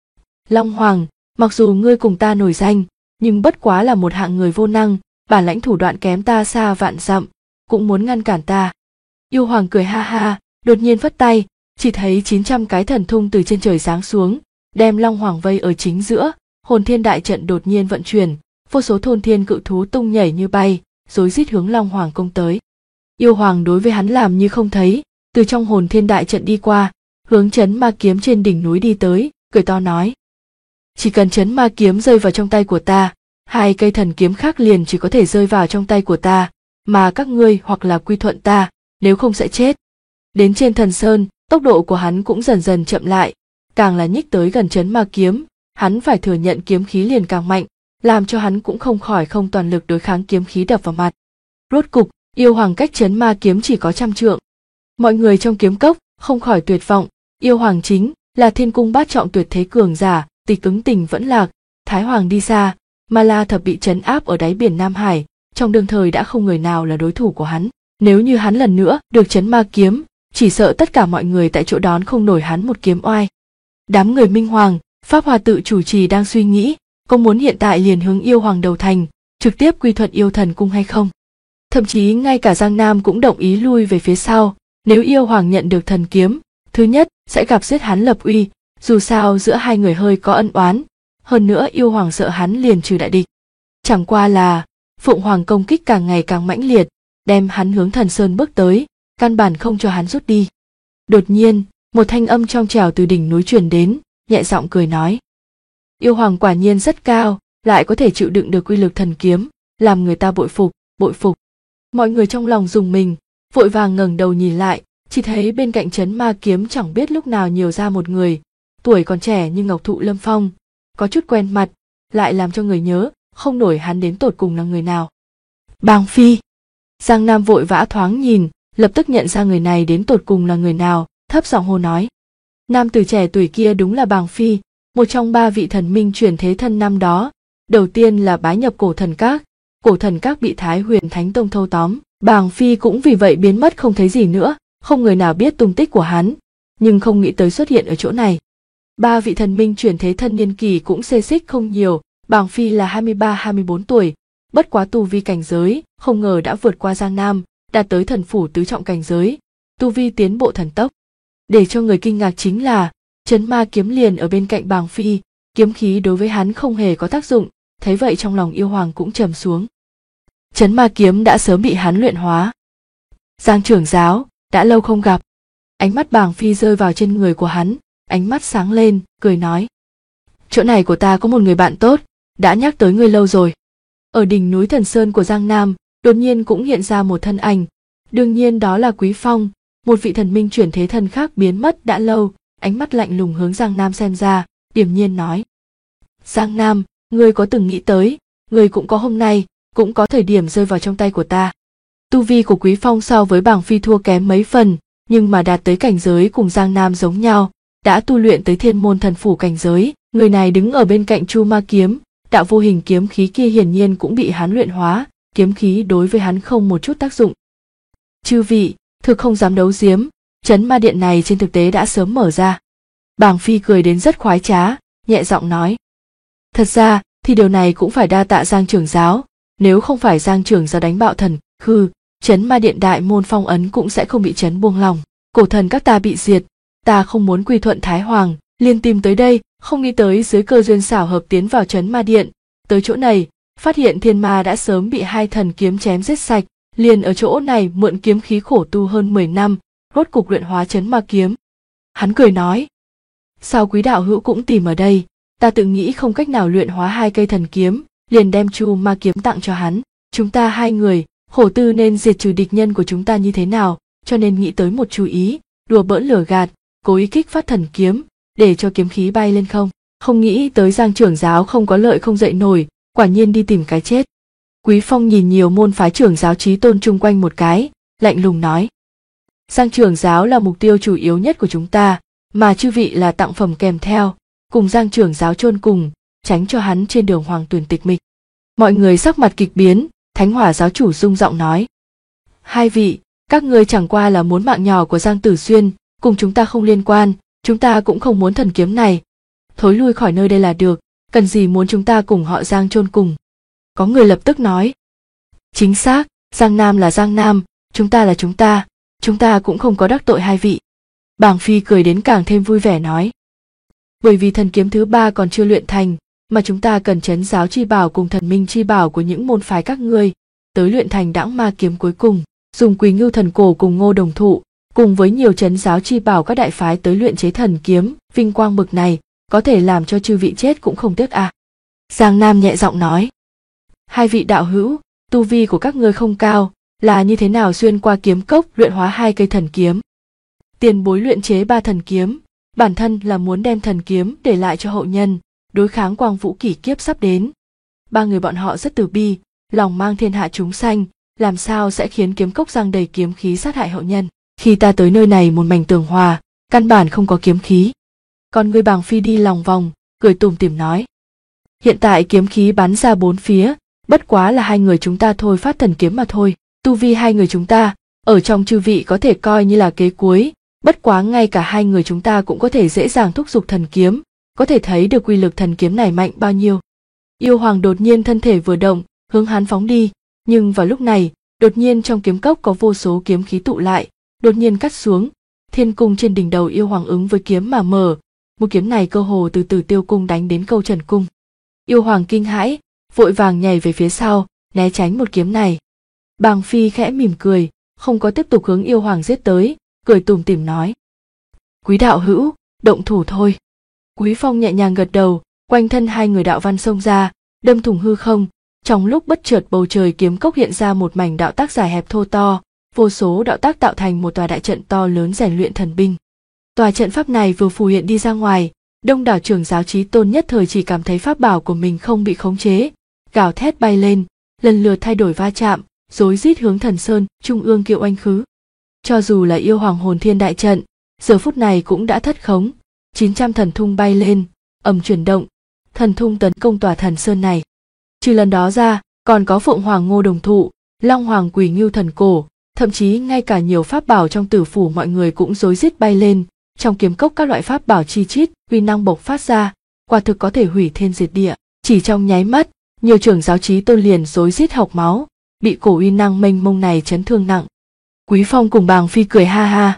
Long Hoàng, mặc dù ngươi cùng ta nổi danh, nhưng bất quá là một hạng người vô năng, bản lãnh thủ đoạn kém ta xa vạn dặm, cũng muốn ngăn cản ta. Yêu Hoàng cười ha ha, đột nhiên phất tay, chỉ thấy 900 cái thần thung từ trên trời giáng xuống, đem Long Hoàng vây ở chính giữa, hồn thiên đại trận đột nhiên vận chuyển, vô số thôn thiên cự thú tung nhảy như bay, rối rít hướng Long Hoàng công tới. Yêu Hoàng đối với hắn làm như không thấy, từ trong hồn thiên đại trận đi qua, hướng trấn ma kiếm trên đỉnh núi đi tới, cười to nói. Chỉ cần trấn ma kiếm rơi vào trong tay của ta, 2 cây thần kiếm khác liền chỉ có thể rơi vào trong tay của ta, mà các ngươi hoặc là quy thuận ta, nếu không sẽ chết. Đến trên thần sơn, tốc độ của hắn cũng dần dần chậm lại, càng là nhích tới gần trấn ma kiếm, hắn phải thừa nhận kiếm khí liền càng mạnh, làm cho hắn cũng không khỏi không toàn lực đối kháng kiếm khí đập vào mặt. Rốt cục, yêu hoàng cách trấn ma kiếm chỉ có 100 trượng. Mọi người trong kiếm cốc không khỏi tuyệt vọng, yêu hoàng chính là thiên cung bát trọng tuyệt thế cường giả, Tịch ứng tình vẫn lạc, Thái hoàng đi xa, Ma La Thập bị trấn áp ở đáy biển Nam Hải, trong đương thời đã không người nào là đối thủ của hắn. Nếu như hắn lần nữa được trấn ma kiếm, chỉ sợ tất cả mọi người tại chỗ đón không nổi hắn một kiếm oai. Đám người Minh Hoàng, Pháp Hòa tự chủ trì đang suy nghĩ, có muốn hiện tại liền hướng yêu hoàng đầu thành, trực tiếp quy thuận yêu thần cung hay không. Thậm chí ngay cả Giang Nam cũng đồng ý lui về phía sau, nếu yêu hoàng nhận được thần kiếm, thứ nhất sẽ gặp giết hắn lập uy, dù sao giữa hai người hơi có ân oán, hơn nữa yêu hoàng sợ hắn liền trừ đại địch. Chẳng qua là Phượng Hoàng công kích càng ngày càng mãnh liệt, đem hắn hướng thần sơn bước tới, căn bản không cho hắn rút đi. Đột nhiên, một thanh âm trong trẻo từ đỉnh núi truyền đến, nhẹ giọng cười nói. Yêu hoàng quả nhiên rất cao, lại có thể chịu đựng được uy lực thần kiếm, làm người ta bội phục, bội phục. Mọi người trong lòng rùng mình, vội vàng ngẩng đầu nhìn lại, chỉ thấy bên cạnh trấn ma kiếm chẳng biết lúc nào nhiều ra một người, tuổi còn trẻ như ngọc thụ lâm phong, có chút quen mặt, lại làm cho người nhớ không nổi hắn đến tột cùng là người nào. Bàng Phi. Giang Nam vội vã thoáng nhìn, lập tức nhận ra người này đến tột cùng là người nào, thấp giọng hô nói. Nam tử trẻ tuổi kia đúng là Bàng Phi, một trong 3 vị thần minh chuyển thế thân năm đó. Đầu tiên là bái nhập cổ thần các bị Thái Huyền Thánh Tông thâu tóm, Bàng Phi cũng vì vậy biến mất không thấy gì nữa, không người nào biết tung tích của hắn, nhưng không nghĩ tới xuất hiện ở chỗ này. 3 vị thần minh chuyển thế thân niên kỳ cũng xê xích không nhiều, Bàng Phi là 23-24 tuổi, bất quá tu vi cảnh giới, không ngờ đã vượt qua Giang Nam, đạt tới thần phủ tứ trọng cảnh giới, tu vi tiến bộ thần tốc. Để cho người kinh ngạc chính là, trấn ma kiếm liền ở bên cạnh Bàng Phi, kiếm khí đối với hắn không hề có tác dụng, thấy vậy trong lòng yêu hoàng cũng trầm xuống. Trấn ma kiếm đã sớm bị hắn luyện hóa. Giang trưởng giáo, đã lâu không gặp. Ánh mắt Bàng Phi rơi vào trên người của hắn, ánh mắt sáng lên, cười nói. Chỗ này của ta có một người bạn tốt, đã nhắc tới ngươi lâu rồi. Ở đỉnh núi Thần Sơn của Giang Nam, đột nhiên cũng hiện ra một thân ảnh, đương nhiên đó là Quý Phong, một vị thần minh chuyển thế thân khác biến mất đã lâu, ánh mắt lạnh lùng hướng Giang Nam xem ra, điềm nhiên nói. Giang Nam, ngươi có từng nghĩ tới, ngươi cũng có hôm nay, cũng có thời điểm rơi vào trong tay của ta. Tu vi của Quý Phong so với Bàng Phi thua kém mấy phần, nhưng mà đạt tới cảnh giới cùng Giang Nam giống nhau, đã tu luyện tới thiên môn thần phủ cảnh giới, người này đứng ở bên cạnh Chu Ma kiếm, đạo vô hình kiếm khí kia hiển nhiên cũng bị hắn luyện hóa, kiếm khí đối với hắn không một chút tác dụng. Chư vị, thực không dám đấu giếm, trấn ma điện này trên thực tế đã sớm mở ra. Bàng Phi cười đến rất khoái trá, nhẹ giọng nói. Thật ra, thì điều này cũng phải đa tạ Giang trưởng giáo, nếu không phải Giang trưởng giáo đánh bạo thần, trấn ma điện đại môn phong ấn cũng sẽ không bị trấn buông lòng. Cổ thần các ta bị diệt, ta không muốn quy thuận Thái Hoàng, liền tìm tới đây, không nghĩ tới dưới cơ duyên xảo hợp tiến vào trấn ma điện, tới chỗ này, phát hiện thiên ma đã sớm bị 2 thần kiếm chém giết sạch, liền ở chỗ này mượn kiếm khí khổ tu hơn 10 năm, rốt cục luyện hóa trấn ma kiếm. Hắn cười nói, sao Quý đạo hữu cũng tìm ở đây, ta tự nghĩ không cách nào luyện hóa 2 cây thần kiếm, liền đem Chu Ma kiếm tặng cho hắn, chúng ta 2 người, khổ tư nên diệt trừ địch nhân của chúng ta như thế nào, cho nên nghĩ tới một chú ý, đùa bỡn lửa gạt, cố ý kích phát thần kiếm, để cho kiếm khí bay lên không nghĩ tới Giang trưởng giáo không có lợi không dậy nổi, quả nhiên đi tìm cái chết. Quý Phong nhìn nhiều môn phái trưởng giáo chí tôn chung quanh một cái, lạnh lùng nói. Giang trưởng giáo là mục tiêu chủ yếu nhất của chúng ta, mà chư vị là tặng phẩm kèm theo, cùng Giang trưởng giáo chôn cùng, tránh cho hắn trên đường hoàng tuyển tịch mịch. Mọi người sắc mặt kịch biến, Thánh Hỏa giáo chủ rung giọng nói. 2 vị, các ngươi chẳng qua là muốn mạng nhỏ của Giang Tử Xuyên, cùng chúng ta không liên quan, chúng ta cũng không muốn thần kiếm này. Thối lui khỏi nơi đây là được, cần gì muốn chúng ta cùng họ Giang chôn cùng. Có người lập tức nói. Chính xác, Giang Nam là Giang Nam, chúng ta là chúng ta cũng không có đắc tội 2 vị. Bàng Phi cười đến càng thêm vui vẻ nói. Bởi vì thần kiếm thứ 3 còn chưa luyện thành, mà chúng ta cần trấn giáo chi bảo cùng thần minh chi bảo của những môn phái các ngươi, tới luyện thành đãng ma kiếm cuối cùng, dùng Quỳ Ngưu thần cổ cùng Ngô Đồng Thụ, Cùng với nhiều trấn giáo chi bảo các đại phái tới luyện chế thần kiếm, vinh quang bực này, có thể làm cho chư vị chết cũng không tiếc à. Giang Nam nhẹ giọng nói. Hai vị đạo hữu, tu vi của các ngươi không cao, là như thế nào xuyên qua kiếm cốc luyện hóa 2 cây thần kiếm? Tiền bối luyện chế 3 thần kiếm, bản thân là muốn đem thần kiếm để lại cho hậu nhân, đối kháng quang vũ kỷ kiếp sắp đến. 3 người bọn họ rất từ bi, lòng mang thiên hạ chúng sanh, làm sao sẽ khiến kiếm cốc giăng đầy kiếm khí sát hại hậu nhân. Khi ta tới nơi này một mảnh tường hòa, căn bản không có kiếm khí. Còn người Bàng Phi đi lòng vòng, cười tủm tỉm nói. Hiện tại kiếm khí bắn ra 4 phía, bất quá là 2 người chúng ta thôi phát thần kiếm mà thôi. Tu vi 2 người chúng ta, ở trong chư vị có thể coi như là kế cuối, bất quá ngay cả 2 người chúng ta cũng có thể dễ dàng thúc giục thần kiếm, có thể thấy được uy lực thần kiếm này mạnh bao nhiêu. Yêu Hoàng đột nhiên thân thể vừa động, hướng hắn phóng đi, nhưng vào lúc này, đột nhiên trong kiếm cốc có vô số kiếm khí tụ lại, đột nhiên cắt xuống, thiên cung trên đỉnh đầu Yêu Hoàng ứng với kiếm mà mở, một kiếm này cơ hồ từ Tử Tiêu cung đánh đến Câu Trần cung. Yêu Hoàng kinh hãi, vội vàng nhảy về phía sau, né tránh một kiếm này. Bàng Phi khẽ mỉm cười, không có tiếp tục hướng Yêu Hoàng giết tới, cười tủm tỉm nói. Quý đạo hữu, động thủ thôi. Quý Phong nhẹ nhàng gật đầu, quanh thân 2 người đạo văn xông ra, đâm thủng hư không, trong lúc bất chợt bầu trời kiếm cốc hiện ra một mảnh đạo tác dài hẹp thô to, vô số đạo tác tạo thành một tòa đại trận to lớn rèn luyện thần binh. Tòa trận pháp này vừa phù hiện đi ra ngoài, đông đảo trưởng giáo chí tôn nhất thời chỉ cảm thấy pháp bảo của mình không bị khống chế, gào thét bay lên, lần lượt thay đổi va chạm, rối rít hướng Thần Sơn trung ương kiệu oanh khứ. Cho dù là Yêu Hoàng hồn thiên đại trận, giờ phút này cũng đã thất khống, 900 thần thung bay lên, ầm chuyển động, thần thung tấn công tòa Thần Sơn này. Trừ lần đó ra, còn có Phượng Hoàng Ngô Đồng Thụ, Long Hoàng Quỳ Ngưu Thần Cổ, thậm chí ngay cả nhiều pháp bảo trong tử phủ mọi người cũng rối rít bay lên. Trong kiếm cốc các loại pháp bảo chi chít, uy năng bộc phát ra, quả thực có thể hủy thiên diệt địa. Chỉ trong nháy mắt, nhiều trưởng giáo chí tôn liền rối rít hộc máu, bị cổ uy năng mênh mông này chấn thương nặng. Quý Phong cùng Bàng Phi cười ha ha,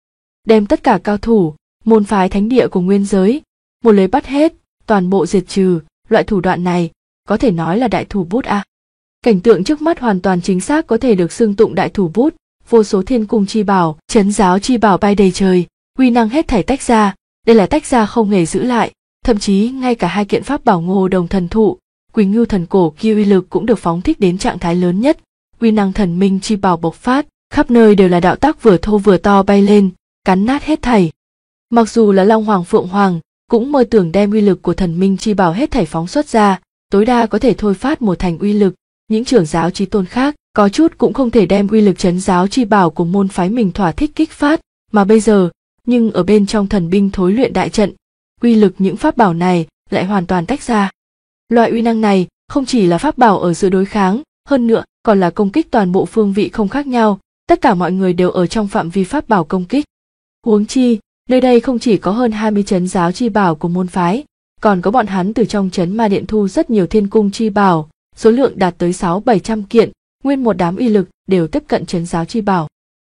đem tất cả cao thủ, môn phái thánh địa của nguyên giới, một lấy bắt hết, toàn bộ diệt trừ. Loại thủ đoạn này, có thể nói là đại thủ bút à. Cảnh tượng trước mắt hoàn toàn chính xác có thể được xưng tụng đại thủ bút, vô số thiên cung chi bảo, trấn giáo chi bảo bay đầy trời. Uy năng hết thảy tách ra, đây là tách ra không hề giữ lại, thậm chí ngay cả 2 kiện pháp bảo Ngô Đồng Thần Thụ, Quỳ Ngưu Thần Cổ kia uy lực cũng được phóng thích đến trạng thái lớn nhất, uy năng thần minh chi bảo bộc phát, khắp nơi đều là đạo tác vừa thô vừa to bay lên, cắn nát hết thảy. Mặc dù là Long Hoàng Phượng Hoàng, cũng mơ tưởng đem uy lực của thần minh chi bảo hết thảy phóng xuất ra, tối đa có thể thôi phát một thành uy lực, những trưởng giáo chí tôn khác, có chút cũng không thể đem uy lực trấn giáo chi bảo của môn phái mình thỏa thích kích phát, mà bây giờ nhưng ở bên trong thần binh thối luyện đại trận, uy lực những pháp bảo này lại hoàn toàn tách ra. Loại uy năng này không chỉ là pháp bảo ở giữa đối kháng, hơn nữa còn là công kích toàn bộ phương vị không khác nhau, tất cả mọi người đều ở trong phạm vi pháp bảo công kích. Huống chi, nơi đây không chỉ có hơn 20 trấn giáo chi bảo của môn phái, còn có bọn hắn từ trong trấn Ma Điện thu rất nhiều thiên cung chi bảo, số lượng đạt tới 600-700 kiện, nguyên một đám uy lực đều tiếp cận trấn giáo chi bảo.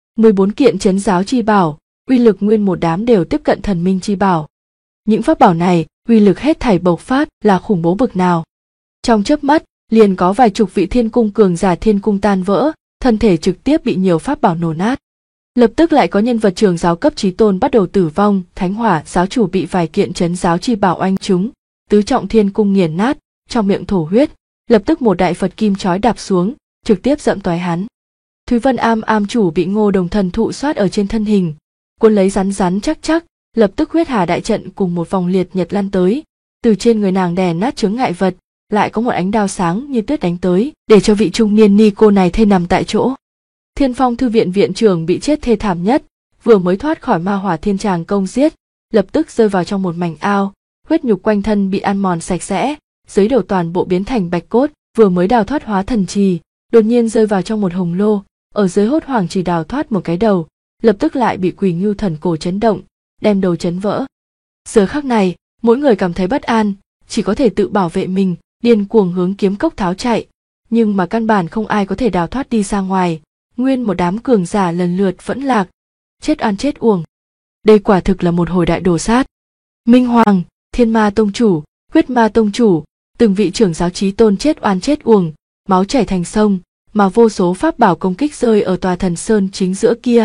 14 kiện trấn giáo chi bảo, uy lực nguyên một đám đều tiếp cận thần minh chi bảo. Những pháp bảo này, uy lực hết thảy bộc phát là khủng bố bực nào. Trong chớp mắt, liền có vài chục vị thiên cung cường giả thiên cung tan vỡ, thân thể trực tiếp bị nhiều pháp bảo nổ nát. Lập tức lại có nhân vật trưởng giáo cấp chí tôn bắt đầu tử vong, Thánh Hỏa giáo chủ bị vài kiện trấn giáo chi bảo oanh trúng, tứ trọng thiên cung nghiền nát, trong miệng thổ huyết, lập tức một đại Phật kim chói đạp xuống, trực tiếp dẫm toái hắn. Thúy Vân am chủ bị Ngô Đồng Thần Thụ xoát ở trên thân hình, cuốn lấy rắn chắc, lập tức huyết hà đại trận cùng một vòng liệt nhật lan tới, từ trên người nàng đè nát chướng ngại vật, lại có một ánh đao sáng như tuyết đánh tới, để cho vị trung niên ni cô này thê nằm tại chỗ. Thiên Phong thư viện viện trưởng bị chết thê thảm nhất, vừa mới thoát khỏi ma hỏa thiên tràng công giết, lập tức rơi vào trong một mảnh ao, huyết nhục quanh thân bị ăn mòn sạch sẽ, dưới đầu toàn bộ biến thành bạch cốt, vừa mới đào thoát hóa thần trì, đột nhiên rơi vào trong một hồng lô, ở dưới hốt hoảng chỉ đào thoát một cái đầu, lập tức lại bị Quỳ Ngưu Thần Cổ chấn động, đem đầu chấn vỡ. Giờ khắc này, mỗi người cảm thấy bất an, chỉ có thể tự bảo vệ mình, điên cuồng hướng kiếm cốc tháo chạy, nhưng mà căn bản không ai có thể đào thoát đi ra ngoài, nguyên một đám cường giả lần lượt vẫn lạc, chết oan chết uổng. Đây quả thực là một hồi đại đồ sát. Minh Hoàng, Thiên Ma Tông chủ, Huyết Ma Tông chủ, từng vị trưởng giáo chí tôn chết oan chết uổng, máu chảy thành sông, mà vô số pháp bảo công kích rơi ở tòa Thần Sơn chính giữa kia,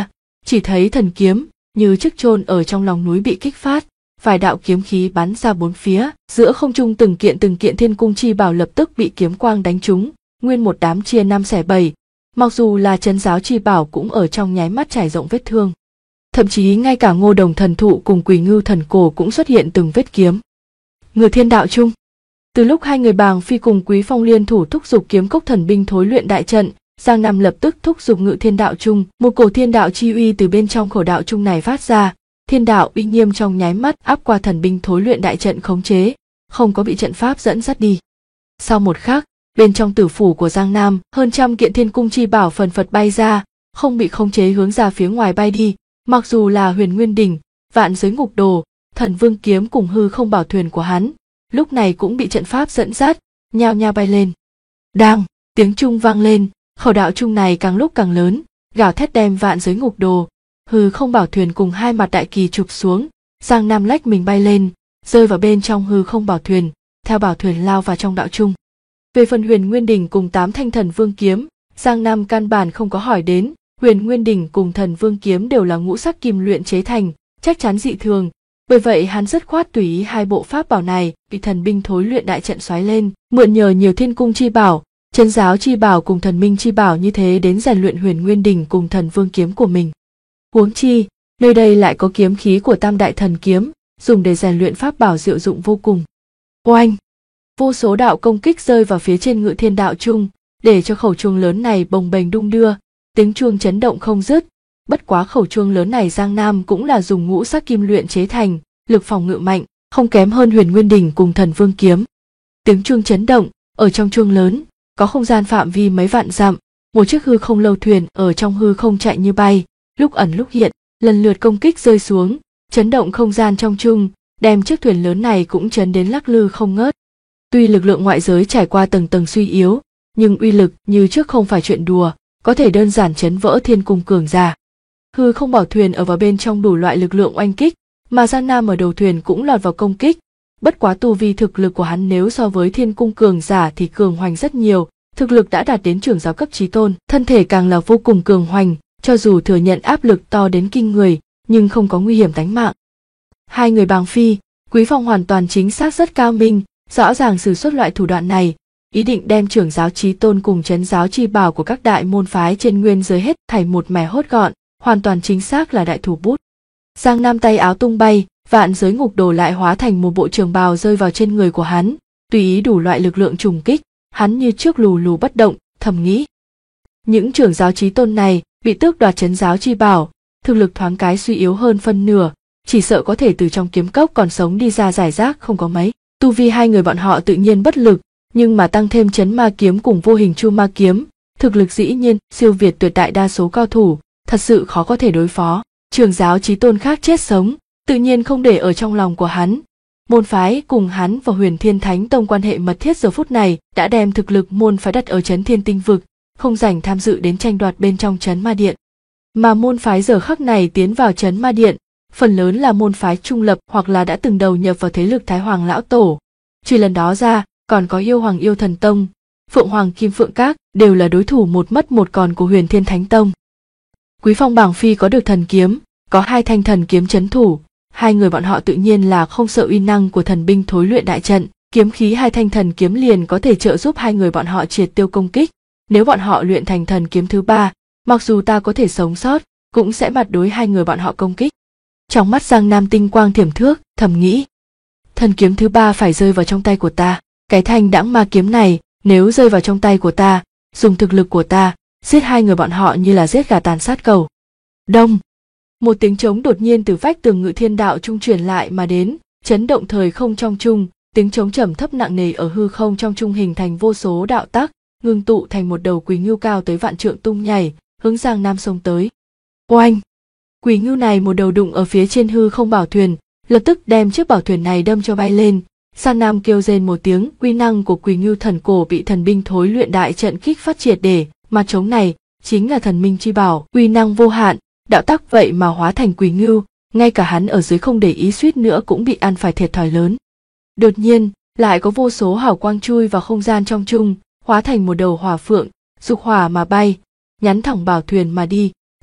chỉ thấy thần kiếm như chiếc chôn ở trong lòng núi bị kích phát, vài đạo kiếm khí bắn ra bốn phía, giữa không trung từng kiện thiên cung chi bảo lập tức bị kiếm quang đánh trúng, nguyên một đám chia năm xẻ bảy, mặc dù là trấn giáo chi bảo cũng ở trong nháy mắt trải rộng vết thương. Thậm chí ngay cả Ngô Đồng thần thụ cùng Quỳ Ngưu thần cổ cũng xuất hiện từng vết kiếm. Ngự Thiên đạo chung. Từ lúc hai người Bàng Phi cùng Quý Phong liên thủ thúc giục kiếm cốc thần binh thối luyện đại trận, Giang Nam lập tức thúc giục Ngự Thiên đạo chung, một cổ thiên đạo chi uy từ bên trong khẩu đạo chung này phát ra, thiên đạo uy nghiêm trong nháy mắt áp qua thần binh thối luyện đại trận khống chế, không có bị trận pháp dẫn dắt đi. Sau một khắc, bên trong tử phủ của Giang Nam, hơn trăm kiện thiên cung chi bảo phần phật bay ra, không bị khống chế hướng ra phía ngoài bay đi, mặc dù là Huyền Nguyên Đỉnh, Vạn Giới Ngục Đồ, Thần Vương kiếm cùng hư không bảo thuyền của hắn, lúc này cũng bị trận pháp dẫn dắt, nhao nhao bay lên. Đang, tiếng trung vang lên, khẩu đạo chung này càng lúc càng lớn, gào thét đem Vạn Giới Ngục Đồ, hư không bảo thuyền cùng hai mặt đại kỳ chụp xuống. Giang Nam lách mình bay lên, rơi vào bên trong hư không bảo thuyền, theo bảo thuyền lao vào trong đạo chung. Về phần Huyền Nguyên Đỉnh cùng 8 thanh thần vương kiếm, Giang Nam căn bản không có hỏi đến. Huyền Nguyên Đỉnh cùng thần vương kiếm đều là ngũ sắc kim luyện chế thành, chắc chắn dị thường, bởi vậy hắn dứt khoát tùy ý hai bộ pháp bảo này bị thần binh thối luyện đại trận xoáy lên, mượn nhờ nhiều thiên cung chi bảo, trấn giáo chi bảo cùng thần minh chi bảo như thế đến rèn luyện Huyền Nguyên Đỉnh cùng thần vương kiếm của mình. Huống chi, nơi đây lại có kiếm khí của Tam Đại Thần Kiếm, dùng để rèn luyện pháp bảo diệu dụng vô cùng. Oanh! Vô số đạo công kích rơi vào phía trên Ngự Thiên đạo chung, để cho khẩu chuông lớn này bồng bềnh đung đưa, tiếng chuông chấn động không dứt. Bất quá khẩu chuông lớn này Giang Nam cũng là dùng ngũ sắc kim luyện chế thành, lực phòng ngự mạnh, không kém hơn Huyền Nguyên Đỉnh cùng Thần Vương kiếm. Tiếng chuông chấn động, ở trong chuông lớn, có không gian phạm vi mấy vạn dặm, một chiếc hư không lâu thuyền ở trong hư không chạy như bay, lúc ẩn lúc hiện, lần lượt công kích rơi xuống, chấn động không gian trong chung, đem chiếc thuyền lớn này cũng chấn đến lắc lư không ngớt. Tuy lực lượng ngoại giới trải qua tầng tầng suy yếu, nhưng uy lực như trước không phải chuyện đùa, có thể đơn giản chấn vỡ thiên cung cường giả. Hư không bảo thuyền ở vào bên trong đủ loại lực lượng oanh kích, mà Giang Nam ở đầu thuyền cũng lọt vào công kích. Bất quá tu vi thực lực của hắn nếu so với thiên cung cường giả thì cường hoành rất nhiều, thực lực đã đạt đến trưởng giáo cấp chí tôn, thân thể càng là vô cùng cường hoành, cho dù thừa nhận áp lực to đến kinh người, nhưng không có nguy hiểm tính mạng. Hai người Bàng Phi, Quý Phong hoàn toàn chính xác rất cao minh, rõ ràng sử xuất loại thủ đoạn này, ý định đem trưởng giáo chí tôn cùng trấn giáo chi bảo của các đại môn phái trên nguyên giới hết thảy một mẻ hốt gọn, hoàn toàn chính xác là đại thủ bút. Giang Nam tay áo tung bay, Vạn Giới Ngục Đồ lại hóa thành một bộ trường bào rơi vào trên người của hắn, tùy ý đủ loại lực lượng trùng kích, hắn như trước lù lù bất động, thầm nghĩ. Những trưởng giáo chí tôn này bị tước đoạt trấn giáo chi bảo, thực lực thoáng cái suy yếu hơn phân nửa, chỉ sợ có thể từ trong kiếm cốc còn sống đi ra giải rác không có mấy. Tu vi hai người bọn họ tự nhiên bất lực, nhưng mà tăng thêm Chấn Ma kiếm cùng Vô Hình Chu Ma kiếm, thực lực dĩ nhiên siêu việt tuyệt đại đa số cao thủ, thật sự khó có thể đối phó. Trưởng giáo chí tôn khác chết sống, tự nhiên không để ở trong lòng của hắn. Môn phái cùng hắn và Huyền Thiên Thánh Tông quan hệ mật thiết giờ phút này đã đem thực lực môn phái đặt ở Chấn Thiên Tinh vực, không rảnh tham dự đến tranh đoạt bên trong Chấn Ma Điện. Mà môn phái giờ khắc này tiến vào Chấn Ma Điện, phần lớn là môn phái trung lập hoặc là đã từng đầu nhập vào thế lực Thái Hoàng lão tổ. Trừ lần đó ra, còn có Yêu Hoàng Yêu Thần Tông, Phượng Hoàng Kim Phượng Các đều là đối thủ một mất một còn của Huyền Thiên Thánh Tông. Quý Phong Bàng Phi có được thần kiếm, có hai thanh thần kiếm trấn thủ, hai người bọn họ tự nhiên là không sợ uy năng của thần binh thối luyện đại trận, kiếm khí hai thanh thần kiếm liền có thể trợ giúp hai người bọn họ triệt tiêu công kích. Nếu bọn họ luyện thành thần kiếm thứ ba, mặc dù ta có thể sống sót, cũng sẽ mặt đối hai người bọn họ công kích. Trong mắt Giang Nam tinh quang thiểm thước, thầm nghĩ, thần kiếm thứ ba phải rơi vào trong tay của ta, cái thanh đãng ma kiếm này nếu rơi vào trong tay của ta, dùng thực lực của ta, giết hai người bọn họ như là giết gà tàn sát cầu. Đông, một tiếng trống đột nhiên từ vách tường Ngự Thiên đạo trung truyền lại mà đến, chấn động thời không trong trung, tiếng trống trầm thấp nặng nề ở hư không trong trung hình thành vô số đạo tắc, ngưng tụ thành một đầu quỳ ngưu cao tới vạn trượng tung nhảy, hướng Giang Nam xông tới. Oanh! Quỳ ngưu này một đầu đụng ở phía trên hư không bảo thuyền, lập tức đem chiếc bảo thuyền này đâm cho bay lên. Giang Nam kêu rên một tiếng, uy năng của Quỳ Ngưu thần cổ bị thần binh thối luyện đại trận kích phát triệt để, mà trống này chính là thần minh chi bảo, uy năng vô hạn, đạo tắc vậy mà hóa thành Quỳ Ngưu, ngay cả hắn ở dưới không để ý suýt nữa cũng bị ăn phải thiệt thòi lớn. Đột nhiên, lại có vô số hào quang chui vào không gian trong trung, hóa thành một đầu hỏa phượng, dục hỏa mà bay, nhắm thẳng bảo thuyền mà đi,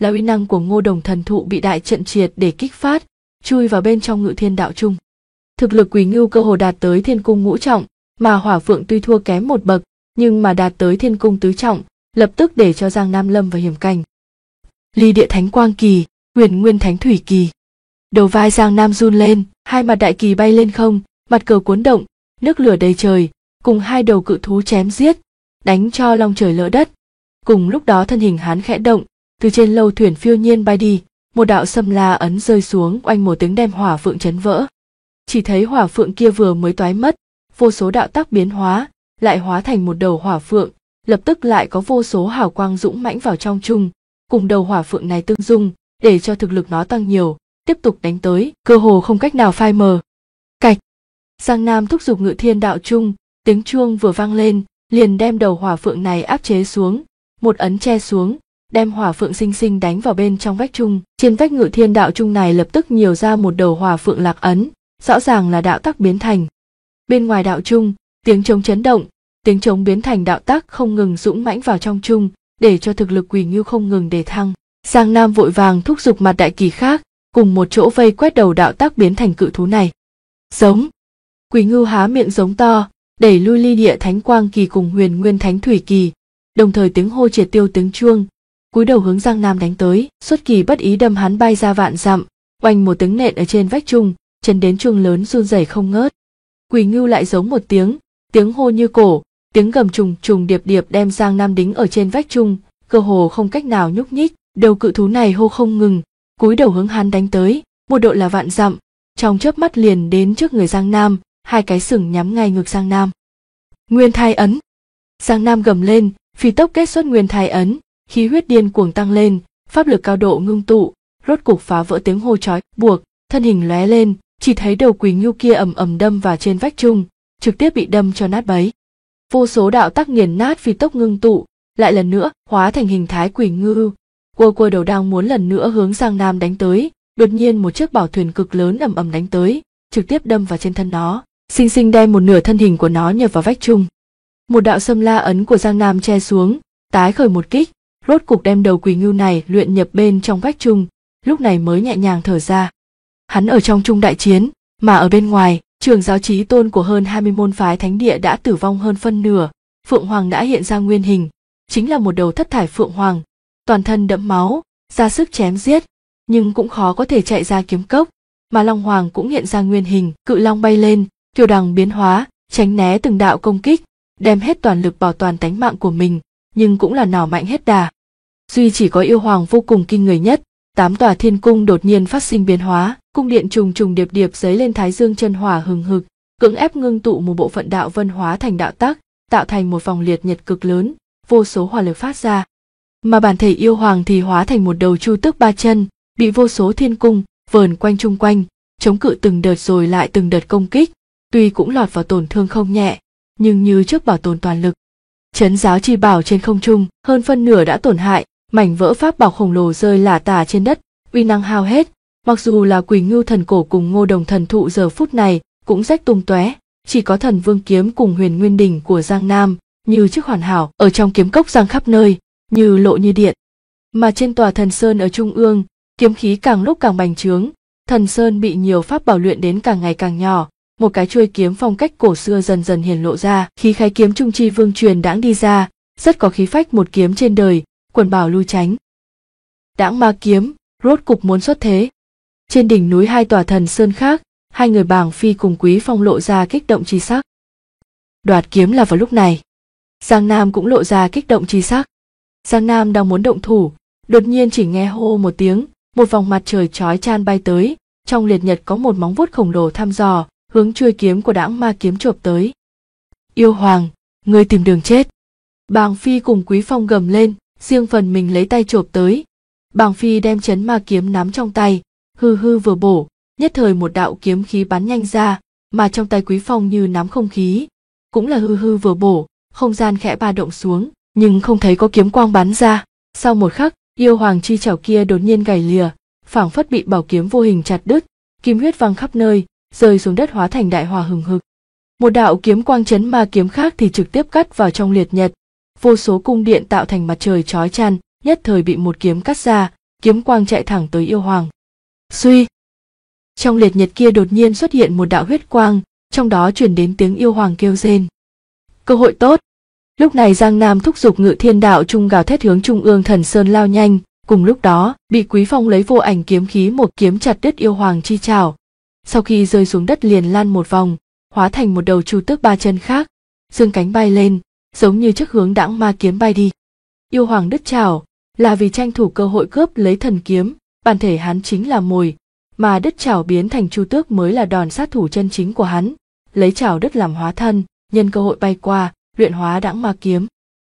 là uy năng của Ngô Đồng thần thụ bị đại trận triệt để kích phát, chui vào bên trong Ngự Thiên đạo trung. Thực lực Quỳ Ngưu cơ hồ đạt tới Thiên cung ngũ trọng, mà Hỏa Phượng tuy thua kém một bậc, nhưng mà đạt tới Thiên cung tứ trọng, lập tức để cho Giang Nam lâm vào hiểm cảnh. Ly Địa Thánh Quang Kỳ, Huyền Nguyên Thánh Thủy Kỳ. Đầu vai Giang Nam run lên, hai mặt đại kỳ bay lên không, mặt cờ cuốn động, nước lửa đầy trời, cùng hai đầu cự thú chém giết, đánh cho long trời lỡ đất. Cùng lúc đó thân hình hắn khẽ động, từ trên lâu thuyền phiêu nhiên bay đi, một đạo Sâm La ấn rơi xuống, oanh một tiếng đem Hỏa Phượng chấn vỡ. Chỉ thấy Hỏa Phượng kia vừa mới toái mất, vô số đạo tác biến hóa, lại hóa thành một đầu Hỏa Phượng, lập tức lại có vô số hào quang dũng mãnh vào trong chung, cùng đầu Hỏa Phượng này tương dung, để cho thực lực nó tăng nhiều, tiếp tục đánh tới, cơ hồ không cách nào phai mờ. Cạch. Giang Nam thúc giục Ngự Thiên đạo trung, tiếng chuông vừa vang lên, liền đem đầu Hỏa Phượng này áp chế xuống, một ấn che xuống, đem Hỏa Phượng sinh sinh đánh vào bên trong vách trung. Trên vách Ngự Thiên đạo trung này lập tức nhiều ra một đầu Hỏa Phượng lạc ấn, rõ ràng là đạo tắc biến thành. Bên ngoài đạo trung, tiếng trống chấn động, tiếng trống biến thành đạo tắc không ngừng dũng mãnh vào trong trung, để cho thực lực Quỳ Ngưu không ngừng đề thăng. Giang Nam vội vàng thúc giục mặt đại kỳ khác, cùng một chỗ vây quét đầu đạo tắc biến thành cự thú này. Giống. Quỳ Ngưu há miệng giống to, đẩy lui Ly Địa Thánh Quang Kỳ cùng Huyền Nguyên Thánh Thủy Kỳ, đồng thời tiếng hô triệt tiêu tiếng chuông, cúi đầu hướng Giang Nam đánh tới, xuất kỳ bất ý đâm hắn bay ra vạn dặm, oanh một tiếng nện ở trên vách trung, chấn đến chuông lớn run rẩy không ngớt. Quỳ Ngưu lại giống một tiếng hô như cổ, tiếng gầm trùng trùng điệp điệp đem Giang Nam đính ở trên vách trung, cơ hồ không cách nào nhúc nhích. Đầu cự thú này hô không ngừng, cúi đầu hướng hắn đánh tới, một độ là vạn dặm, trong chớp mắt liền đến trước người Giang Nam, hai cái sừng nhắm ngay ngực Giang Nam. Nguyên Thai ấn. Giang Nam gầm lên, phi tốc kết xuất Nguyên Thai ấn, khí huyết điên cuồng tăng lên, pháp lực cao độ ngưng tụ, rốt cục phá vỡ tiếng hô chói buộc, thân hình lóe lên, chỉ thấy đầu Quỳ Ngưu kia ầm ầm đâm vào trên vách trung, trực tiếp bị đâm cho nát bấy. Vô số đạo tắc nghiền nát phi tốc ngưng tụ, lại lần nữa hóa thành hình thái Quỳ Ngưu. Quơ đầu đang muốn lần nữa hướng Giang Nam đánh tới, đột nhiên một chiếc bảo thuyền cực lớn ầm ầm đánh tới, trực tiếp đâm vào trên thân nó, xinh xinh đem một nửa thân hình của nó nhập vào vách trung. Một đạo Sâm La ấn của Giang Nam che xuống, tái khởi một kích, rốt cục đem đầu Quỳ Ngưu này luyện nhập bên trong vách trung, lúc này mới nhẹ nhàng thở ra. Hắn ở trong trung đại chiến, mà ở bên ngoài, Trường Giáo Chí Tôn của hơn 20 môn phái thánh địa đã tử vong hơn phân nửa, Phượng Hoàng đã hiện ra nguyên hình, chính là một đầu thất thải Phượng Hoàng, toàn thân đẫm máu, ra sức chém giết, nhưng cũng khó có thể chạy ra kiếm cốc, mà Long Hoàng cũng hiện ra nguyên hình, cự long bay lên, kiều đằng biến hóa, tránh né từng đạo công kích, đem hết toàn lực bảo toàn tánh mạng của mình, nhưng cũng là nỏ mạnh hết đà. Duy chỉ có Yêu Hoàng vô cùng kinh người nhất, 8 tòa thiên cung đột nhiên phát sinh biến hóa, cung điện trùng trùng điệp điệp giấy lên thái dương chân hỏa hừng hực, cưỡng ép ngưng tụ một bộ phận đạo vân hóa thành đạo tắc, tạo thành một vòng liệt nhật cực lớn, vô số hỏa lực phát ra. Mà bản thể Yêu Hoàng thì hóa thành một đầu chu tước ba chân, bị vô số thiên cung vờn quanh chung quanh, chống cự từng đợt rồi lại từng đợt công kích, tuy cũng lọt vào tổn thương không nhẹ, nhưng như trước bảo tồn toàn lực. Trấn Giáo Chi Bảo trên không trung, hơn phân nửa đã tổn hại, mảnh vỡ pháp bảo khổng lồ rơi lả tả trên đất, uy năng hao hết. Mặc dù là Quỳ Ngưu thần cổ cùng Ngô Đồng thần thụ giờ phút này cũng rách tung tóe, chỉ có Thần Vương kiếm cùng Huyền Nguyên đỉnh của Giang Nam như chiếc hoàn hảo ở trong kiếm cốc giang khắp nơi, như lộ như điện. Mà trên tòa Thần Sơn ở trung ương, kiếm khí càng lúc càng bành trướng, Thần Sơn bị nhiều pháp bảo luyện đến càng ngày càng nhỏ, một cái chuôi kiếm phong cách cổ xưa dần dần hiển lộ ra, khí khái kiếm trung chi vương truyền đãng đi ra, rất có khí phách một kiếm trên đời, quần bảo lui tránh. Đãng ma kiếm, rốt cục muốn xuất thế. Trên đỉnh núi hai tòa Thần Sơn khác, hai người Bàng Phi cùng Quý Phong lộ ra kích động chi sắc. Đoạt kiếm là vào lúc này, Giang Nam cũng lộ ra kích động chi sắc. Giang Nam đang muốn động thủ, đột nhiên chỉ nghe hô một tiếng, một vòng mặt trời chói chan bay tới, trong liệt nhật có một móng vuốt khổng lồ thăm dò, hướng chuôi kiếm của Đãng ma kiếm chộp tới. Yêu Hoàng, ngươi tìm đường chết. Bàng Phi cùng Quý Phong gầm lên, riêng phần mình lấy tay chộp tới. Bàng Phi đem chấn ma kiếm nắm trong tay, hư hư vừa bổ, nhất thời một đạo kiếm khí bắn nhanh ra, mà trong tay Quý Phong như nắm không khí, cũng là hư hư vừa bổ, không gian khẽ ba động xuống, nhưng không thấy có kiếm quang bắn ra. Sau một khắc, Yêu Hoàng chi chảo kia đột nhiên gảy lìa, phảng phất bị bảo kiếm vô hình chặt đứt, kim huyết văng khắp nơi, rơi xuống đất hóa thành đại hỏa hừng hực. Một đạo kiếm quang chấn ma kiếm khác thì trực tiếp cắt vào trong liệt nhật, vô số cung điện tạo thành mặt trời chói chang, nhất thời bị một kiếm cắt ra, kiếm quang chạy thẳng tới yêu hoàng. Suy! Trong liệt nhật kia đột nhiên xuất hiện một đạo huyết quang, trong đó truyền đến tiếng yêu hoàng kêu rên. Cơ hội tốt! Lúc này Giang Nam thúc giục Ngự Thiên Đạo Trung gào thét hướng Trung ương Thần Sơn lao nhanh, cùng lúc đó bị Quý Phong lấy vô ảnh kiếm khí một kiếm chặt đứt yêu hoàng chi trảo. Sau khi rơi xuống đất liền lăn một vòng, hóa thành một đầu chu tước ba chân khác, dương cánh bay lên, giống như trước hướng Đãng Ma kiếm bay đi. Yêu hoàng đứt trảo là vì tranh thủ cơ hội cướp lấy thần kiếm, bản thể hắn chính là mồi, mà đứt trảo biến thành chu tước mới là đòn sát thủ chân chính của hắn, lấy trảo đứt làm hóa thân, nhân cơ hội bay qua, luyện hóa Đãng Ma kiếm.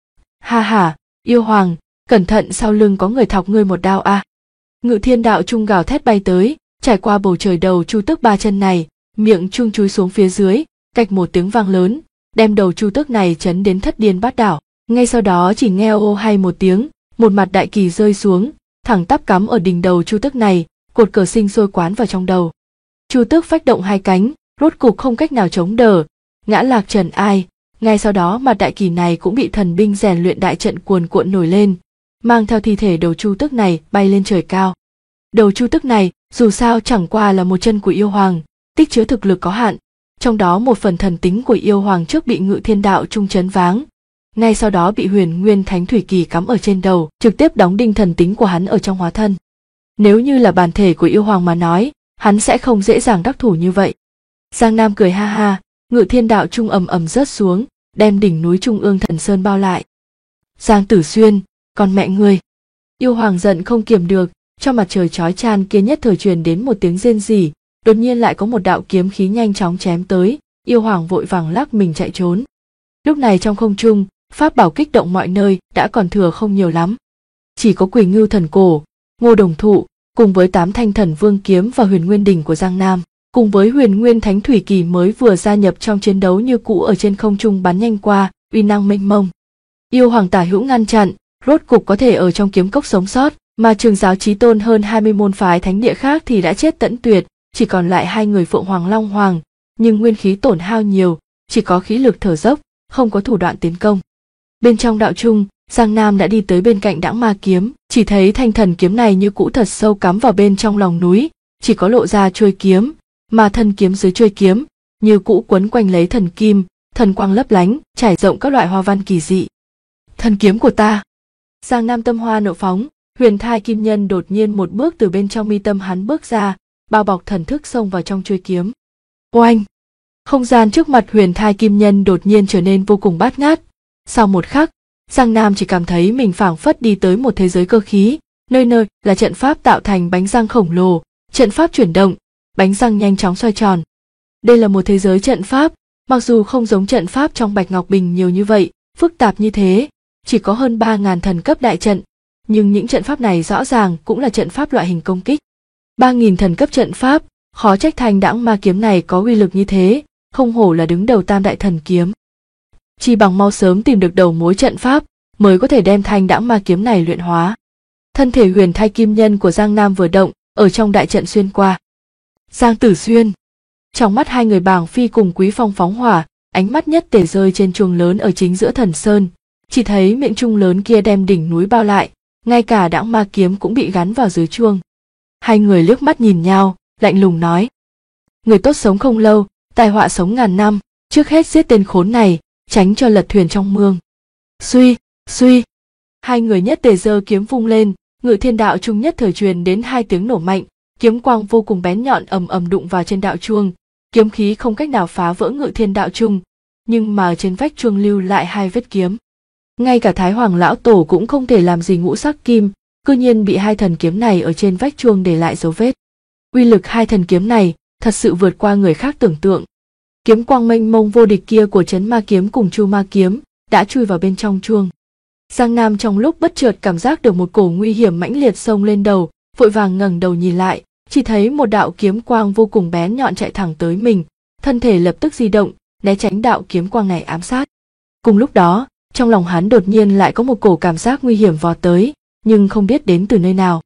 Ha ha, yêu hoàng, cẩn thận sau lưng có người thọc ngươi một đao a. Ngự Thiên Đạo Trung gào thét bay tới, trải qua bầu trời đầu chu tước ba chân này, miệng trung chúi xuống phía dưới, cạch một tiếng vang lớn, đem đầu chu tước này chấn đến thất điên bát đảo. Ngay sau đó chỉ nghe ô hay một tiếng, một mặt đại kỳ rơi xuống, thẳng tắp cắm ở đỉnh đầu chu tước này, cột cờ sinh sôi quán vào trong đầu. Chu tước phách động hai cánh, rốt cục không cách nào chống đỡ, ngã lạc trần ai. Ngay sau đó mặt đại kỳ này cũng bị thần binh rèn luyện đại trận cuồn cuộn nổi lên, mang theo thi thể đầu chu tước này bay lên trời cao. Đầu chu tước này dù sao chẳng qua là một chân của yêu hoàng, tích chứa thực lực có hạn, trong đó một phần thần tính của yêu hoàng trước bị Ngự Thiên Đạo Trung chấn váng, ngay sau đó bị Huyền Nguyên Thánh Thủy Kỳ cắm ở trên đầu, trực tiếp đóng đinh thần tính của hắn ở trong hóa thân. Nếu như là bản thể của yêu hoàng mà nói, hắn sẽ không dễ dàng đắc thủ như vậy. Giang Nam cười ha ha, Ngự Thiên Đạo Trung ầm ầm rớt xuống, đem đỉnh núi Trung ương Thần Sơn bao lại. Giang Tử Xuyên, con mẹ ngươi! Yêu hoàng giận không kiềm được, trong mặt trời chói chang kia nhất thời truyền đến một tiếng rên rỉ, đột nhiên lại có một đạo kiếm khí nhanh chóng chém tới, yêu hoàng vội vàng lắc mình chạy trốn. Lúc này trong không trung, pháp bảo kích động mọi nơi đã còn thừa không nhiều lắm. Chỉ có Quỳ Ngưu Thần Cổ, Ngô Đồng Thụ, cùng với 8 thanh thần vương kiếm và Huyền Nguyên đỉnh của Giang Nam, cùng với Huyền Nguyên Thánh Thủy Kỳ mới vừa gia nhập trong chiến đấu như cũ ở trên không trung bắn nhanh qua, uy năng mênh mông. Yêu hoàng tả hữu ngăn chặn, rốt cục có thể ở trong kiếm cốc sống sót, mà Trường Giáo chí tôn hơn 20 môn phái thánh địa khác thì đã chết tận tuyệt, chỉ còn lại 2 người Phượng Hoàng Long Hoàng, nhưng nguyên khí tổn hao nhiều, chỉ có khí lực thở dốc, không có thủ đoạn tiến công. Bên trong đạo trung, Giang Nam đã đi tới bên cạnh Đãng Ma kiếm, chỉ thấy thanh thần kiếm này như cũ thật sâu cắm vào bên trong lòng núi, chỉ có lộ ra chuôi kiếm, mà thân kiếm dưới chuôi kiếm như cũ quấn quanh lấy thần kim, thần quang lấp lánh, trải rộng các loại hoa văn kỳ dị. Thần kiếm của ta! Giang Nam tâm hoa nộ phóng, Huyền Thai Kim Nhân đột nhiên một bước từ bên trong mi tâm hắn bước ra, bao bọc thần thức xông vào trong chuôi kiếm. Oanh! Không gian trước mặt Huyền Thai Kim Nhân đột nhiên trở nên vô cùng bát ngát. Sau một khắc, Giang Nam chỉ cảm thấy mình phảng phất đi tới một thế giới cơ khí, nơi nơi là trận pháp tạo thành bánh răng khổng lồ, trận pháp chuyển động, bánh răng nhanh chóng xoay tròn. Đây là một thế giới trận pháp, mặc dù không giống trận pháp trong Bạch Ngọc Bình nhiều như vậy, phức tạp như thế, chỉ có hơn 3.000 thần cấp đại trận, nhưng những trận pháp này rõ ràng cũng là trận pháp loại hình công kích. 3.000 thần cấp trận pháp, khó trách thanh Đãng Ma kiếm này có uy lực như thế, không hổ là đứng đầu tam đại thần kiếm. Chỉ bằng mau sớm tìm được đầu mối trận pháp, mới có thể đem thanh Đãng Ma kiếm này luyện hóa. Thân thể Huyền Thai Kim Nhân của Giang Nam vừa động, ở trong đại trận xuyên qua. Giang Tử Xuyên! Trong mắt hai người Bàng Phi cùng Quý Phong phóng hỏa, ánh mắt nhất tề rơi trên chuông lớn ở chính giữa Thần Sơn, chỉ thấy miệng chuông lớn kia đem đỉnh núi bao lại, ngay cả Đãng Ma kiếm cũng bị gắn vào dưới chuông. Hai người liếc mắt nhìn nhau, lạnh lùng nói: người tốt sống không lâu, tai họa sống ngàn năm, trước hết giết tên khốn này, tránh cho lật thuyền trong mương. Suy, suy! Hai người nhất tề giơ kiếm vung lên, Ngự Thiên Đạo Trung nhất thời truyền đến 2 tiếng nổ mạnh, kiếm quang vô cùng bén nhọn ầm ầm đụng vào trên đạo chuông, kiếm khí không cách nào phá vỡ Ngự Thiên Đạo Trung, nhưng mà trên vách chuông lưu lại 2 vết kiếm. Ngay cả Thái Hoàng lão tổ cũng không thể làm gì ngũ sắc kim, cư nhiên bị 2 thần kiếm này ở trên vách chuông để lại dấu vết. Uy lực 2 thần kiếm này thật sự vượt qua người khác tưởng tượng. Kiếm quang mênh mông vô địch kia của Trấn Ma kiếm cùng Chu Ma kiếm đã chui vào bên trong chuông. Giang Nam trong lúc bất chợt cảm giác được một cổ nguy hiểm mãnh liệt xông lên đầu, vội vàng ngẩng đầu nhìn lại, chỉ thấy một đạo kiếm quang vô cùng bén nhọn chạy thẳng tới mình, thân thể lập tức di động, né tránh đạo kiếm quang này ám sát. Cùng lúc đó, trong lòng hắn đột nhiên lại có một cổ cảm giác nguy hiểm vọt tới, nhưng không biết đến từ nơi nào.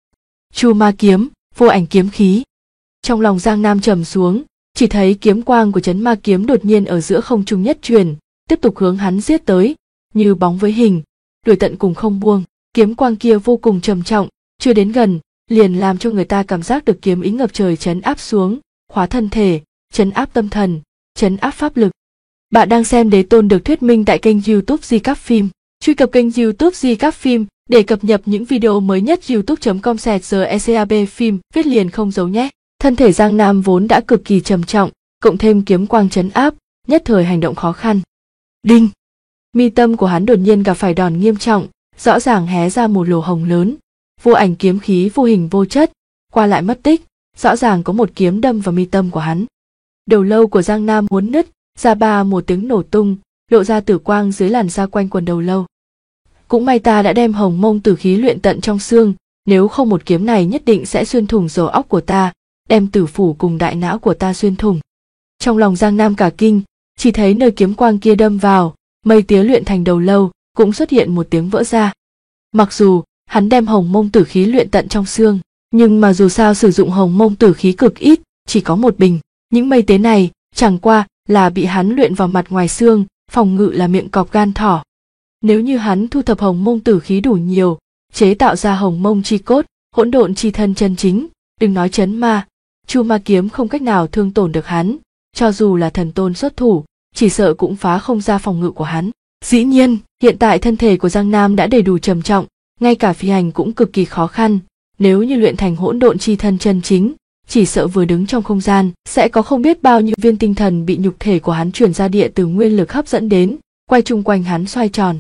Chu Ma kiếm, vô ảnh kiếm khí. Trong lòng Giang Nam trầm xuống, chỉ thấy kiếm quang của Trấn Ma kiếm đột nhiên ở giữa không trung nhất truyền, tiếp tục hướng hắn giết tới, như bóng với hình, đuổi tận cùng không buông. Kiếm quang kia vô cùng trầm trọng, chưa đến gần, liền làm cho người ta cảm giác được kiếm ý ngập trời trấn áp xuống, khóa thân thể, trấn áp tâm thần, trấn áp pháp lực. Bạn đang xem Đế Tôn được thuyết minh tại kênh YouTube Di Cáp Phim. Truy cập kênh YouTube Di Cáp Phim để cập nhật những video mới nhất. youtube.com/GECAB phim viết liền không giấu nhé. Thân thể Giang Nam vốn đã cực kỳ trầm trọng, cộng thêm kiếm quang trấn áp, nhất thời hành động khó khăn. Đinh! Mi tâm của hắn đột nhiên gặp phải đòn nghiêm trọng, rõ ràng hé ra một lỗ hổng lớn. Vô ảnh kiếm khí vô hình vô chất, qua lại mất tích, rõ ràng có một kiếm đâm vào mi tâm của hắn. Đầu lâu của Giang Nam muốn nứt, ra ba một tiếng nổ tung, lộ ra tử quang dưới làn da quanh quần đầu lâu. Cũng may ta đã đem hồng mông tử khí luyện tận trong xương, nếu không một kiếm này nhất định sẽ xuyên thủng đầu óc của ta, đem tử phủ cùng đại não của ta xuyên thủng. Trong lòng Giang Nam cả kinh, chỉ thấy nơi kiếm quang kia đâm vào, mây tía luyện thành đầu lâu cũng xuất hiện một tiếng vỡ ra. Mặc dù hắn đem hồng mông tử khí luyện tận trong xương, nhưng mà dù sao sử dụng hồng mông tử khí cực ít, chỉ có một bình. Những mây tía này chẳng qua là bị hắn luyện vào mặt ngoài xương, phòng ngự là miệng cọp gan thỏ. Nếu như hắn thu thập hồng mông tử khí đủ nhiều, chế tạo ra hồng mông chi cốt, hỗn độn chi thân chân chính, đừng nói chấn ma, chu ma kiếm không cách nào thương tổn được hắn, cho dù là thần tôn xuất thủ, chỉ sợ cũng phá không ra phòng ngự của hắn. Dĩ nhiên, hiện tại thân thể của Giang Nam đã đầy đủ trầm trọng, ngay cả phi hành cũng cực kỳ khó khăn, nếu như luyện thành hỗn độn chi thân chân chính, chỉ sợ vừa đứng trong không gian sẽ có không biết bao nhiêu viên tinh thần bị nhục thể của hắn truyền ra địa từ nguyên lực hấp dẫn đến, quay chung quanh hắn xoay tròn.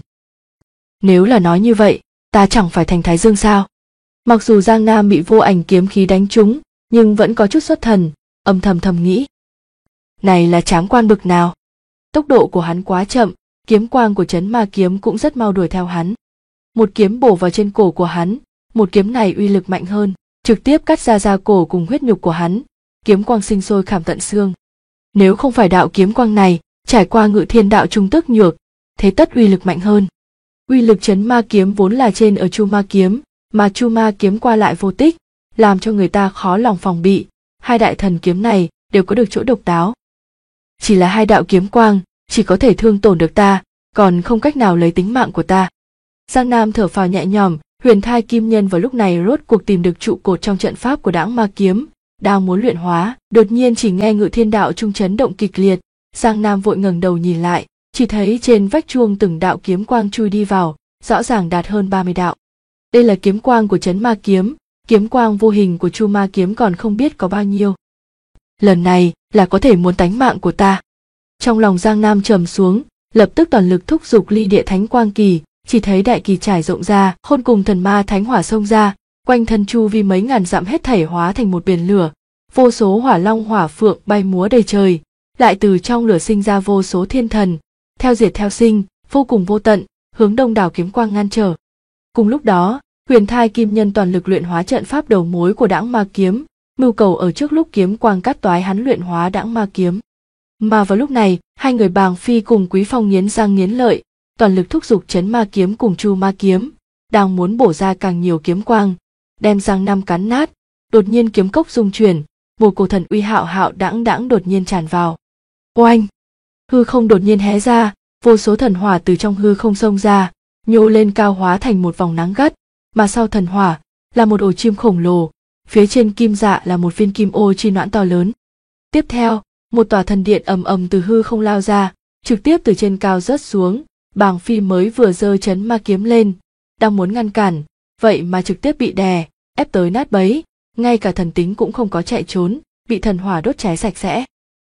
Nếu là nói như vậy, ta chẳng phải thành Thái Dương sao? Mặc dù Giang Nam bị vô ảnh kiếm khí đánh trúng, nhưng vẫn có chút xuất thần, âm thầm nghĩ. Này là tráng quan bực nào? Tốc độ của hắn quá chậm, kiếm quang của Trấn Ma kiếm cũng rất mau đuổi theo hắn. Một kiếm bổ vào trên cổ của hắn, một kiếm này uy lực mạnh hơn, trực tiếp cắt ra da cổ cùng huyết nhục của hắn, kiếm quang sinh sôi khảm tận xương. Nếu không phải đạo kiếm quang này trải qua Ngự Thiên đạo trung tức nhược, thế tất uy lực mạnh hơn. Uy lực Trấn Ma kiếm vốn là trên ở Chu Ma kiếm, mà Chu Ma kiếm qua lại vô tích, làm cho người ta khó lòng phòng bị. Hai đại thần kiếm này đều có được chỗ độc đáo. Chỉ là hai đạo kiếm quang, chỉ có thể thương tổn được ta, còn không cách nào lấy tính mạng của ta. Giang Nam thở phào nhẹ nhõm, Huyền Thai Kim Nhân vào lúc này rốt cuộc tìm được trụ cột trong trận pháp của Đãng Ma kiếm, đang muốn luyện hóa, đột nhiên chỉ nghe Ngự Thiên đạo trung chấn động kịch liệt. Giang Nam vội ngẩng đầu nhìn lại, chỉ thấy trên vách chuông từng đạo kiếm quang chui đi vào, rõ ràng đạt hơn 30 đạo. Đây là kiếm quang của Trấn Ma kiếm, kiếm quang vô hình của Chu Ma kiếm còn không biết có bao nhiêu. Lần này là có thể muốn tánh mạng của ta. Trong lòng Giang Nam trầm xuống, lập tức toàn lực thúc giục Ly Địa Thánh Quang Kỳ, chỉ thấy đại kỳ trải rộng ra, khôn cùng thần ma thánh hỏa xông ra, quanh thân chu vi mấy ngàn dặm hết thảy hóa thành một biển lửa, vô số hỏa long hỏa phượng bay múa đầy trời, lại từ trong lửa sinh ra vô số thiên thần, theo diệt theo sinh, vô cùng vô tận, hướng đông đảo kiếm quang ngăn trở. Cùng lúc đó, Huyền Thai Kim Nhân toàn lực luyện hóa trận pháp đầu mối của Đãng Ma kiếm, mưu cầu ở trước lúc kiếm quang cắt toái hắn luyện hóa Đãng Ma kiếm. Mà vào lúc này, hai người Bàng Phi cùng Quý Phong nghiến răng nghiến lợi, toàn lực thúc giục Trấn Ma kiếm cùng Chu Ma kiếm, đang muốn bổ ra càng nhiều kiếm quang, đem Giang Nam cắn nát. Đột nhiên kiếm cốc rung chuyển, một cổ thần uy hạo hạo đãng đãng đột nhiên tràn vào. Oanh! Hư không đột nhiên hé ra, vô số thần hỏa từ trong hư không xông ra, nhô lên cao hóa thành một vòng nắng gắt, mà sau thần hỏa là một ổ chim khổng lồ, phía trên kim dạ là một viên kim ô chi noãn to lớn. Tiếp theo, một tòa thần điện ầm ầm từ hư không lao ra, trực tiếp từ trên cao rớt xuống. Bàng Phi mới vừa giơ Trấn Ma kiếm lên, đang muốn ngăn cản, vậy mà trực tiếp bị đè, ép tới nát bấy, ngay cả thần tính cũng không có chạy trốn, bị thần hỏa đốt cháy sạch sẽ.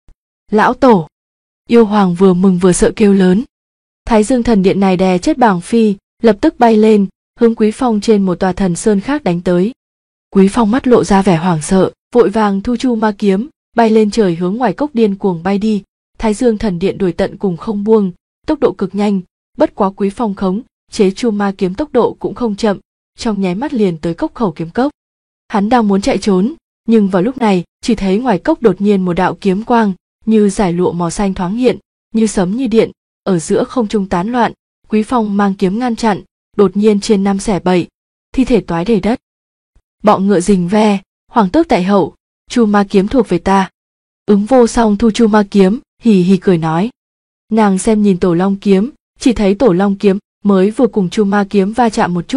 Lão tổ! Yêu hoàng vừa mừng vừa sợ kêu lớn. Thái Dương thần điện này đè chết Bàng Phi, lập tức bay lên, hướng Quý Phong trên một tòa thần sơn khác đánh tới. Quý Phong mắt lộ ra vẻ hoảng sợ, vội vàng thu Chu Ma kiếm, bay lên trời hướng ngoài cốc điên cuồng bay đi. Thái Dương thần điện đuổi tận cùng không buông, tốc độ cực nhanh, bất quá Quý Phong khống chế Chu Ma kiếm tốc độ cũng không chậm, trong nháy mắt liền tới cốc khẩu kiếm cốc. Hắn đang muốn chạy trốn, nhưng vào lúc này chỉ thấy ngoài cốc đột nhiên một đạo kiếm quang như giải lụa màu xanh thoáng hiện, như sấm như điện, ở giữa không trung tán loạn. Quý Phong mang kiếm ngăn chặn, đột nhiên trên năm xẻ bảy, thi thể toái đầy đất. Bọ ngựa rình ve, hoàng tước tại hậu, Chu Ma kiếm thuộc về ta. Ứng Vô Song thu Chu Ma kiếm, hì hì cười nói. Nàng xem nhìn Tổ Long kiếm, chỉ thấy Tổ Long kiếm mới vừa cùng Chu Ma kiếm va chạm một chút,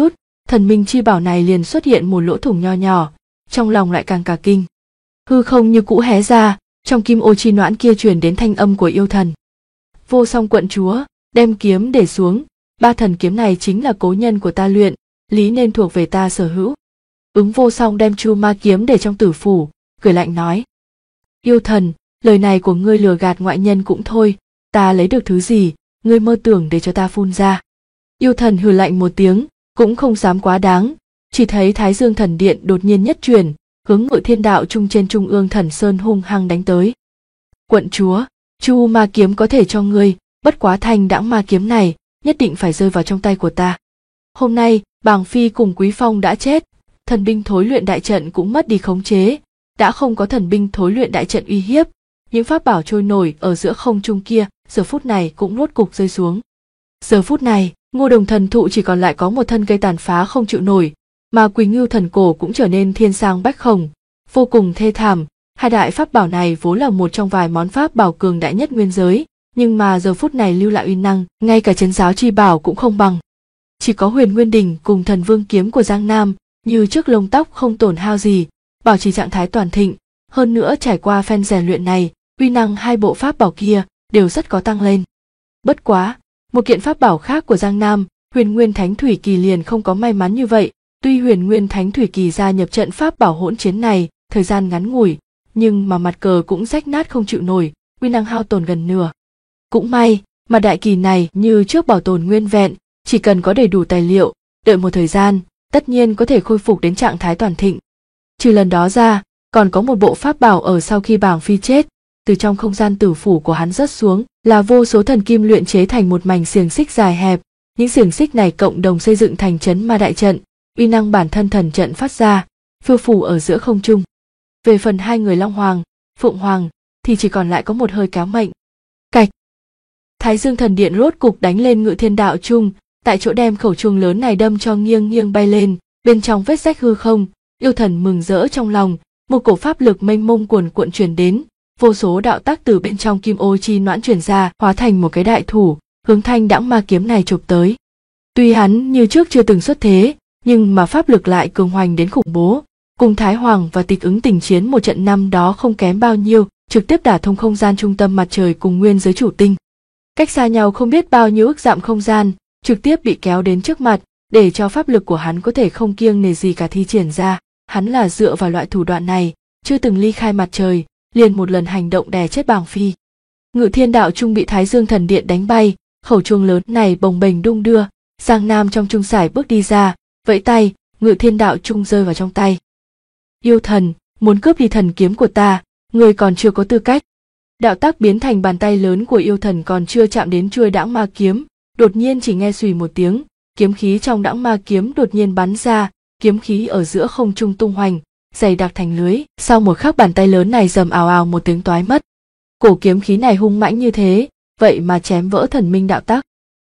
thần minh chi bảo này liền xuất hiện một lỗ thủng nho nhỏ, trong lòng lại càng cả kinh. Hư không như cũ hé ra, trong kim ô chi noãn kia truyền đến thanh âm của yêu thần. Vô Song quận chúa, đem kiếm để xuống, 3 thần kiếm này chính là cố nhân của ta luyện, lý nên thuộc về ta sở hữu. Vô Song đem Chu Ma kiếm để trong tử phủ, cười lạnh nói. Yêu thần, lời này của ngươi lừa gạt ngoại nhân cũng thôi, ta lấy được thứ gì, ngươi mơ tưởng để cho ta phun ra. Yêu thần hừ lạnh một tiếng, cũng không dám quá đáng, chỉ thấy Thái Dương thần điện đột nhiên nhất chuyển, hướng Ngự Thiên đạo trung trên trung ương thần sơn hung hăng đánh tới. Quận chúa, Chu Ma kiếm có thể cho ngươi, bất quá thanh đãng ma kiếm này nhất định phải rơi vào trong tay của ta. Hôm nay Bàng Phi cùng Quý Phong đã chết, thần binh thối luyện đại trận cũng mất đi khống chế, đã không có thần binh thối luyện đại trận uy hiếp, những pháp bảo trôi nổi ở giữa không trung kia giờ phút này cũng rốt cục rơi xuống. Giờ phút này Ngô Đồng thần thụ chỉ còn lại có một thân cây tàn phá không chịu nổi, mà Quỳnh Ngưu thần cổ cũng trở nên thiên sang bách khổng, vô cùng thê thảm. Hai đại pháp bảo này vốn là một trong vài món pháp bảo cường đại nhất nguyên giới, nhưng mà giờ phút này lưu lại uy năng, ngay cả trấn giáo chi bảo cũng không bằng. Chỉ có Huyền Nguyên Đỉnh cùng Thần Vương kiếm của Giang Nam, như trước lông tóc không tổn hao gì, bảo trì trạng thái toàn thịnh, hơn nữa trải qua phen rèn luyện này, uy năng hai bộ pháp bảo kia đều rất có tăng lên. Bất quá, một kiện pháp bảo khác của Giang Nam, Huyền Nguyên Thánh Thủy Kỳ liền không có may mắn như vậy, tuy Huyền Nguyên Thánh Thủy Kỳ gia nhập trận pháp bảo hỗn chiến này, thời gian ngắn ngủi, nhưng mà mặt cờ cũng rách nát không chịu nổi, uy năng hao tổn gần nửa. Cũng may, mà đại kỳ này như trước bảo tồn nguyên vẹn, chỉ cần có đầy đủ tài liệu, đợi một thời gian, tất nhiên có thể khôi phục đến trạng thái toàn thịnh. Trừ lần đó ra, còn có một bộ pháp bảo ở sau khi Bàng Phi chết, từ trong không gian tử phủ của hắn rớt xuống, là vô số thần kim luyện chế thành một mảnh xiềng xích dài hẹp, những xiềng xích này cộng đồng xây dựng thành trấn ma đại trận, uy năng bản thân thần trận phát ra, phiêu phù ở giữa không trung. Về phần hai người Long Hoàng, Phượng Hoàng thì chỉ còn lại có một hơi kéo mệnh. Cạch. Thái Dương thần điện rốt cục đánh lên Ngự Thiên đạo trung, tại chỗ đem khẩu chuông lớn này đâm cho nghiêng nghiêng bay lên, bên trong vết rách hư không, yêu thần mừng rỡ trong lòng, một cổ pháp lực mênh mông cuồn cuộn truyền đến, vô số đạo tác từ bên trong kim ô chi noãn truyền ra, hóa thành một cái đại thủ, hướng thanh đãng ma kiếm này chụp tới. Tuy hắn như trước chưa từng xuất thế, nhưng mà pháp lực lại cường hoành đến khủng bố, cùng Thái Hoàng và Tịch Ứng tình chiến một trận năm đó không kém bao nhiêu, trực tiếp đả thông không gian trung tâm mặt trời cùng nguyên giới chủ tinh. Cách xa nhau không biết bao nhiêu ức dặm không gian, trực tiếp bị kéo đến trước mặt, để cho pháp lực của hắn có thể không kiêng nể gì cả thi triển ra. Hắn là dựa vào loại thủ đoạn này, chưa từng ly khai mặt trời, liền một lần hành động đè chết Bàng Phi. Ngự Thiên đạo trung bị Thái Dương thần điện đánh bay, khẩu chuông lớn này bồng bềnh đung đưa, Giang Nam trong trung sải bước đi ra, vẫy tay, Ngự Thiên đạo trung rơi vào trong tay. Yêu thần, muốn cướp đi thần kiếm của ta, người còn chưa có tư cách. Đạo tác biến thành bàn tay lớn của yêu thần còn chưa chạm đến chuôi đãng ma kiếm, đột nhiên chỉ nghe xùy một tiếng, kiếm khí trong đãng ma kiếm đột nhiên bắn ra, kiếm khí ở giữa không trung tung hoành, dày đặc thành lưới. Sau một khắc bàn tay lớn này rầm ào ào một tiếng toái mất. Cổ kiếm khí này hung mãnh như thế, vậy mà chém vỡ thần minh đạo tác.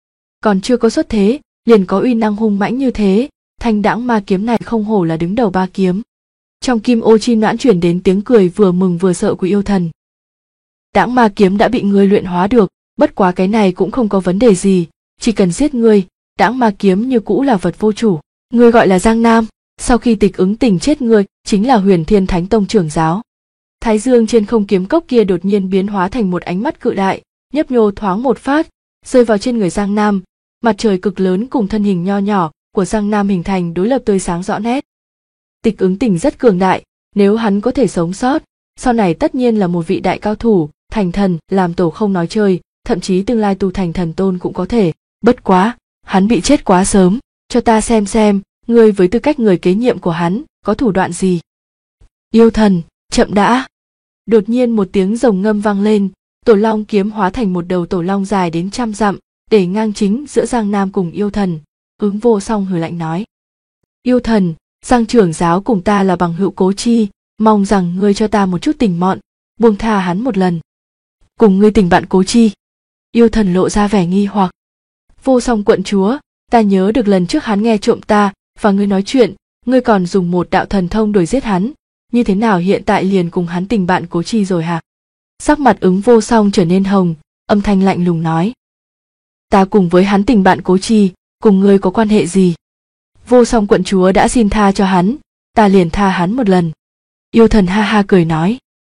Còn chưa có xuất thế, liền có uy năng hung mãnh như thế, thanh đãng ma kiếm này không hổ là đứng đầu ba kiếm. Trong kim ô chi noãn chuyển đến tiếng cười vừa mừng vừa sợ của yêu thần. Đãng ma kiếm đã bị ngươi luyện hóa được, bất quá cái này cũng không có vấn đề gì, chỉ cần giết ngươi, đãng ma kiếm như cũ là vật vô chủ. Ngươi gọi là Giang Nam, sau khi Tịch Ứng tình chết ngươi chính là Huyền Thiên Thánh Tông trưởng giáo. Thái Dương trên không kiếm cốc kia đột nhiên biến hóa thành một ánh mắt cự đại, nhấp nhô thoáng một phát, rơi vào trên người Giang Nam, mặt trời cực lớn cùng thân hình nho nhỏ của Giang Nam hình thành đối lập tươi sáng rõ nét. Tịch Ứng tình rất cường đại, nếu hắn có thể sống sót, sau này tất nhiên là một vị đại cao thủ, thành thần, làm tổ không nói chơi, thậm chí tương lai tu thành thần tôn cũng có thể. Bất quá, hắn bị chết quá sớm, cho ta xem, ngươi với tư cách người kế nhiệm của hắn, có thủ đoạn gì? Yêu thần, chậm đã. Đột nhiên một tiếng rồng ngâm vang lên, tổ long kiếm hóa thành một đầu tổ long dài đến 100 dặm, để ngang chính giữa Giang Nam cùng yêu thần. Vô Song hừ lạnh nói. Yêu thần, Giang trưởng giáo cùng ta là bằng hữu cố chi, mong rằng ngươi cho ta một chút tình mọn, buông tha hắn một lần. Cùng ngươi tình bạn cố chi? Yêu thần lộ ra vẻ nghi hoặc. Vô Song quận chúa, ta nhớ được lần trước hắn nghe trộm ta và ngươi nói chuyện, ngươi còn dùng một đạo thần thông đuổi giết hắn, như thế nào hiện tại liền cùng hắn tình bạn cố chi rồi hả? Sắc mặt Vô Song trở nên hồng, âm thanh lạnh lùng nói. Ta cùng với hắn tình bạn cố chi, cùng ngươi có quan hệ gì? Vô Song quận chúa đã xin tha cho hắn, ta liền tha hắn một lần. Yêu thần ha ha cười nói.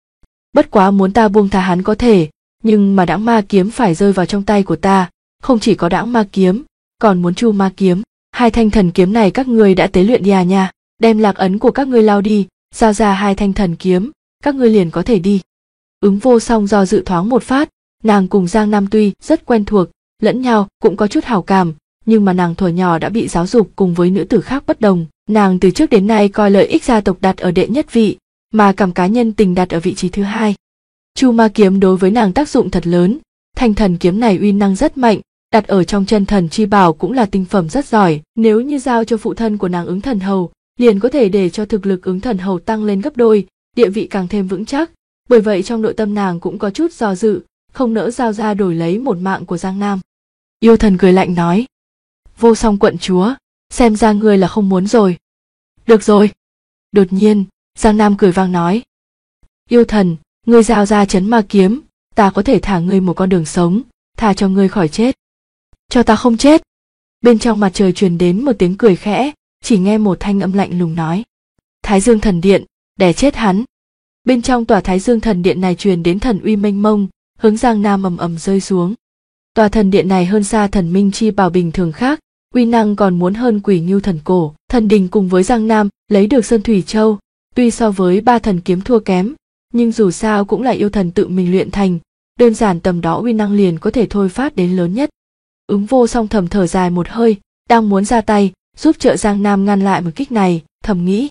Bất quá muốn ta buông tha hắn có thể, nhưng mà đãng ma kiếm phải rơi vào trong tay của ta, không chỉ có đãng ma kiếm, còn muốn chu ma kiếm. Hai thanh thần kiếm này các ngươi đã tế luyện đi à nha, đem lạc ấn của các ngươi lao đi, giao ra hai thanh thần kiếm, các ngươi liền có thể đi. Ứng Vô Song do dự thoáng một phát, nàng cùng Giang Nam tuy rất quen thuộc, lẫn nhau cũng có chút hảo cảm, nhưng mà nàng thuở nhỏ đã bị giáo dục cùng với nữ tử khác bất đồng, nàng từ trước đến nay coi lợi ích gia tộc đặt ở đệ nhất vị, mà cảm cá nhân tình đặt ở vị trí thứ hai. Chu ma kiếm đối với nàng tác dụng thật lớn, thanh thần kiếm này uy năng rất mạnh, đặt ở trong chân thần chi bảo cũng là tinh phẩm rất giỏi, nếu như giao cho phụ thân của nàng Ứng Thần Hầu, liền có thể để cho thực lực Ứng Thần Hầu tăng lên gấp đôi, địa vị càng thêm vững chắc, bởi vậy trong nội tâm nàng cũng có chút do dự, không nỡ giao ra đổi lấy một mạng của Giang Nam. Yêu thần cười lạnh nói, Vô Song quận chúa, xem ra ngươi là không muốn rồi. Được rồi. Đột nhiên, Giang Nam cười vang nói, yêu thần, ngươi giao ra trấn ma kiếm, ta có thể thả ngươi một con đường sống, thả cho ngươi khỏi chết. Cho ta không chết. Bên trong mặt trời truyền đến một tiếng cười khẽ, chỉ nghe một thanh âm lạnh lùng nói, Thái Dương thần điện, đè chết hắn. Bên trong tòa Thái Dương thần điện này truyền đến thần uy mênh mông, hướng Giang Nam ầm ầm rơi xuống. Tòa thần điện này hơn xa thần minh chi bảo bình thường khác, uy năng còn muốn hơn Quỷ Ngưu thần cổ. Thần đình cùng với Giang Nam lấy được Sơn Thủy Châu, tuy so với ba thần kiếm thua kém, nhưng dù sao cũng là yêu thần tự mình luyện thành, đơn giản tầm đó uy năng liền có thể thôi phát đến lớn nhất. Ứng Vô Song thầm thở dài một hơi, đang muốn ra tay giúp trợ Giang Nam ngăn lại một kích này, thầm nghĩ,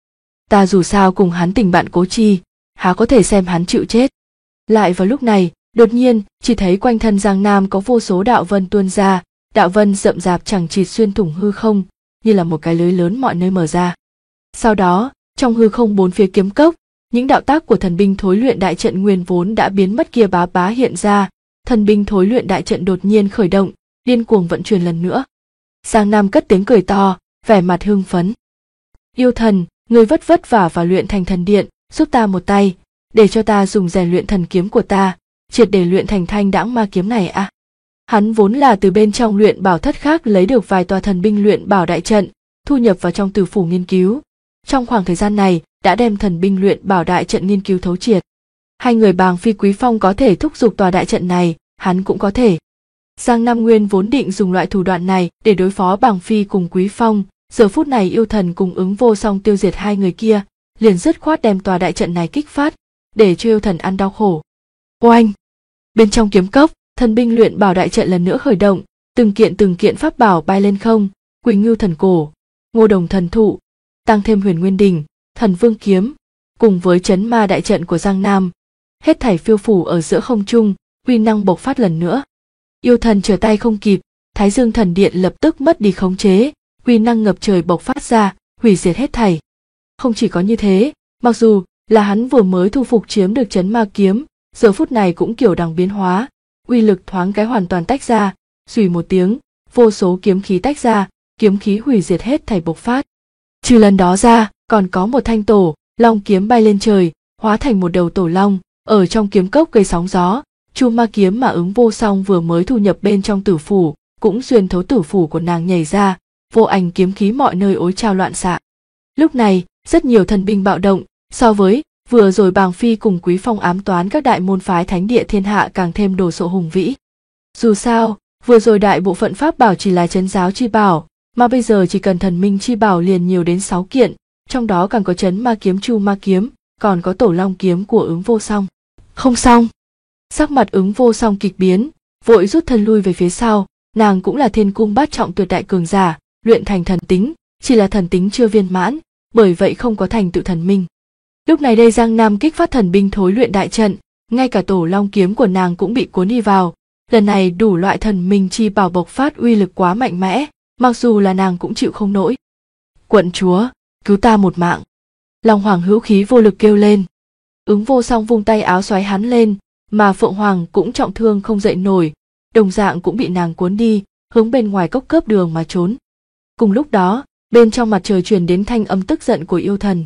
ta dù sao cùng hắn tình bạn cố chi, há có thể xem hắn chịu chết. Lại vào lúc này, đột nhiên chỉ thấy quanh thân Giang Nam có vô số đạo vân tuôn ra, đạo vân rậm rạp chằng chịt xuyên thủng hư không, như là một cái lưới lớn mọi nơi mở ra. Sau đó, trong hư không bốn phía kiếm cốc, những đạo tác của thần binh thối luyện đại trận nguyên vốn đã biến mất kia bá bá hiện ra, thần binh thối luyện đại trận đột nhiên khởi động, điên cuồng vận chuyển lần nữa. Giang Nam cất tiếng cười to, vẻ mặt hưng phấn. Yêu thần, ngươi vất vả và luyện thành thần điện, giúp ta một tay, để cho ta dùng rèn luyện thần kiếm của ta, triệt để luyện thành thanh đãng ma kiếm này à. Hắn vốn là từ bên trong luyện bảo thất khác lấy được vài tòa thần binh luyện bảo đại trận, thu nhập vào trong tử phủ nghiên cứu. Trong khoảng thời gian này, đã đem thần binh luyện bảo đại trận nghiên cứu thấu triệt. Hai người Bàng Phi Quý Phong có thể thúc giục tòa đại trận này, hắn cũng có thể. Giang Nam Nguyên vốn định dùng loại thủ đoạn này để đối phó Bàng Phi cùng Quý Phong, giờ phút này yêu thần cùng Ứng Vô Song tiêu diệt hai người kia, liền dứt khoát đem tòa đại trận này kích phát, để cho yêu thần ăn đau khổ. Oanh! Bên trong kiếm cốc, thần binh luyện bảo đại trận lần nữa khởi động, từng kiện pháp bảo bay lên không, Quỷ Ngưu thần cổ, Ngô Đồng thần thụ, tăng thêm Huyền Nguyên đỉnh, Thần Vương kiếm, cùng với trấn ma đại trận của Giang Nam, hết thảy phiêu phủ ở giữa không trung, uy năng bộc phát lần nữa. Yêu thần trở tay không kịp, Thái Dương thần điện lập tức mất đi khống chế, uy năng ngập trời bộc phát ra, hủy diệt hết thảy. Không chỉ có như thế, mặc dù là hắn vừa mới thu phục chiếm được trấn ma kiếm, giờ phút này cũng kiểu đằng biến hóa, uy lực thoáng cái hoàn toàn tách ra, xùy một tiếng, vô số kiếm khí tách ra, kiếm khí hủy diệt hết thảy bộc phát. Trừ lần đó ra, còn có một thanh tổ long kiếm bay lên trời, hóa thành một đầu tổ long, ở trong kiếm cốc gây sóng gió. Chu ma kiếm mà Ứng Vô Song vừa mới thu nhập bên trong tử phủ, cũng xuyên thấu tử phủ của nàng nhảy ra, vô ảnh kiếm khí mọi nơi ối trao loạn xạ. Lúc này, rất nhiều thần binh bạo động, so với vừa rồi Bàng Phi cùng Quý Phong ám toán các đại môn phái thánh địa thiên hạ càng thêm đồ sộ hùng vĩ. Dù sao, vừa rồi đại bộ phận pháp bảo chỉ là trấn giáo chi bảo, mà bây giờ chỉ cần thần minh chi bảo liền nhiều đến 6 kiện, trong đó càng có trấn ma kiếm Chu ma kiếm, còn có tổ long kiếm của Ứng Vô Song. Không xong. Sắc mặt Ứng Vô Song kịch biến, vội rút thân lui về phía sau, nàng cũng là thiên cung bát trọng tuyệt đại cường giả, luyện thành thần tính, chỉ là thần tính chưa viên mãn, bởi vậy không có thành tựu thần minh. Lúc này đây Giang Nam kích phát thần binh thối luyện đại trận, ngay cả tổ long kiếm của nàng cũng bị cuốn đi vào, lần này đủ loại thần minh chi bảo bộc phát uy lực quá mạnh mẽ, mặc dù là nàng cũng chịu không nổi. Quận chúa, cứu ta một mạng. Long Hoàng hữu khí vô lực kêu lên. Ứng Vô Song vung tay áo xoáy hắn lên, mà Phượng Hoàng cũng trọng thương không dậy nổi, đồng dạng cũng bị nàng cuốn đi, hướng bên ngoài cốc cướp đường mà trốn. Cùng lúc đó, bên trong mặt trời truyền đến thanh âm tức giận của yêu thần.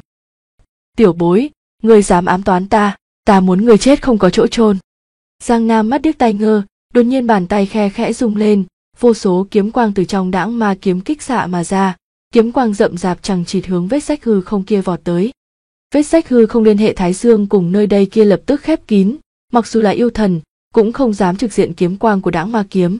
Tiểu bối, ngươi dám ám toán ta muốn ngươi chết không có chỗ chôn. Giang Nam mắt điếc tai ngơ, đột nhiên bàn tay khe khẽ rung lên, vô số kiếm quang từ trong đãng ma kiếm kích xạ mà ra, kiếm quang rậm rạp chằng chịt hướng vết rách hư không kia vọt tới. Vết rách hư không liên hệ Thái Dương cùng nơi đây kia lập tức khép kín, mặc dù là yêu thần cũng không dám trực diện kiếm quang của Đãng Ma kiếm.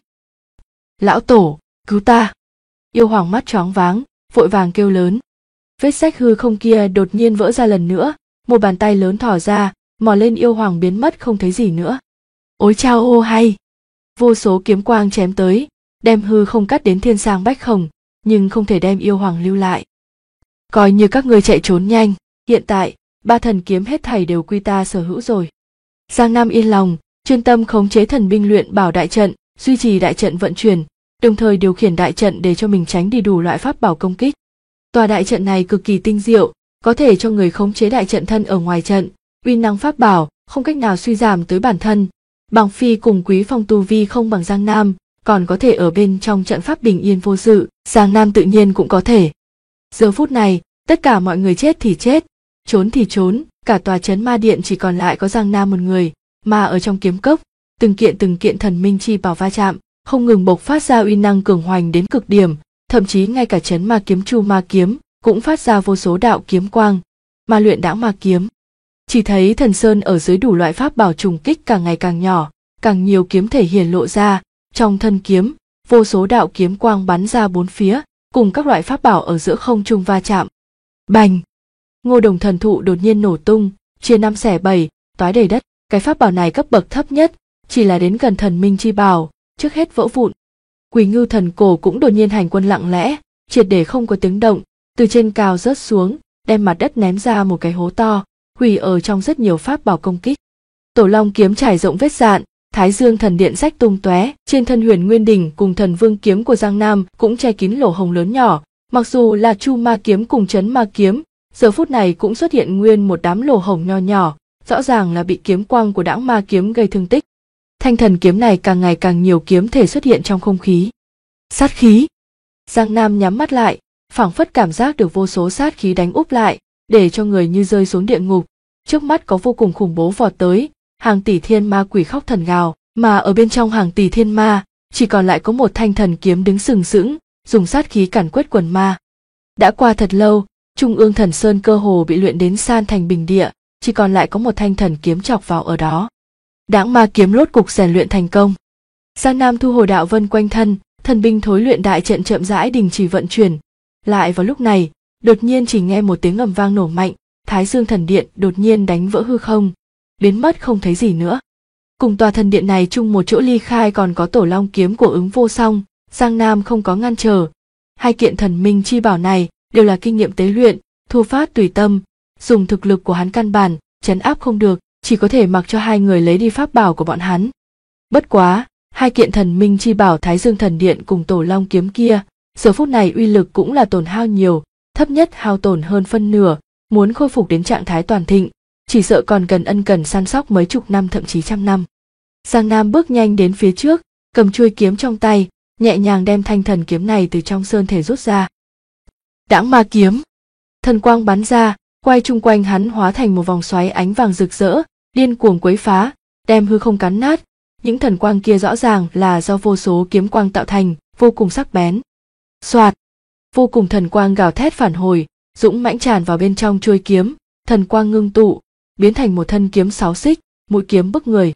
Lão tổ, cứu ta! Yêu hoàng mắt choáng váng, vội vàng kêu lớn. Vết rách hư không kia đột nhiên vỡ ra lần nữa, một bàn tay lớn thò ra, mò lên yêu hoàng biến mất không thấy gì nữa. Ôi chao ô hay! Vô số kiếm quang chém tới, đem hư không cắt đến thiên sang bách khổng, nhưng không thể đem yêu hoàng lưu lại. Coi như các ngươi chạy trốn nhanh, hiện tại, 3 thần kiếm hết thảy đều quy ta sở hữu rồi. Giang Nam yên lòng, chuyên tâm khống chế thần binh luyện bảo đại trận, duy trì đại trận vận chuyển, đồng thời điều khiển đại trận để cho mình tránh đi đủ loại pháp bảo công kích. Tòa đại trận này cực kỳ tinh diệu, có thể cho người khống chế đại trận thân ở ngoài trận, uy năng pháp bảo không cách nào suy giảm tới bản thân. Bằng Phi cùng Quý Phong tu vi không bằng Giang Nam, còn có thể ở bên trong trận pháp bình yên vô sự, Giang Nam tự nhiên cũng có thể. Giờ phút này, tất cả mọi người chết thì chết, trốn thì trốn, cả tòa trấn ma điện chỉ còn lại có Giang Nam một người, mà ở trong kiếm cốc, từng kiện thần minh chi bảo va chạm, không ngừng bộc phát ra uy năng cường hoành đến cực điểm, thậm chí ngay cả trấn ma kiếm Chu Ma kiếm cũng phát ra vô số đạo kiếm quang, mà luyện Đãng Ma kiếm. Chỉ thấy thần sơn ở dưới đủ loại pháp bảo trùng kích càng ngày càng nhỏ, càng nhiều kiếm thể hiển lộ ra, trong thân kiếm, vô số đạo kiếm quang bắn ra bốn phía, cùng các loại pháp bảo ở giữa không trung va chạm. Bành! Ngô Đồng thần thụ đột nhiên nổ tung, chia 5 xẻ 7, toái đầy đất. Cái pháp bảo này cấp bậc thấp nhất, chỉ là đến gần thần minh chi bảo, trước hết vỡ vụn. Quỳ Ngưu thần cổ cũng đột nhiên hành quân lặng lẽ, triệt để không có tiếng động, từ trên cao rớt xuống, đem mặt đất ném ra một cái hố to, hủy ở trong rất nhiều pháp bảo công kích. Tổ Long kiếm trải rộng vết dạn, Thái Dương thần điện rách tung tóe, trên thân Huyền Nguyên đỉnh cùng Thần Vương kiếm của Giang Nam cũng che kín lỗ hổng lớn nhỏ, mặc dù là Chu Ma kiếm cùng Trấn Ma kiếm, giờ phút này cũng xuất hiện nguyên một đám lỗ hổng nho nhỏ, rõ ràng là bị kiếm quang của Đãng Ma kiếm gây thương tích. Thanh thần kiếm này càng ngày càng nhiều kiếm thể xuất hiện trong không khí. Sát khí. Giang Nam nhắm mắt lại, phảng phất cảm giác được vô số sát khí đánh úp lại, để cho người như rơi xuống địa ngục. Trước mắt có vô cùng khủng bố vọt tới, hàng tỷ thiên ma quỷ khóc thần gào, mà ở bên trong hàng tỷ thiên ma, chỉ còn lại có một thanh thần kiếm đứng sừng sững, dùng sát khí càn quét quần ma. Đã qua thật lâu, Trung ương thần sơn cơ hồ bị luyện đến san thành bình địa, chỉ còn lại có một thanh thần kiếm chọc vào ở đó. Đãng Ma kiếm rốt cục rèn luyện thành công. Giang Nam thu hồi đạo vân quanh thân, thần binh thối luyện đại trận chậm rãi đình chỉ vận chuyển. Lại vào lúc này, đột nhiên chỉ nghe một tiếng ầm vang nổ mạnh, Thái Dương thần điện đột nhiên đánh vỡ hư không, biến mất không thấy gì nữa. Cùng tòa thần điện này chung một chỗ ly khai còn có Tổ Long kiếm của Ứng Vô Song, Giang Nam không có ngăn trở. 2 kiện thần minh chi bảo này đều là kinh nghiệm tế luyện, thu phát tùy tâm, dùng thực lực của hắn căn bản trấn áp không được, chỉ có thể mặc cho 2 người lấy đi pháp bảo của bọn hắn. Bất quá, 2 kiện thần minh chi bảo Thái Dương thần điện cùng Tổ Long kiếm kia, giờ phút này uy lực cũng là tổn hao nhiều, thấp nhất hao tổn hơn phân nửa, muốn khôi phục đến trạng thái toàn thịnh, chỉ sợ còn cần săn sóc mấy chục năm thậm chí trăm năm. Giang Nam bước nhanh đến phía trước, cầm chuôi kiếm trong tay, nhẹ nhàng đem thanh thần kiếm này từ trong sơn thể rút ra. Đãng Ma kiếm, thần quang bắn ra, quay chung quanh hắn hóa thành một vòng xoáy ánh vàng rực rỡ, điên cuồng quấy phá, đem hư không cắn nát. Những thần quang kia rõ ràng là do vô số kiếm quang tạo thành, vô cùng sắc bén. Soạt, vô cùng thần quang gào thét phản hồi, dũng mãnh tràn vào bên trong chuôi kiếm, thần quang ngưng tụ, biến thành một thân kiếm 6 xích, mũi kiếm bức người.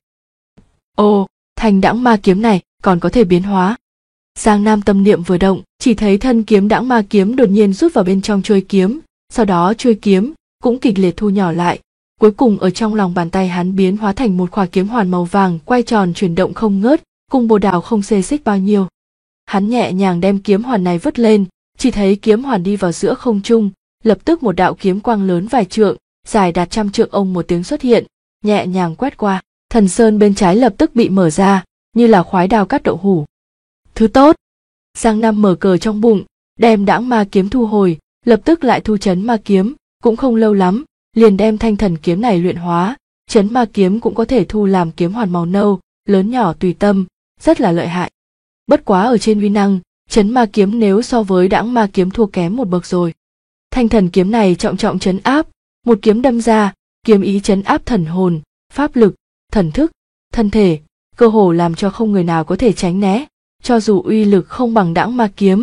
Ồ, thanh Đãng Ma kiếm này còn có thể biến hóa. Giang Nam tâm niệm vừa động, chỉ thấy thân kiếm Đãng Ma kiếm đột nhiên rút vào bên trong chuôi kiếm, sau đó chuôi kiếm cũng kịch liệt thu nhỏ lại, cuối cùng ở trong lòng bàn tay hắn biến hóa thành một khỏa kiếm hoàn màu vàng quay tròn chuyển động không ngớt, cùng bồ đào không xê xích bao nhiêu. Hắn nhẹ nhàng đem kiếm hoàn này vứt lên, chỉ thấy kiếm hoàn đi vào giữa không trung, lập tức một đạo kiếm quang lớn vài trượng, dài đạt trăm trượng ông một tiếng xuất hiện, nhẹ nhàng quét qua, thần sơn bên trái lập tức bị mở ra, như là khoái đao cắt đậu hủ. Thứ tốt. Giang Nam mở cờ trong bụng, đem Đãng Ma kiếm thu hồi, lập tức lại thu Trấn Ma kiếm, cũng không lâu lắm, liền đem thanh thần kiếm này luyện hóa, Trấn Ma kiếm cũng có thể thu làm kiếm hoàn màu nâu, lớn nhỏ tùy tâm, rất là lợi hại. Bất quá ở trên uy năng, Trấn Ma kiếm nếu so với Đãng Ma kiếm thua kém một bậc rồi. Thanh thần kiếm này trọng trọng trấn áp, một kiếm đâm ra, kiếm ý trấn áp thần hồn, pháp lực, thần thức, thân thể, cơ hồ làm cho không người nào có thể tránh né. Cho dù uy lực không bằng Đãng Ma kiếm,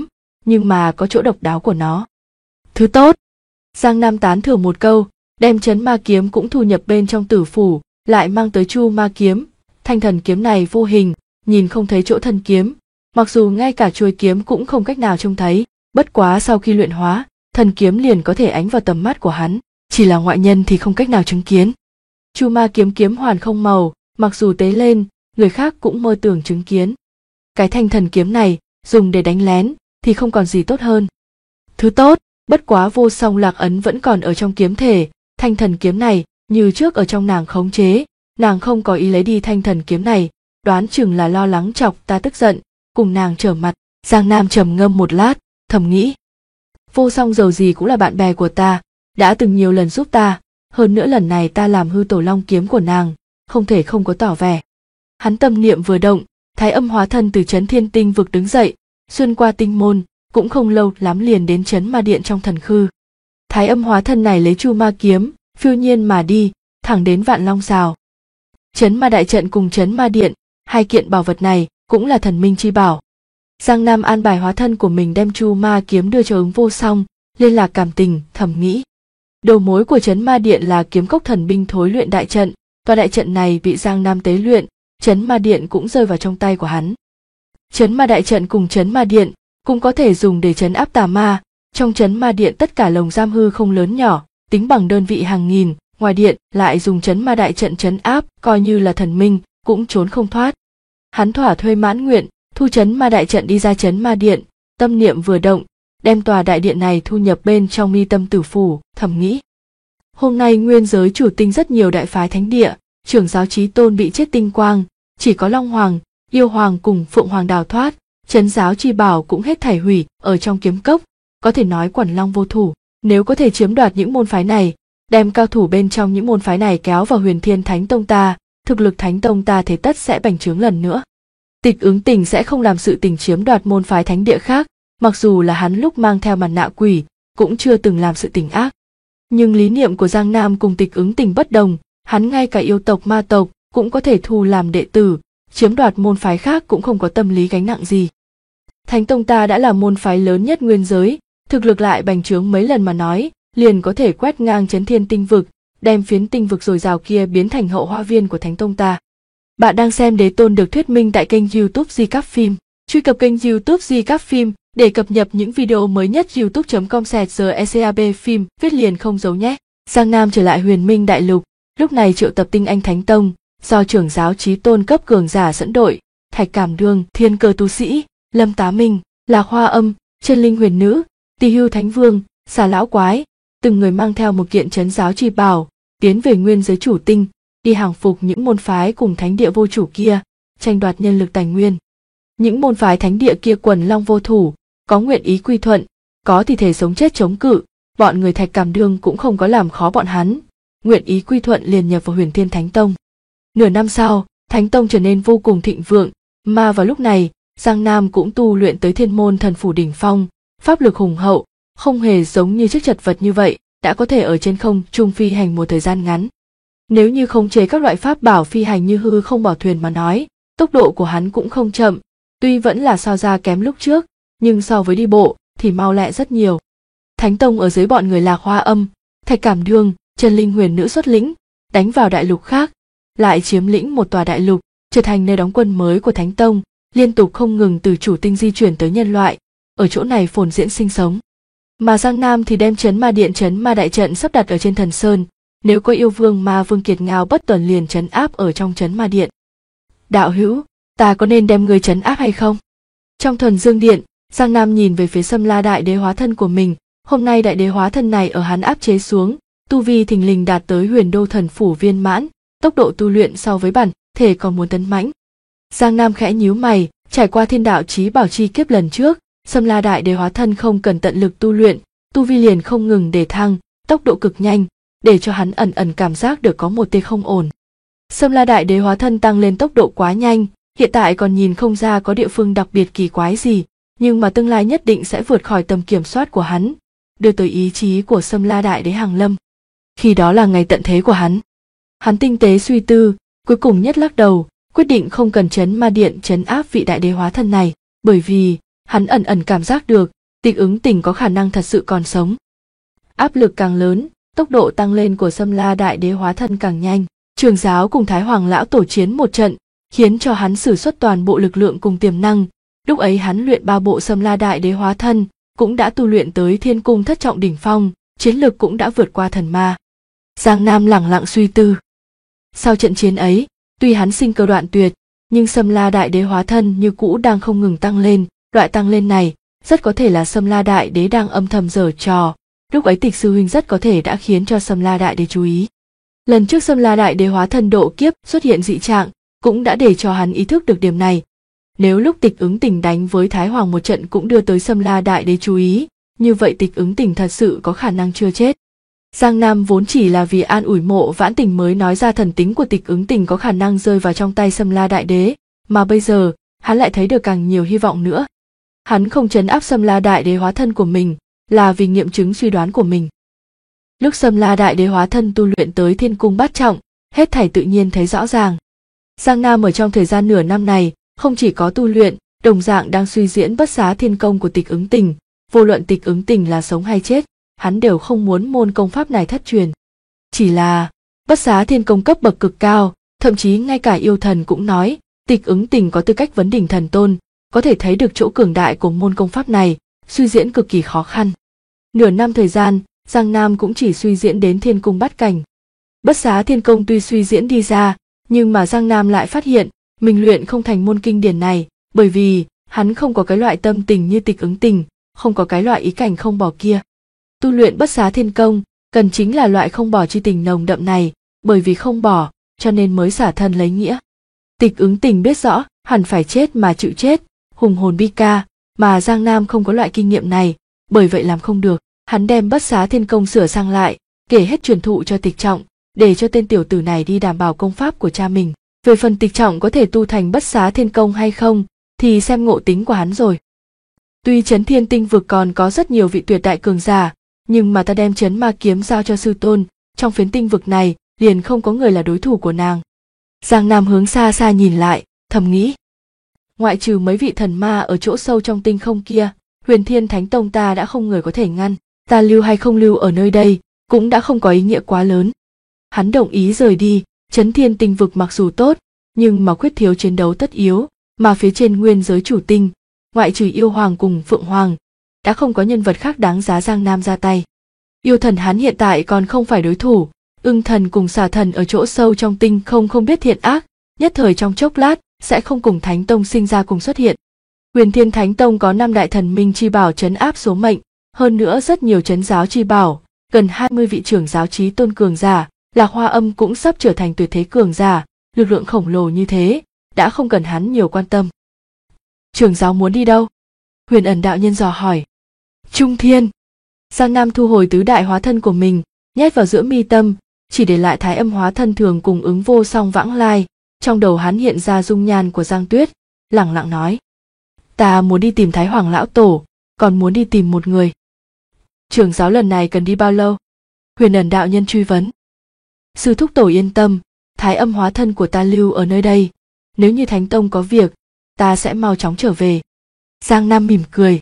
nhưng mà có chỗ độc đáo của nó. Thứ tốt. Giang Nam tán thưởng một câu, đem Trấn Ma Kiếm cũng thu nhập bên trong tử phủ, lại mang tới Chu Ma Kiếm. Thanh thần kiếm này vô hình, nhìn không thấy chỗ thân kiếm, mặc dù ngay cả chuôi kiếm cũng không cách nào trông thấy, bất quá sau khi luyện hóa, thần kiếm liền có thể ánh vào tầm mắt của hắn, chỉ là ngoại nhân thì không cách nào chứng kiến. Chu Ma Kiếm kiếm hoàn không màu, mặc dù tế lên, người khác cũng mơ tưởng chứng kiến. Cái thanh thần kiếm này, dùng để đánh lén, thì không còn gì tốt hơn. Thứ tốt, bất quá Vô Song Lạc ấn vẫn còn ở trong kiếm thể, thanh thần kiếm này, như trước ở trong nàng khống chế, nàng không có ý lấy đi thanh thần kiếm này, đoán chừng là lo lắng chọc ta tức giận, cùng nàng trở mặt. Giang Nam trầm ngâm một lát, thầm nghĩ. Vô Song dầu gì cũng là bạn bè của ta, đã từng nhiều lần giúp ta, hơn nữa lần này ta làm hư Tổ Long kiếm của nàng, không thể không có tỏ vẻ. Hắn tâm niệm vừa động, Thái Âm hóa thân từ Trấn Thiên Tinh vực đứng dậy, xuyên qua tinh môn, cũng không lâu lắm liền đến Trấn Ma Điện trong thần khư. Thái Âm hóa thân này lấy Chu Ma Kiếm, phiêu nhiên mà đi, thẳng đến Vạn Long Sào. Trấn Ma Đại Trận cùng Trấn Ma Điện, hai kiện bảo vật này cũng là thần minh chi bảo. Giang Nam an bài hóa thân của mình đem Chu Ma Kiếm đưa cho Ứng Vô Song, liên lạc cảm tình, thầm nghĩ. Đầu mối của Trấn Ma Điện là Kiếm Cốc thần binh thối luyện đại trận, tòa đại trận này bị Giang Nam tế luyện, Trấn Ma Điện cũng rơi vào trong tay của hắn. Trấn Ma Đại Trận cùng Trấn Ma Điện cũng có thể dùng để trấn áp tà ma, trong Trấn Ma Điện tất cả lồng giam hư không lớn nhỏ, tính bằng đơn vị hàng nghìn, ngoài điện lại dùng Trấn Ma Đại Trận trấn áp, coi như là thần minh cũng trốn không thoát. Hắn thỏa thuê mãn nguyện, thu Trấn Ma Đại Trận đi ra Trấn Ma Điện, tâm niệm vừa động, đem tòa đại điện này thu nhập bên trong mi tâm tử phủ, thầm nghĩ. Hôm nay nguyên giới chủ tinh rất nhiều đại phái thánh địa, trưởng giáo Chí Tôn bị chết tinh quang, chỉ có Long Hoàng, Yêu Hoàng cùng Phượng Hoàng đào thoát, trấn giáo chi bảo cũng hết thảy hủy ở trong kiếm cốc, có thể nói quần long vô thủ. Nếu có thể chiếm đoạt những môn phái này, đem cao thủ bên trong những môn phái này kéo vào Huyền Thiên Thánh Tông ta, thực lực Thánh Tông ta thế tất sẽ bành trướng lần nữa. Tịch Ứng Tình sẽ không làm sự tình chiếm đoạt môn phái thánh địa khác, mặc dù là hắn lúc mang theo mặt nạ quỷ, cũng chưa từng làm sự tình ác. Nhưng lý niệm của Giang Nam cùng Tịch Ứng Tình bất đồng, hắn ngay cả yêu tộc ma tộc cũng có thể thu làm đệ tử, chiếm đoạt môn phái khác cũng không có tâm lý gánh nặng gì. Thánh Tông ta đã là môn phái lớn nhất nguyên giới, thực lực lại bành trướng mấy lần mà nói, liền có thể quét ngang Trấn Thiên Tinh vực, đem phiến tinh vực dồi dào kia biến thành hậu hoa viên của Thánh Tông ta. Bạn đang xem Đế Tôn được thuyết minh tại kênh YouTube Di Cáp Phim. Truy cập kênh YouTube Di Cáp Phim để cập nhật những video mới nhất. youtube.com/GECAB phim viết liền không giấu nhé. Giang Nam trở lại Huyền Minh Đại Lục, lúc này triệu tập tinh anh Thánh Tông, do trưởng giáo Chí Tôn cấp cường giả dẫn đội, Thạch Cảm Đương, Thiên Cơ Tu Sĩ, Lâm Tá Minh, Lạc Hoa Âm, Chân Linh Huyền Nữ, Tỳ Hưu Thánh Vương, Xà Lão Quái, từng người mang theo một kiện trấn giáo chi bảo, tiến về nguyên giới chủ tinh, đi hàng phục những môn phái cùng thánh địa vô chủ kia, tranh đoạt nhân lực tài nguyên. Những môn phái thánh địa kia quần long vô thủ, có nguyện ý quy thuận, có thì thể sống chết chống cự, bọn người Thạch Cảm Đương cũng không có làm khó bọn hắn, nguyện ý quy thuận liền nhập vào Huyền Thiên Thánh Tông. Nửa năm sau, Thánh Tông trở nên vô cùng thịnh vượng, mà vào lúc này, Giang Nam cũng tu luyện tới Thiên Môn Thần Phủ đỉnh phong, pháp lực hùng hậu, không hề giống như chiếc chật vật như vậy, đã có thể ở trên không trung phi hành một thời gian ngắn. Nếu như khống chế các loại pháp bảo phi hành như hư không bảo thuyền mà nói, tốc độ của hắn cũng không chậm, tuy vẫn là so ra kém lúc trước, nhưng so với đi bộ thì mau lẹ rất nhiều. Thánh Tông ở dưới bọn người Lạc Hoa Âm, Thạch Cảm Đương, Chân Linh Huyền Nữ xuất lĩnh, đánh vào đại lục khác, lại chiếm lĩnh một tòa đại lục, trở thành nơi đóng quân mới của Thánh Tông, liên tục không ngừng từ chủ tinh di chuyển tới nhân loại, ở chỗ này phồn diễn sinh sống. Mà Giang Nam thì đem Trấn Ma Điện Trấn Ma Đại Trận sắp đặt ở trên Thần Sơn, nếu có yêu vương ma vương kiệt ngao bất tuần liền trấn áp ở trong Trấn Ma Điện. Đạo hữu, ta có nên đem ngươi trấn áp hay không? Trong Thuần Dương Điện, Giang Nam nhìn về phía Sâm La Đại Đế hóa thân của mình, hôm nay đại đế hóa thân này ở hắn áp chế xuống, tu vi thình lình đạt tới Huyền Đô Thần Phủ viên mãn, tốc độ tu luyện so với bản thể còn muốn tấn mãnh. Giang Nam khẽ nhíu mày, trải qua Thiên Đạo Chí Bảo chi kiếp lần trước, Sâm La Đại Đế hóa thân không cần tận lực tu luyện, tu vi liền không ngừng để thăng, tốc độ cực nhanh, để cho hắn ẩn ẩn cảm giác được có một tia không ổn. Sâm La Đại Đế hóa thân tăng lên tốc độ quá nhanh, hiện tại còn nhìn không ra có địa phương đặc biệt kỳ quái gì, nhưng mà tương lai nhất định sẽ vượt khỏi tầm kiểm soát của hắn, đưa tới ý chí của Sâm La Đại Đế hàng lâm. Khi đó là ngày tận thế của hắn. Hắn tinh tế suy tư, cuối cùng nhất lắc đầu, quyết định không cần Trấn Ma Điện trấn áp vị đại đế hóa thân này, bởi vì hắn ẩn ẩn cảm giác được, Tịch Ứng Tình có khả năng thật sự còn sống. Áp lực càng lớn, tốc độ tăng lên của Sâm La Đại Đế hóa thân càng nhanh. Trường giáo cùng Thái Hoàng lão tổ chiến một trận, khiến cho hắn sử xuất toàn bộ lực lượng cùng tiềm năng. Lúc ấy hắn luyện 3 bộ Sâm La Đại Đế hóa thân, cũng đã tu luyện tới Thiên Cung thất trọng đỉnh phong, chiến lực cũng đã vượt qua thần ma. Giang Nam lẳng lặng suy tư. Sau trận chiến ấy, tuy hắn sinh cơ đoạn tuyệt, nhưng Sâm La Đại Đế hóa thân như cũ đang không ngừng tăng lên. Loại tăng lên này rất có thể là Sâm La Đại Đế đang âm thầm giở trò. Lúc ấy Tịch sư huynh rất có thể đã khiến cho Sâm La Đại Đế chú ý. Lần trước Sâm La Đại Đế hóa thân độ kiếp xuất hiện dị trạng, cũng đã để cho hắn ý thức được điểm này. Nếu lúc Tịch Ứng Tình đánh với Thái Hoàng một trận cũng đưa tới Sâm La Đại Đế chú ý, như vậy Tịch Ứng Tình thật sự có khả năng chưa chết. Giang Nam vốn chỉ là vì an ủi Mộ Vãn Tình mới nói ra thần tính của Tịch Ứng Tình có khả năng rơi vào trong tay Sâm La Đại Đế, mà bây giờ hắn lại thấy được càng nhiều hy vọng nữa. Hắn không trấn áp Sâm La Đại Đế hóa thân của mình, là vì nghiệm chứng suy đoán của mình. Lúc Sâm La Đại Đế hóa thân tu luyện tới Thiên Cung bát trọng, hết thảy tự nhiên thấy rõ ràng. Giang Nam ở trong thời gian nửa năm này, không chỉ có tu luyện, đồng dạng đang suy diễn Bất Xá Thiên Công của Tịch Ứng Tình. Vô luận Tịch Ứng Tình là sống hay chết, hắn đều không muốn môn công pháp này thất truyền. Chỉ là Bất Xá Thiên Công cấp bậc cực cao, thậm chí ngay cả yêu thần cũng nói Tịch Ứng Tình có tư cách vấn đỉnh thần tôn, có thể thấy được chỗ cường đại của môn công pháp này, suy diễn cực kỳ khó khăn. Nửa năm thời gian, Giang Nam cũng chỉ suy diễn đến Thiên Cung bát cảnh. Bất Xá Thiên Công tuy suy diễn đi ra, nhưng mà Giang Nam lại phát hiện mình luyện không thành môn kinh điển này, bởi vì hắn không có cái loại tâm tình như Tịch Ứng Tình, không có cái loại ý cảnh không bỏ kia. Tu luyện Bất Xá Thiên Công cần chính là loại không bỏ chi tình nồng đậm này, bởi vì không bỏ, cho nên mới xả thân lấy nghĩa. Tịch Ứng Tình biết rõ hẳn phải chết mà chịu chết, hùng hồn bi ca, mà Giang Nam không có loại kinh nghiệm này, bởi vậy làm không được. Hắn đem Bất Xá Thiên Công sửa sang lại, kể hết truyền thụ cho Tịch Trọng, để cho tên tiểu tử này đi đảm bảo công pháp của cha mình. Về phần Tịch Trọng có thể tu thành Bất Xá Thiên Công hay không, thì xem ngộ tính của hắn rồi. Tuy Chấn Thiên Tinh Vực còn có rất nhiều vị tuyệt đại cường giả, nhưng mà ta đem Chấn Ma Kiếm giao cho sư tôn, trong phiến tinh vực này liền không có người là đối thủ của nàng. Giang Nam hướng xa xa nhìn lại, thầm nghĩ. Ngoại trừ mấy vị thần ma ở chỗ sâu trong tinh không kia, Huyền Thiên Thánh Tông ta đã không người có thể ngăn. Ta lưu hay không lưu ở nơi đây, cũng đã không có ý nghĩa quá lớn. Hắn đồng ý rời đi, Chấn Thiên Tinh Vực mặc dù tốt, nhưng mà khuyết thiếu chiến đấu tất yếu, mà phía trên nguyên giới chủ tinh, ngoại trừ yêu hoàng cùng phượng hoàng, đã không có nhân vật khác đáng giá Giang Nam ra tay. Yêu thần hắn hiện tại còn không phải đối thủ, ưng thần cùng xà thần ở chỗ sâu trong tinh không biết thiện ác, nhất thời trong chốc lát sẽ không cùng Thánh Tông sinh ra cùng xuất hiện. Huyền Thiên Thánh Tông có 5 đại thần minh chi bảo trấn áp số mệnh, hơn nữa rất nhiều trấn giáo chi bảo, gần 20 vị trưởng giáo chí tôn cường giả, Lạc Hoa Âm cũng sắp trở thành tuyệt thế cường giả, lực lượng khổng lồ như thế, đã không cần hắn nhiều quan tâm. Trưởng giáo muốn đi đâu? Huyền Ẩn đạo nhân dò hỏi. Trung Thiên. Giang Nam thu hồi tứ đại hóa thân của mình, nhét vào giữa mi tâm, chỉ để lại Thái Âm hóa thân thường cùng Ứng Vô Song vãng lai. Trong đầu hắn hiện ra dung nhan của Giang Tuyết, lẳng lặng nói: Ta muốn đi tìm Thái Hoàng lão tổ, còn muốn đi tìm một người. Trưởng giáo lần này cần đi bao lâu? Huyền Ẩn đạo nhân truy vấn. Sư thúc tổ yên tâm, Thái Âm hóa thân của ta lưu ở nơi đây, nếu như Thánh Tông có việc, ta sẽ mau chóng trở về. Giang Nam mỉm cười.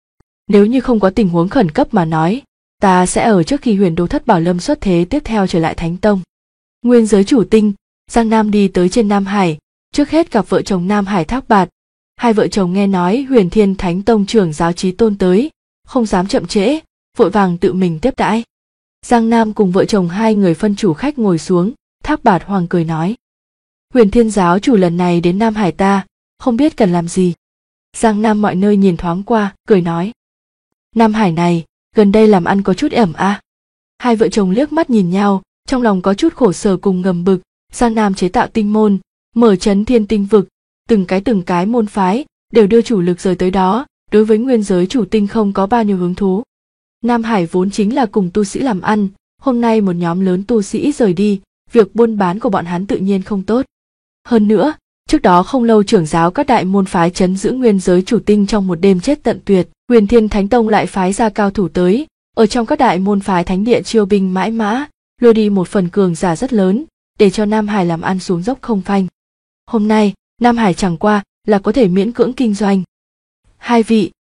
Nếu như không có tình huống khẩn cấp mà nói, ta sẽ ở trước khi Huyền Đô Thất Bảo Lâm xuất thế tiếp theo trở lại Thánh Tông. Nguyên giới chủ tinh, Giang Nam đi tới trên Nam Hải, trước hết gặp vợ chồng Nam Hải Thác Bạt. Hai vợ chồng nghe nói Huyền Thiên Thánh Tông trưởng giáo chí tôn tới, không dám chậm trễ, vội vàng tự mình tiếp đãi. Giang Nam cùng vợ chồng hai người phân chủ khách ngồi xuống, Thác Bạt Hoàng cười nói: Huyền Thiên giáo chủ lần này đến Nam Hải ta, không biết cần làm gì. Giang Nam mọi nơi nhìn thoáng qua, cười nói: Nam Hải này, gần đây làm ăn có chút ẩm a. Hai vợ chồng liếc mắt nhìn nhau, trong lòng có chút khổ sở cùng ngầm bực. Giang Nam chế tạo tinh môn, mở Chấn Thiên Tinh Vực, từng cái môn phái đều đưa chủ lực rời tới đó, đối với nguyên giới chủ tinh không có bao nhiêu hứng thú. Nam Hải vốn chính là cùng tu sĩ làm ăn, hôm nay một nhóm lớn tu sĩ rời đi, việc buôn bán của bọn hắn tự nhiên không tốt. Hơn nữa, trước đó không lâu trưởng giáo các đại môn phái trấn giữ nguyên giới chủ tinh trong một đêm chết tận tuyệt, Huyền Thiên Thánh Tông lại phái ra cao thủ tới, ở trong các đại môn phái thánh địa chiêu binh mãi mã, lôi đi một phần cường giả rất lớn, để cho Nam Hải làm ăn xuống dốc không phanh. Hôm nay, Nam Hải chẳng qua là có thể miễn cưỡng kinh doanh. Hai vị,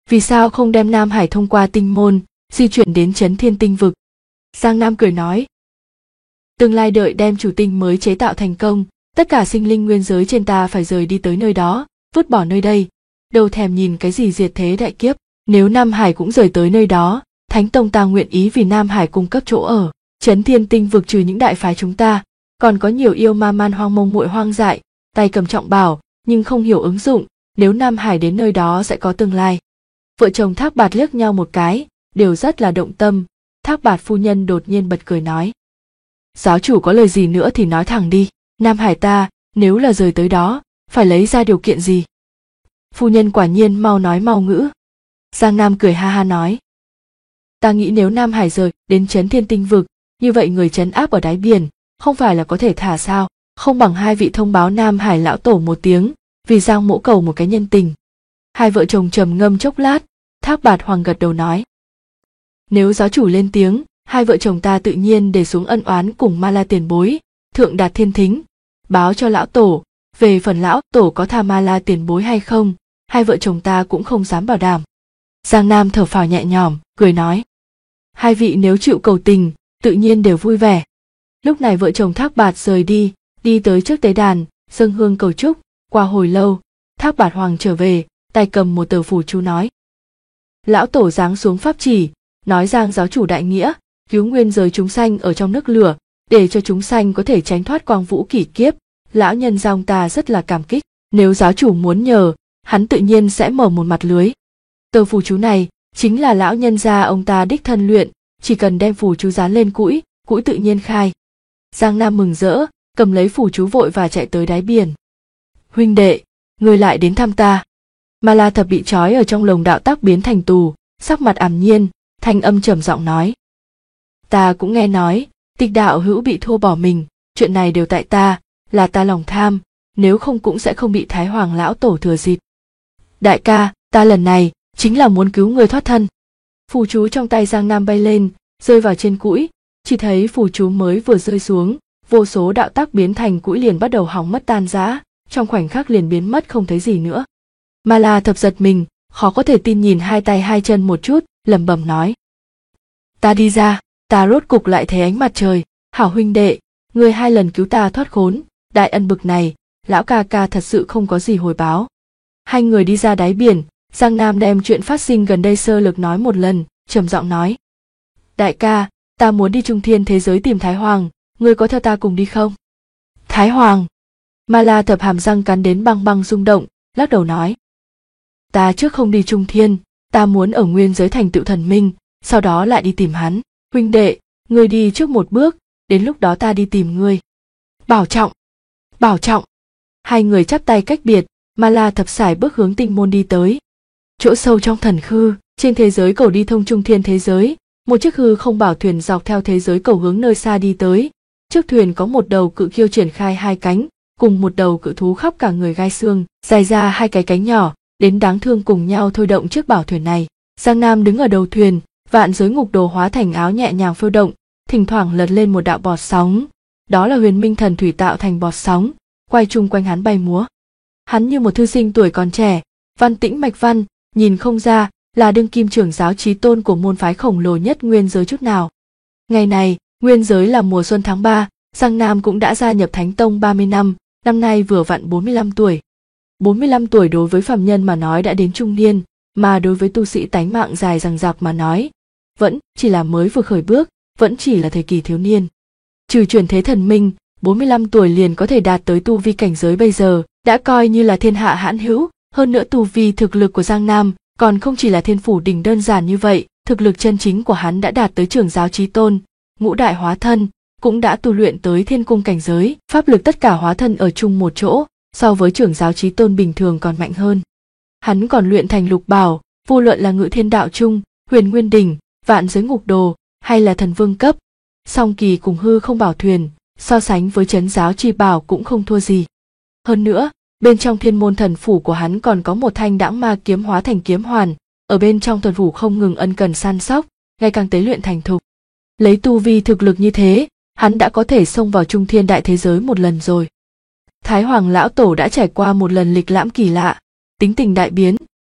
vì sao không đem Nam Hải thông qua tinh môn, di chuyển đến Chấn Thiên Tinh Vực? Giang Nam cười nói, tương lai đợi đem chủ tinh mới chế tạo thành công, tất cả sinh linh nguyên giới trên ta phải rời đi tới nơi đó, vứt bỏ nơi đây, đâu thèm nhìn cái gì diệt thế đại kiếp. Nếu Nam Hải cũng rời tới nơi đó, Thánh Tông ta nguyện ý vì Nam Hải cung cấp chỗ ở. Chấn Thiên Tinh Vực trừ những đại phái chúng ta, còn có nhiều yêu ma man hoang mông muội hoang dại, tay cầm trọng bảo nhưng không hiểu ứng dụng, nếu Nam Hải đến nơi đó sẽ có tương lai. Vợ chồng Thác Bạt liếc nhau một cái, đều rất là động tâm. Thác Bạt phu nhân đột nhiên bật cười nói, giáo chủ có lời gì nữa thì nói thẳng đi, Nam Hải ta nếu là rời tới đó phải lấy ra điều kiện gì? Phu nhân quả nhiên mau nói mau ngữ. Giang Nam cười ha ha nói, ta nghĩ nếu Nam Hải rời đến Chấn Thiên Tinh Vực, như vậy người trấn áp ở đáy biển không phải là có thể thả sao? Không bằng hai vị thông báo Nam Hải lão tổ một tiếng, vì Giang mỗ cầu một cái nhân tình. Hai vợ chồng trầm ngâm chốc lát, Thác Bạt Hoàng gật đầu nói, nếu giáo chủ lên tiếng, hai vợ chồng ta tự nhiên để xuống ân oán cùng Ma La tiền bối, thượng đạt thiên thính, báo cho lão tổ. Về phần lão tổ có tha Ma La tiền bối hay không, hai vợ chồng ta cũng không dám bảo đảm. Giang Nam thở phào nhẹ nhõm, cười nói, hai vị nếu chịu cầu tình, tự nhiên đều vui vẻ. Lúc này vợ chồng Thác Bạt rời đi tới trước tế đàn, dâng hương cầu chúc. Qua hồi lâu, Thác Bạt Hoàng trở về, tay cầm một tờ phù chú nói, lão tổ giáng xuống pháp chỉ, nói Giang giáo chủ đại nghĩa, cứu nguyên giới chúng sanh ở trong nước lửa, để cho chúng sanh có thể tránh thoát quang vũ kỷ kiếp. Lão nhân Giang ta rất là cảm kích, nếu giáo chủ muốn nhờ, hắn tự nhiên sẽ mở một mặt lưới. Tờ phù chú này chính là lão nhân gia ông ta đích thân luyện, chỉ cần đem phù chú dán lên cũi tự nhiên khai. Giang Nam mừng rỡ, cầm lấy phù chú vội và chạy tới đáy biển. Huynh đệ, ngươi lại đến thăm ta. Ma La Thập bị trói ở trong lồng đạo tác biến thành tù, sắc mặt ảm nhiên, thanh âm trầm giọng nói, ta cũng nghe nói Tịch đạo hữu bị thua bỏ mình, chuyện này đều tại ta, là ta lòng tham, nếu không cũng sẽ không bị Thái Hoàng lão tổ thừa dịp. Đại ca, ta lần này chính là muốn cứu người thoát thân. Phù chú trong tay Giang Nam bay lên, rơi vào trên cũi, chỉ thấy phù chú mới vừa rơi xuống, vô số đạo tác biến thành cũi liền bắt đầu hỏng mất tan rã, trong khoảnh khắc liền biến mất không thấy gì nữa. Ma La Thập giật mình, khó có thể tin nhìn hai tay hai chân một chút, lẩm bẩm nói, ta đi ra, ta rốt cục lại thấy ánh mặt trời. Hảo huynh đệ, người hai lần cứu ta thoát khốn, đại ân bực này, lão ca ca thật sự không có gì hồi báo. Hai người đi ra đáy biển, Giang Nam đem chuyện phát sinh gần đây sơ lược nói một lần, trầm giọng nói, đại ca, ta muốn đi Trung Thiên thế giới tìm Thái Hoàng, ngươi có theo ta cùng đi không? Thái Hoàng? Ma La Thập hàm răng cắn đến băng băng rung động, lắc đầu nói, ta trước không đi Trung Thiên, ta muốn ở nguyên giới thành tựu thần minh, sau đó lại đi tìm hắn. Huynh đệ, ngươi đi trước một bước, đến lúc đó ta đi tìm ngươi. Bảo trọng, bảo trọng. Hai người chắp tay cách biệt, Ma La Thập sải bước hướng tinh môn đi tới. Chỗ sâu trong thần khư, trên thế giới cầu đi thông Trung Thiên thế giới, một chiếc hư không bảo thuyền dọc theo thế giới cầu hướng nơi xa đi tới. Trước thuyền có một đầu cự kiêu triển khai hai cánh, cùng một đầu cự thú khắp cả người gai xương, dài ra hai cái cánh nhỏ, đến đáng thương cùng nhau thôi động chiếc bảo thuyền này. Giang Nam đứng ở đầu thuyền, vạn giới ngục đồ hóa thành áo nhẹ nhàng phiêu động, thỉnh thoảng lật lên một đạo bọt sóng. Đó là Huyền Minh Thần Thủy tạo thành bọt sóng, quay chung quanh hắn bay múa. Hắn như một thư sinh tuổi còn trẻ, văn tĩnh mạch văn, nhìn không ra là đương kim trưởng giáo chí tôn của môn phái khổng lồ nhất nguyên giới chút nào. Ngày này, nguyên giới là mùa xuân tháng 3, Giang Nam cũng đã gia nhập Thánh Tông 30 năm, năm nay vừa vặn 45 tuổi. 45 tuổi đối với phàm nhân mà nói đã đến trung niên, mà đối với tu sĩ tánh mạng dài dằng dặc mà nói, vẫn chỉ là mới vừa khởi bước, vẫn chỉ là thời kỳ thiếu niên. Trừ chuyển thế thần minh, 45 tuổi liền có thể đạt tới tu vi cảnh giới bây giờ, đã coi như là thiên hạ hãn hữu, hơn nữa tu vi thực lực của Giang Nam, còn không chỉ là thiên phủ đỉnh đơn giản như vậy, thực lực chân chính của hắn đã đạt tới trưởng giáo chí tôn, ngũ đại hóa thân, cũng đã tu luyện tới thiên cung cảnh giới, pháp lực tất cả hóa thân ở chung một chỗ, so với trưởng giáo chí tôn bình thường còn mạnh hơn. Hắn còn luyện thành lục bảo, vô luận là Ngự Thiên Đạo Trung, Huyền Nguyên Đỉnh, Vạn Giới Ngục Đồ, hay là thần vương cấp, song kỳ cùng hư không bảo thuyền, so sánh với trấn giáo chi bảo cũng không thua gì. Hơn nữa, bên trong thiên môn thần phủ của hắn còn có một thanh đãng ma kiếm hóa thành kiếm hoàn, ở bên trong thần phủ không ngừng ân cần săn sóc, ngày càng tế luyện thành thục. Lấy tu vi thực lực như thế, hắn đã có thể xông vào Trung Thiên đại thế giới một lần rồi. Thái Hoàng lão tổ đã trải qua một lần lịch lãm kỳ lạ, tính tình đại biến,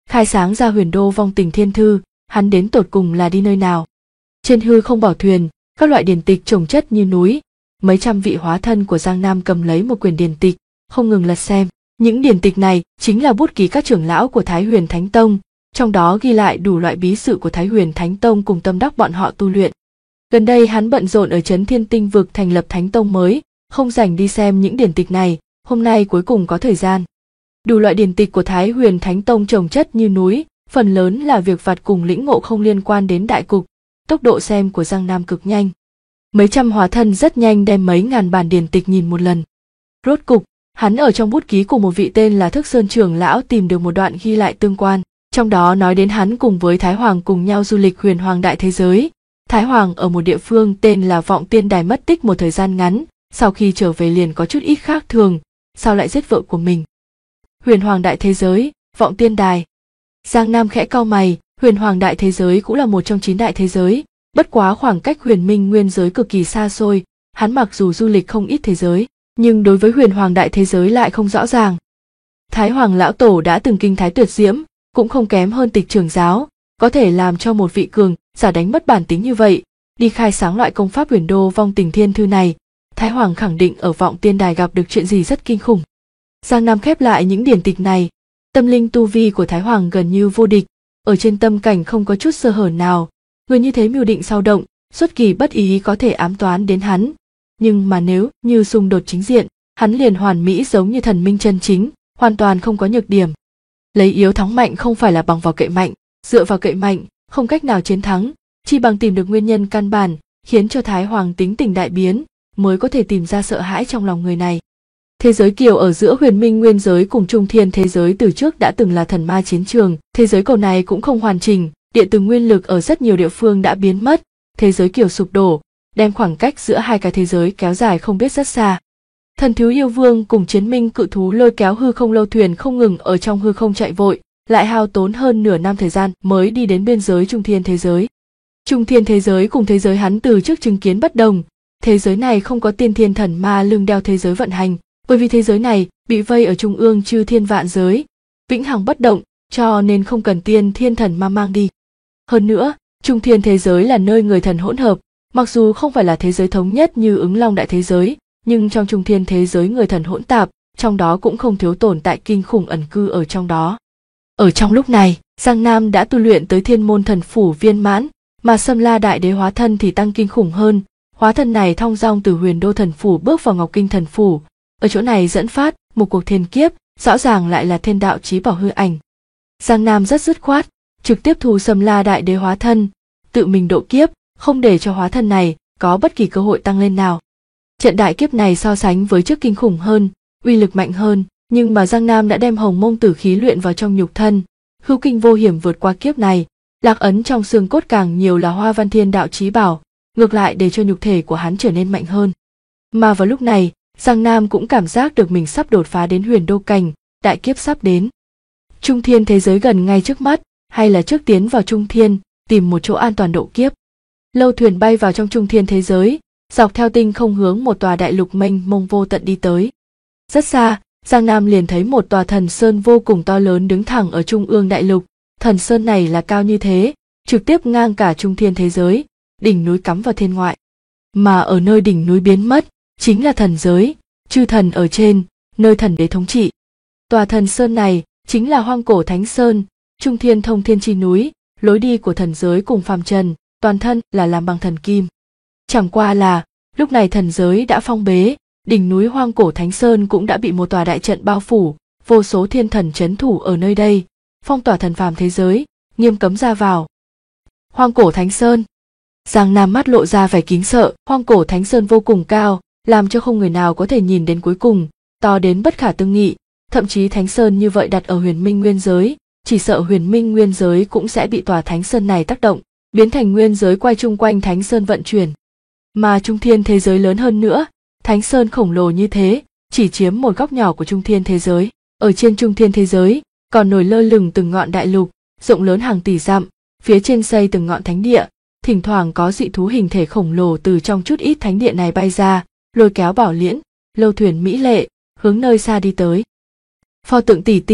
khai sáng ra huyền đô vong tình thiên thư, hắn đến tột cùng là đi nơi nào? Trên hư không bảo thuyền, các loại điển tịch chồng chất như núi, mấy trăm vị hóa thân của Giang Nam cầm lấy một quyển điển tịch, không ngừng lật xem. Những điển tịch này chính là bút ký các trưởng lão của Thái Huyền Thánh Tông, trong đó ghi lại đủ loại bí sự của Thái Huyền Thánh Tông cùng tâm đắc bọn họ tu luyện. Gần đây hắn bận rộn ở Trấn Thiên Tinh Vực thành lập Thánh Tông mới, không rảnh đi xem những điển tịch này, hôm nay cuối cùng có thời gian. Đủ loại điển tịch của Thái Huyền Thánh Tông chồng chất như núi, phần lớn là việc vặt cùng lĩnh ngộ không liên quan đến đại cục, tốc độ xem của Giang Nam cực nhanh. Mấy trăm hóa thân rất nhanh đem mấy ngàn bản điển tịch nhìn một lần. Rốt cục, hắn ở trong bút ký của một vị tên là Thức Sơn trưởng lão tìm được một đoạn ghi lại tương quan, trong đó nói đến hắn cùng với Thái Hoàng cùng nhau du lịch huyền hoàng đại thế giới. Thái Hoàng ở một địa phương tên là Vọng Tiên Đài mất tích một thời gian ngắn, sau khi trở về liền có chút ít khác thường, sao lại giết vợ của mình? Huyền hoàng đại thế giới, Vọng Tiên Đài. Giang Nam khẽ cau mày, huyền hoàng đại thế giới cũng là một trong 9 đại thế giới, bất quá khoảng cách huyền minh nguyên giới cực kỳ xa xôi, hắn mặc dù du lịch không ít thế giới, nhưng đối với huyền hoàng đại thế giới lại không rõ ràng. Thái Hoàng lão tổ đã từng kinh thái tuyệt diễm, cũng không kém hơn Tịch trưởng giáo, có thể làm cho một vị cường giả đánh mất bản tính như vậy, đi khai sáng loại công pháp huyền đô vong tình thiên thư này, Thái Hoàng khẳng định ở Vọng Tiên Đài gặp được chuyện gì rất kinh khủng. Giang Nam khép lại những điển tịch này, tâm linh tu vi của Thái Hoàng gần như vô địch, ở trên tâm cảnh không có chút sơ hở nào, người như thế mưu định sao động, xuất kỳ bất ý có thể ám toán đến hắn, nhưng mà nếu như xung đột chính diện, hắn liền hoàn mỹ giống như thần minh chân chính, hoàn toàn không có nhược điểm. Lấy yếu thắng mạnh không phải là bằng vào cậy mạnh, dựa vào cậy mạnh không cách nào chiến thắng, chỉ bằng tìm được nguyên nhân căn bản khiến cho Thái Hoàng tính tình đại biến, mới có thể tìm ra sợ hãi trong lòng người này. Thế giới kiều ở giữa huyền minh nguyên giới cùng trung thiên thế giới từ trước đã từng là thần ma chiến trường, thế giới cầu này cũng không hoàn chỉnh, điện từ nguyên lực ở rất nhiều địa phương đã biến mất, thế giới kiều sụp đổ, đem khoảng cách giữa hai cái thế giới kéo dài không biết rất xa. Thần thiếu yêu vương cùng chiến minh cự thú lôi kéo hư không lâu thuyền không ngừng ở trong hư không chạy vội, lại hao tốn hơn nửa năm thời gian mới đi đến biên giới trung thiên thế giới. Trung thiên thế giới cùng thế giới hắn từ trước chứng kiến bất đồng, thế giới này không có tiên thiên thần ma lưng đeo thế giới vận hành, bởi vì thế giới này bị vây ở trung ương chư thiên vạn giới, vĩnh hằng bất động, cho nên không cần tiên thiên thần ma mang đi. Hơn nữa, trung thiên thế giới là nơi người thần hỗn hợp, mặc dù không phải là thế giới thống nhất như Ứng Long đại thế giới, nhưng trong trung thiên thế giới người thần hỗn tạp, trong đó cũng không thiếu tồn tại kinh khủng ẩn cư ở trong đó. Ở trong lúc này, Giang Nam đã tu luyện tới Thiên Môn Thần Phủ viên mãn, mà Sâm La Đại Đế hóa thân thì tăng kinh khủng hơn, hóa thân này thong dong từ Huyền Đô Thần Phủ bước vào Ngọc Kinh Thần Phủ, ở chỗ này dẫn phát một cuộc thiên kiếp, rõ ràng lại là thiên đạo chí bảo hư ảnh. Giang Nam rất dứt khoát, trực tiếp thu Sâm La Đại Đế hóa thân, tự mình độ kiếp, không để cho hóa thân này có bất kỳ cơ hội tăng lên nào. Trận đại kiếp này so sánh với trước kinh khủng hơn, uy lực mạnh hơn, nhưng mà Giang Nam đã đem Hồng Mông Tử khí luyện vào trong nhục thân, hữu kinh vô hiểm vượt qua kiếp này, lạc ấn trong xương cốt càng nhiều là Hoa Văn Thiên đạo chí bảo, ngược lại để cho nhục thể của hắn trở nên mạnh hơn. Mà vào lúc này, Giang Nam cũng cảm giác được mình sắp đột phá đến huyền đô cảnh, đại kiếp sắp đến. Trung thiên thế giới gần ngay trước mắt, hay là trước tiến vào trung thiên, tìm một chỗ an toàn độ kiếp. Lâu thuyền bay vào trong trung thiên thế giới, dọc theo tinh không hướng một tòa đại lục mênh mông vô tận đi tới. Rất xa, Giang Nam liền thấy một tòa thần sơn vô cùng to lớn đứng thẳng ở trung ương đại lục. Thần sơn này là cao như thế, trực tiếp ngang cả trung thiên thế giới, đỉnh núi cắm vào thiên ngoại. Mà ở nơi đỉnh núi biến mất, chính là thần giới, chư thần ở trên, nơi thần đế thống trị. Tòa thần sơn này chính là Hoang Cổ Thánh Sơn, trung thiên thông thiên chi núi, lối đi của thần giới cùng phàm trần, toàn thân là làm bằng thần kim. Chẳng qua là, lúc này thần giới đã phong bế, đỉnh núi Hoang Cổ Thánh Sơn cũng đã bị một tòa đại trận bao phủ, vô số thiên thần trấn thủ ở nơi đây, phong tỏa thần phàm thế giới, nghiêm cấm ra vào. Hoang Cổ Thánh Sơn. Giang Nam mắt lộ ra vẻ kính sợ, Hoang Cổ Thánh Sơn vô cùng cao, làm cho không người nào có thể nhìn đến cuối cùng, to đến bất khả tư nghị, thậm chí Thánh Sơn như vậy đặt ở Huyền Minh nguyên giới, chỉ sợ Huyền Minh nguyên giới cũng sẽ bị tòa Thánh Sơn này tác động, biến thành nguyên giới quay chung quanh Thánh Sơn vận chuyển. Mà trung thiên thế giới lớn hơn nữa, Thánh Sơn khổng lồ như thế, chỉ chiếm một góc nhỏ của trung thiên thế giới. Ở trên trung thiên thế giới, còn nổi lơ lửng từng ngọn đại lục, rộng lớn hàng tỷ dặm, phía trên xây từng ngọn thánh địa, thỉnh thoảng có dị thú hình thể khổng lồ từ trong chút ít thánh địa này bay ra, lôi kéo bảo liễn, lâu thuyền mỹ lệ, hướng nơi xa đi tới. Pho tượng tỷ tỷ,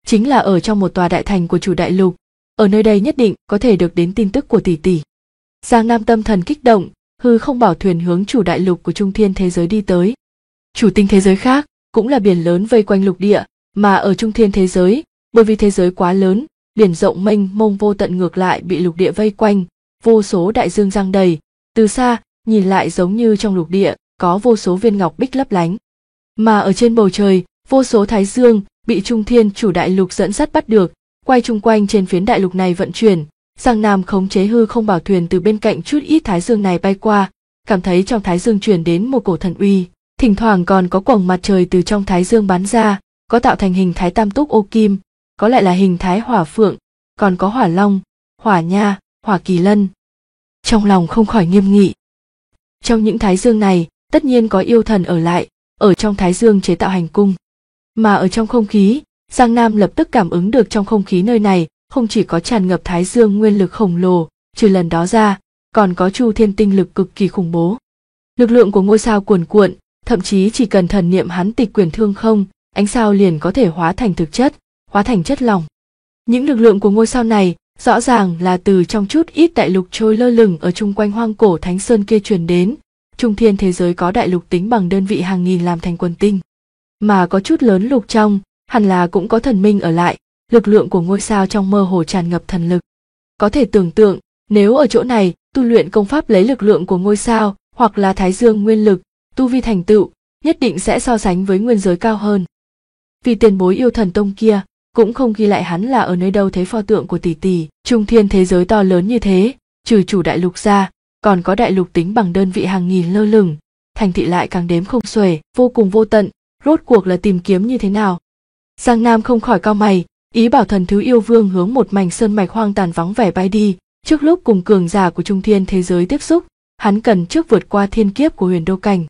chính là ở trong một tòa đại thành của chủ đại lục. Ở nơi đây nhất định có thể được đến tin tức của tỷ tỷ. Giang Nam tâm thần kích động, hư không bảo thuyền hướng chủ đại lục của trung thiên thế giới đi tới. Chủ tinh thế giới khác cũng là biển lớn vây quanh lục địa, mà ở trung thiên thế giới, bởi vì thế giới quá lớn, biển rộng mênh mông vô tận ngược lại bị lục địa vây quanh, vô số đại dương giăng đầy, từ xa nhìn lại giống như trong lục địa có vô số viên ngọc bích lấp lánh. Mà ở trên bầu trời, vô số thái dương bị trung thiên chủ đại lục dẫn dắt bắt được, quay chung quanh trên phiến đại lục này vận chuyển. Giang Nam khống chế hư không bảo thuyền từ bên cạnh chút ít thái dương này bay qua, cảm thấy trong thái dương truyền đến một cổ thần uy, thỉnh thoảng còn có quầng mặt trời từ trong thái dương bắn ra, có tạo thành hình thái tam túc ô kim, có lại là hình thái hỏa phượng, còn có hỏa long, hỏa nha, hỏa kỳ lân. Trong lòng không khỏi nghiêm nghị. Trong những thái dương này, tất nhiên có yêu thần ở lại, ở trong thái dương chế tạo hành cung. Mà ở trong không khí, Giang Nam lập tức cảm ứng được trong không khí nơi này không chỉ có tràn ngập thái dương nguyên lực khổng lồ, trừ lần đó ra, còn có chu thiên tinh lực cực kỳ khủng bố. Lực lượng của ngôi sao cuồn cuộn, thậm chí chỉ cần thần niệm hắn tịch quyển thương không, ánh sao liền có thể hóa thành thực chất, hóa thành chất lỏng. Những lực lượng của ngôi sao này rõ ràng là từ trong chút ít đại lục trôi lơ lửng ở chung quanh hoang cổ thánh sơn kia truyền đến. Trung thiên thế giới có đại lục tính bằng đơn vị hàng nghìn làm thành quần tinh, mà có chút lớn lục trong, hẳn là cũng có thần minh ở lại. Lực lượng của ngôi sao trong mơ hồ tràn ngập thần lực. Có thể tưởng tượng, nếu ở chỗ này tu luyện công pháp lấy lực lượng của ngôi sao hoặc là thái dương nguyên lực, tu vi thành tựu, nhất định sẽ so sánh với nguyên giới cao hơn. Vì tiền bối yêu thần tông kia cũng không ghi lại hắn là ở nơi đâu thấy pho tượng của tỷ tỷ. Trung thiên thế giới to lớn như thế, trừ chủ đại lục ra, còn có đại lục tính bằng đơn vị hàng nghìn lơ lửng, thành thị lại càng đếm không xuể, vô cùng vô tận, rốt cuộc là tìm kiếm như thế nào? Giang Nam không khỏi cau mày, ý bảo thần thứ yêu vương hướng một mảnh sơn mạch hoang tàn vắng vẻ bay đi. Trước lúc cùng cường giả của trung thiên thế giới tiếp xúc, hắn cần trước vượt qua thiên kiếp của huyền đô cảnh.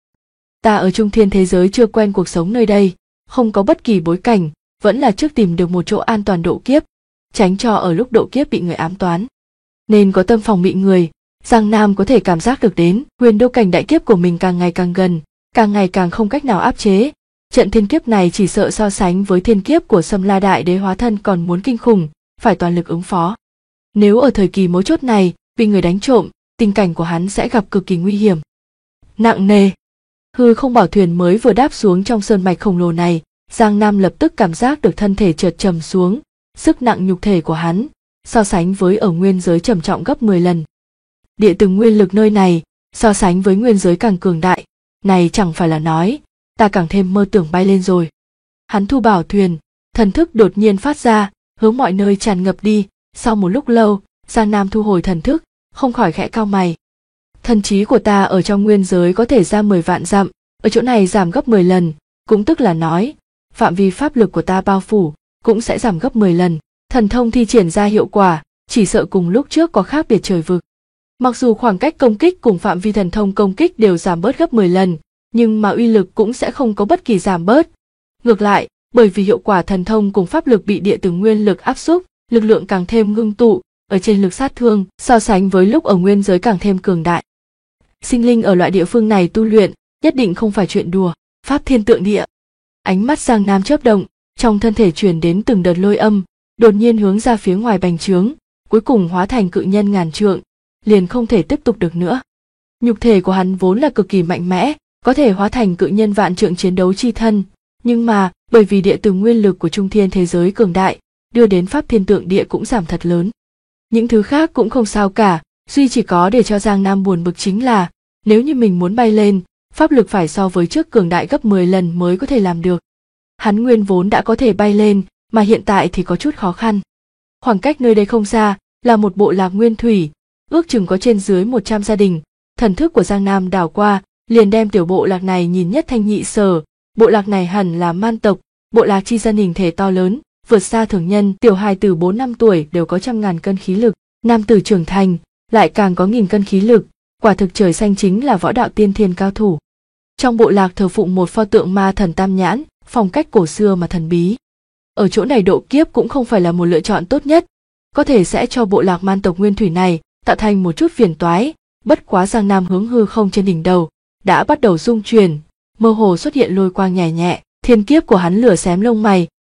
Ta ở trung thiên thế giới chưa quen cuộc sống nơi đây, không có bất kỳ bối cảnh, vẫn là trước tìm được một chỗ an toàn độ kiếp, tránh cho ở lúc độ kiếp bị người ám toán. Nên có tâm phòng bị người, Giang Nam có thể cảm giác được đến huyền đô cảnh đại kiếp của mình càng ngày càng gần, càng ngày càng không cách nào áp chế. Trận thiên kiếp này chỉ sợ so sánh với thiên kiếp của Sâm La Đại Đế hóa thân còn muốn kinh khủng, phải toàn lực ứng phó. Nếu ở thời kỳ mấu chốt này bị người đánh trộm, tình cảnh của hắn sẽ gặp cực kỳ nguy hiểm. Nặng nề. Hư không bảo thuyền mới vừa đáp xuống trong sơn mạch khổng lồ này, Giang Nam lập tức cảm giác được thân thể chợt trầm xuống, sức nặng nhục thể của hắn so sánh với ở nguyên giới trầm trọng gấp 10 lần. Địa từng nguyên lực nơi này so sánh với nguyên giới càng cường đại, này chẳng phải là nói ta càng thêm mơ tưởng bay lên rồi. Hắn thu bảo thuyền, thần thức đột nhiên phát ra, hướng mọi nơi tràn ngập đi. Sau một lúc lâu, Giang Nam thu hồi thần thức, không khỏi khẽ cau mày. Thần trí của ta ở trong nguyên giới có thể ra 10 vạn dặm, ở chỗ này giảm gấp 10 lần, cũng tức là nói, phạm vi pháp lực của ta bao phủ cũng sẽ giảm gấp 10 lần. Thần thông thi triển ra hiệu quả, chỉ sợ cùng lúc trước có khác biệt trời vực. Mặc dù khoảng cách công kích cùng phạm vi thần thông công kích đều giảm bớt gấp 10 lần, nhưng mà uy lực cũng sẽ không có bất kỳ giảm bớt. Ngược lại, bởi vì hiệu quả thần thông cùng pháp lực bị địa tử nguyên lực áp xúc, lực lượng càng thêm ngưng tụ, ở trên lực sát thương so sánh với lúc ở nguyên giới càng thêm cường đại. Sinh linh ở loại địa phương này tu luyện, nhất định không phải chuyện đùa. Pháp thiên tượng địa. Ánh mắt Giang Nam chớp động, trong thân thể truyền đến từng đợt lôi âm, đột nhiên hướng ra phía ngoài bành trướng, cuối cùng hóa thành cự nhân ngàn trượng, liền không thể tiếp tục được nữa. Nhục thể của hắn vốn là cực kỳ mạnh mẽ, có thể hóa thành cự nhân vạn trượng chiến đấu chi thân, nhưng mà bởi vì địa từ nguyên lực của trung thiên thế giới cường đại, đưa đến pháp thiên tượng địa cũng giảm thật lớn. Những thứ khác cũng không sao cả, duy chỉ có để cho Giang Nam buồn bực chính là, nếu như mình muốn bay lên, pháp lực phải so với trước cường đại gấp 10 lần mới có thể làm được. Hắn nguyên vốn đã có thể bay lên, mà hiện tại thì có chút khó khăn. Khoảng cách nơi đây không xa, là một bộ lạc nguyên thủy, ước chừng có trên dưới 100 gia đình. Thần thức của Giang Nam đảo qua, liền đem tiểu bộ lạc này nhìn nhất thanh nhị sở. Bộ lạc này hẳn là man tộc, bộ lạc chi dân hình thể to lớn, vượt xa thường nhân. Tiểu hài từ 4-5 tuổi đều có 100.000 cân khí lực, nam tử trưởng thành lại càng có 1.000 cân khí lực, quả thực trời xanh chính là võ đạo tiên thiên cao thủ. Trong bộ lạc thờ phụng một pho tượng ma thần tam nhãn, phong cách cổ xưa mà thần bí. Ở chỗ này độ kiếp cũng không phải là một lựa chọn tốt nhất, có thể sẽ cho bộ lạc man tộc nguyên thủy này tạo thành một chút phiền toái. Bất quá Giang Nam hướng hư không trên đỉnh đầu đã bắt đầu rung chuyển, mơ hồ xuất hiện lôi quang nhẹ nhẹ. Thiên kiếp của hắn lửa xém lông mày,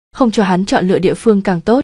không cho hắn chọn lựa địa phương càng tốt.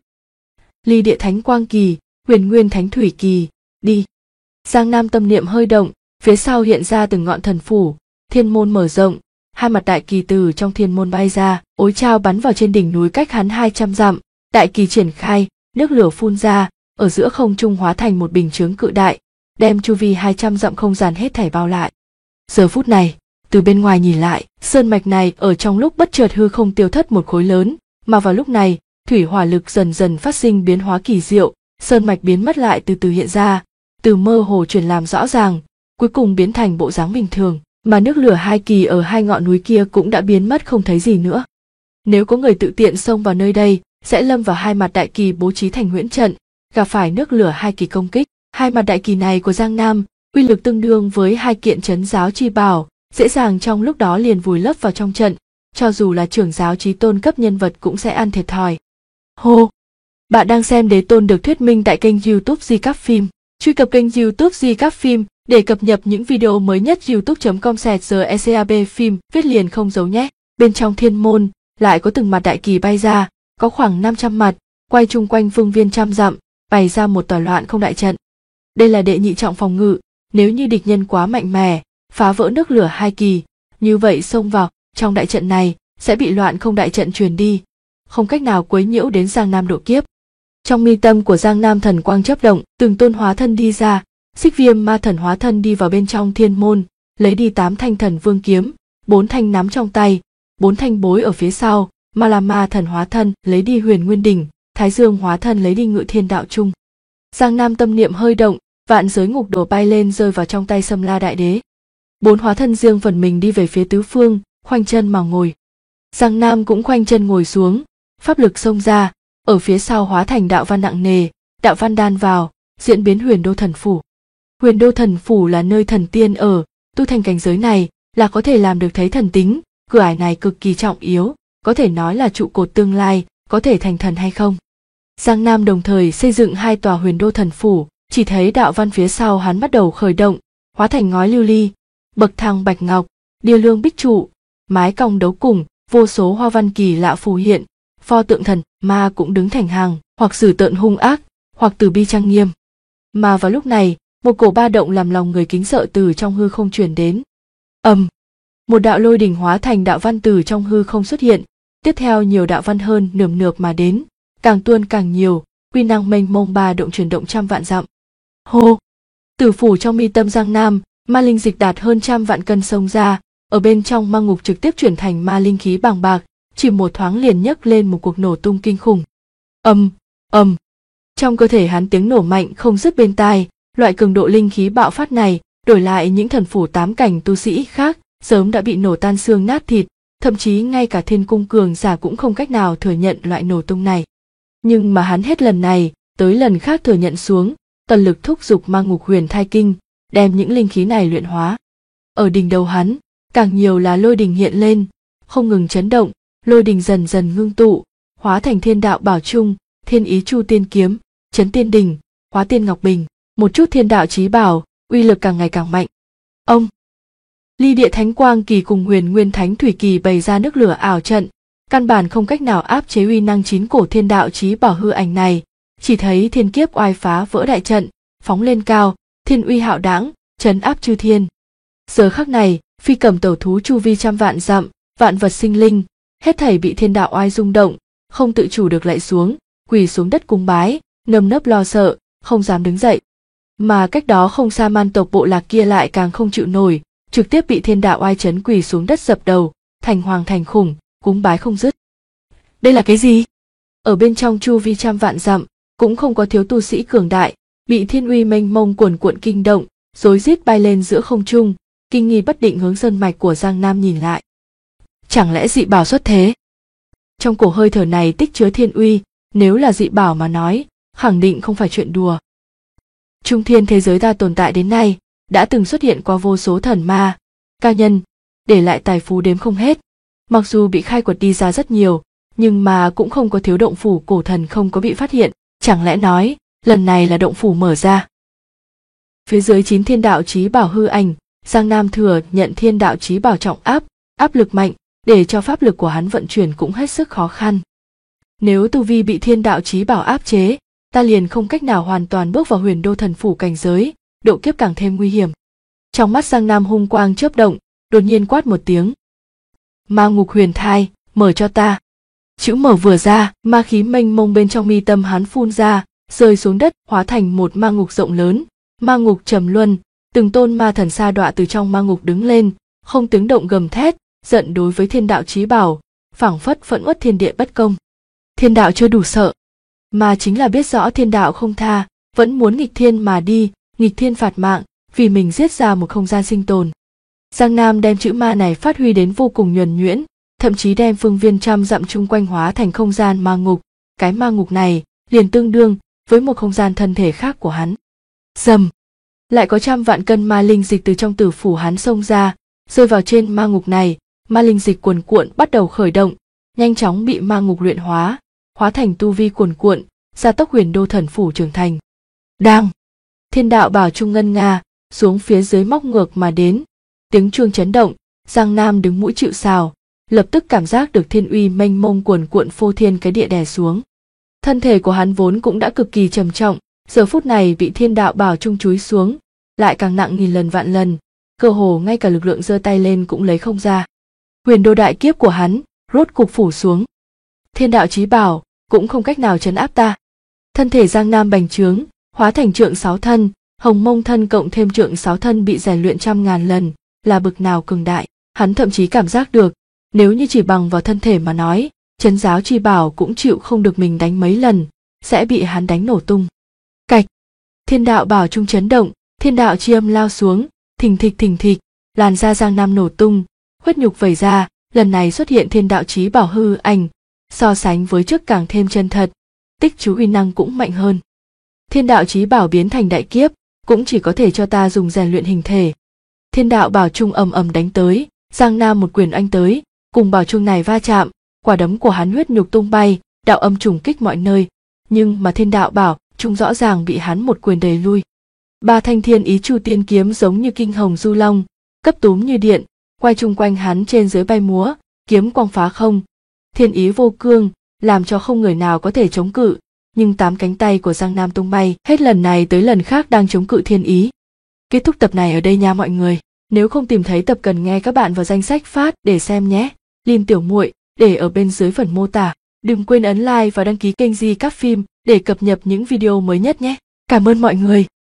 Ly địa thánh quang kỳ, huyền nguyên thánh thủy kỳ, đi. Giang Nam tâm niệm hơi động, phía sau hiện ra từng ngọn thần phủ, thiên môn mở rộng, hai mặt đại kỳ từ trong thiên môn bay ra, ối trao bắn vào trên đỉnh núi cách hắn 200 dặm, đại kỳ triển khai, nước lửa phun ra, ở giữa không trung hóa thành một bình chướng cự đại, đem chu vi 200 dặm không gian hết thảy bao lại. Giờ phút này, từ bên ngoài nhìn lại, sơn mạch này ở trong lúc bất chợt hư không tiêu thất một khối lớn, mà vào lúc này, thủy hỏa lực dần dần phát sinh biến hóa kỳ diệu, sơn mạch biến mất lại từ từ hiện ra, từ mơ hồ chuyển làm rõ ràng, cuối cùng biến thành bộ dáng bình thường, mà nước lửa hai kỳ ở hai ngọn núi kia cũng đã biến mất không thấy gì nữa. Nếu có người tự tiện xông vào nơi đây, sẽ lâm vào hai mặt đại kỳ bố trí thành huyễn trận, gặp phải nước lửa hai kỳ công kích. Hai mặt đại kỳ này của Giang Nam, uy lực tương đương với hai kiện trấn giáo chi bảo, dễ dàng trong lúc đó liền vùi lấp vào trong trận, cho dù là trưởng giáo chí tôn cấp nhân vật cũng sẽ ăn thiệt thòi. Hô! Bạn đang xem Đế Tôn được thuyết minh tại kênh YouTube Di Cáp Phim. Truy cập kênh YouTube Di Cáp Phim để cập nhật những video mới nhất. youtube.com/secab phim viết liền không giấu nhé. Bên trong thiên môn lại có từng mặt đại kỳ bay ra, có khoảng 500 mặt, quay chung quanh phương viên trăm dặm, bày ra một tòa loạn không đại trận. Đây là đệ nhị trọng phòng ngự, nếu như địch nhân quá mạnh mẽ, phá vỡ nước lửa hai kỳ, như vậy xông vào trong đại trận này sẽ bị loạn không đại trận truyền đi, không cách nào quấy nhiễu đến Giang Nam độ kiếp. Trong mi tâm của Giang Nam thần quang chớp động, từng tôn hóa thân đi ra, Xích Viêm ma thần hóa thân đi vào bên trong thiên môn, lấy đi 8 thanh thần vương kiếm, 4 thanh nắm trong tay, 4 thanh bối ở phía sau, Ma La ma thần hóa thân lấy đi huyền nguyên đỉnh, Thái Dương hóa thân lấy đi ngự thiên đạo trung. Giang Nam tâm niệm hơi động, vạn giới ngục đồ bay lên rơi vào trong tay Sâm La đại đế. 4 hóa thân riêng phần mình đi về phía tứ phương, khoanh chân mà ngồi. Giang Nam cũng khoanh chân ngồi xuống, pháp lực xông ra, ở phía sau hóa thành đạo văn nặng nề, đạo văn đan vào, diễn biến Huyền Đô thần phủ. Huyền Đô thần phủ là nơi thần tiên ở, tu thành cảnh giới này là có thể làm được thấy thần tính, cửa ải này cực kỳ trọng yếu, có thể nói là trụ cột tương lai, có thể thành thần hay không. Giang Nam đồng thời xây dựng 2 tòa Huyền Đô thần phủ, chỉ thấy đạo văn phía sau hắn bắt đầu khởi động, hóa thành ngói lưu ly, bậc thang bạch ngọc, điêu lương bích trụ, mái cong đấu cùng, vô số hoa văn kỳ lạ phù hiện, pho tượng thần ma cũng đứng thành hàng, hoặc dữ tợn hung ác, hoặc từ bi trang nghiêm. Mà vào lúc này, một cổ ba động làm lòng người kính sợ từ trong hư không truyền đến. Một đạo lôi đỉnh hóa thành đạo văn từ trong hư không xuất hiện, tiếp theo nhiều đạo văn hơn nườm nượp mà đến, càng tuôn càng nhiều, uy năng mênh mông ba động chuyển động trăm vạn dặm. Hô! Tử phủ trong mi tâm Giang Nam, ma linh dịch đạt hơn 100 vạn cân xông ra, ở bên trong ma ngục trực tiếp chuyển thành ma linh khí bàng bạc, chỉ một thoáng liền nhấc lên một cuộc nổ tung kinh khủng. Trong cơ thể hắn tiếng nổ mạnh không dứt bên tai, loại cường độ linh khí bạo phát này, đổi lại những thần phủ 8 cảnh tu sĩ khác, sớm đã bị nổ tan xương nát thịt, thậm chí ngay cả thiên cung cường giả cũng không cách nào thừa nhận loại nổ tung này. Nhưng mà hắn hết lần này tới lần khác thừa nhận xuống, tận lực thúc giục ma ngục huyền thai kinh, đem những linh khí này luyện hóa. Ở đỉnh đầu hắn, càng nhiều là lôi đình hiện lên, không ngừng chấn động, lôi đình dần dần ngưng tụ, hóa thành thiên đạo bảo trung, thiên ý chu tiên kiếm, chấn tiên đình, hóa tiên ngọc bình, một chút thiên đạo chí bảo, uy lực càng ngày càng mạnh. Ly địa thánh quang kỳ cùng huyền nguyên thánh thủy kỳ bày ra nước lửa ảo trận, căn bản không cách nào áp chế uy năng 9 cổ thiên đạo chí bảo hư ảnh này, chỉ thấy thiên kiếp oai phá vỡ đại trận, phóng lên cao, thiên uy hạo đãng, trấn áp chư thiên. Giờ khắc này, phi cầm tẩu thú chu vi trăm vạn dặm, vạn vật sinh linh, hết thảy bị thiên đạo oai rung động, không tự chủ được lạy xuống, quỳ xuống đất cúng bái, nơm nớp lo sợ, không dám đứng dậy. Mà cách đó không xa man tộc bộ lạc kia lại càng không chịu nổi, trực tiếp bị thiên đạo oai chấn quỳ xuống đất dập đầu, thành hoàng thành khủng, cúng bái không dứt. Đây là cái gì? Ở bên trong chu vi trăm vạn dặm, cũng không có thiếu tu sĩ cường đại, bị thiên uy mênh mông cuồn cuộn kinh động, rối rít bay lên giữa không trung, kinh nghi bất định hướng sơn mạch của Giang Nam nhìn lại. Chẳng lẽ dị bảo xuất thế? Trong cổ hơi thở này tích chứa thiên uy, nếu là dị bảo mà nói, khẳng định không phải chuyện đùa. Trung thiên thế giới ta tồn tại đến nay, đã từng xuất hiện qua vô số thần ma, cao nhân, để lại tài phú đếm không hết. Mặc dù bị khai quật đi ra rất nhiều, nhưng mà cũng không có thiếu động phủ cổ thần không có bị phát hiện, chẳng lẽ nói, lần này là động phủ mở ra. Phía dưới 9 thiên đạo chí bảo hư ảnh, Giang Nam thừa nhận thiên đạo chí bảo trọng áp, áp lực mạnh, để cho pháp lực của hắn vận chuyển cũng hết sức khó khăn. Nếu tu vi bị thiên đạo chí bảo áp chế, ta liền không cách nào hoàn toàn bước vào huyền đô thần phủ cảnh giới, độ kiếp càng thêm nguy hiểm. Trong mắt Giang Nam hung quang chớp động, đột nhiên quát một tiếng. Ma ngục huyền thai, mở cho ta. Chữ mở vừa ra, ma khí mênh mông bên trong mi tâm hắn phun ra, rơi xuống đất, hóa thành một ma ngục rộng lớn. Ma ngục trầm luân, từng tôn ma thần sa đọa từ trong ma ngục đứng lên, không tiếng động gầm thét, giận đối với thiên đạo chí bảo, phảng phất phẫn uất thiên địa bất công. Thiên đạo chưa đủ sợ, mà chính là biết rõ thiên đạo không tha, vẫn muốn nghịch thiên mà đi, nghịch thiên phạt mạng, vì mình giết ra một không gian sinh tồn. Giang Nam đem chữ ma này phát huy đến vô cùng nhuần nhuyễn, thậm chí đem phương viên trăm dặm chung quanh hóa thành không gian ma ngục. Cái ma ngục này liền tương đương với một không gian thân thể khác của hắn. Dầm, lại có trăm vạn cân ma linh dịch từ trong tử phủ hắn xông ra, rơi vào trên ma ngục này. Ma linh dịch cuồn cuộn bắt đầu khởi động, nhanh chóng bị ma ngục luyện hóa thành tu vi cuồn cuộn, gia tốc huyền đô thần phủ trưởng thành. Đang, thiên đạo bảo trung ngân nga xuống phía dưới móc ngược mà đến, tiếng chuông chấn động. Giang Nam đứng mũi chịu sào, lập tức cảm giác được thiên uy mênh mông cuồn cuộn phô thiên cái địa đè xuống. Thân thể của hắn vốn cũng đã cực kỳ trầm trọng, giờ phút này bị thiên đạo bảo trung chúi xuống, lại càng nặng nghìn lần vạn lần, cơ hồ ngay cả lực lượng giơ tay lên cũng lấy không ra. Huyền đô đại kiếp của hắn rốt cục phủ xuống. Thiên đạo chí bảo cũng không cách nào trấn áp ta. Thân thể Giang Nam bành trướng, hóa thành trượng 6 thân, hồng mông thân cộng thêm trượng 6 thân bị rèn luyện trăm ngàn lần, là bực nào cường đại. Hắn thậm chí cảm giác được, nếu như chỉ bằng vào thân thể mà nói, trấn giáo chi bảo cũng chịu không được mình đánh mấy lần, sẽ bị hắn đánh nổ tung. Cạch, thiên đạo bảo trung chấn động, thiên đạo chi âm lao xuống, thình thịch, làn da Giang Nam nổ tung, huyết nhục vẩy ra. Lần này xuất hiện thiên đạo chí bảo hư ảnh, so sánh với trước càng thêm chân thật, tích chú uy năng cũng mạnh hơn. Thiên đạo chí bảo biến thành đại kiếp, cũng chỉ có thể cho ta dùng rèn luyện hình thể. Thiên đạo bảo trung ầm ầm đánh tới, Giang Nam một quyền oanh tới, cùng bảo trung này va chạm, quả đấm của hắn huyết nhục tung bay, đạo âm trùng kích mọi nơi, nhưng mà thiên đạo bảo trung rõ ràng bị hắn một quyền đẩy lui. Ba thanh thiên ý chu tiên kiếm giống như kinh hồng du long, cấp túm như điện, quay chung quanh hắn trên dưới bay múa, kiếm quang phá không, thiên ý vô cương, làm cho không người nào có thể chống cự, nhưng 8 cánh tay của Giang Nam tung bay, hết lần này tới lần khác đang chống cự thiên ý. Kết thúc tập này ở đây nha mọi người, nếu không tìm thấy tập cần nghe các bạn vào danh sách phát để xem nhé. Link tiểu muội để ở bên dưới phần mô tả, đừng quên ấn like và đăng ký kênh Di Các Phim để cập nhật những video mới nhất nhé. Cảm ơn mọi người.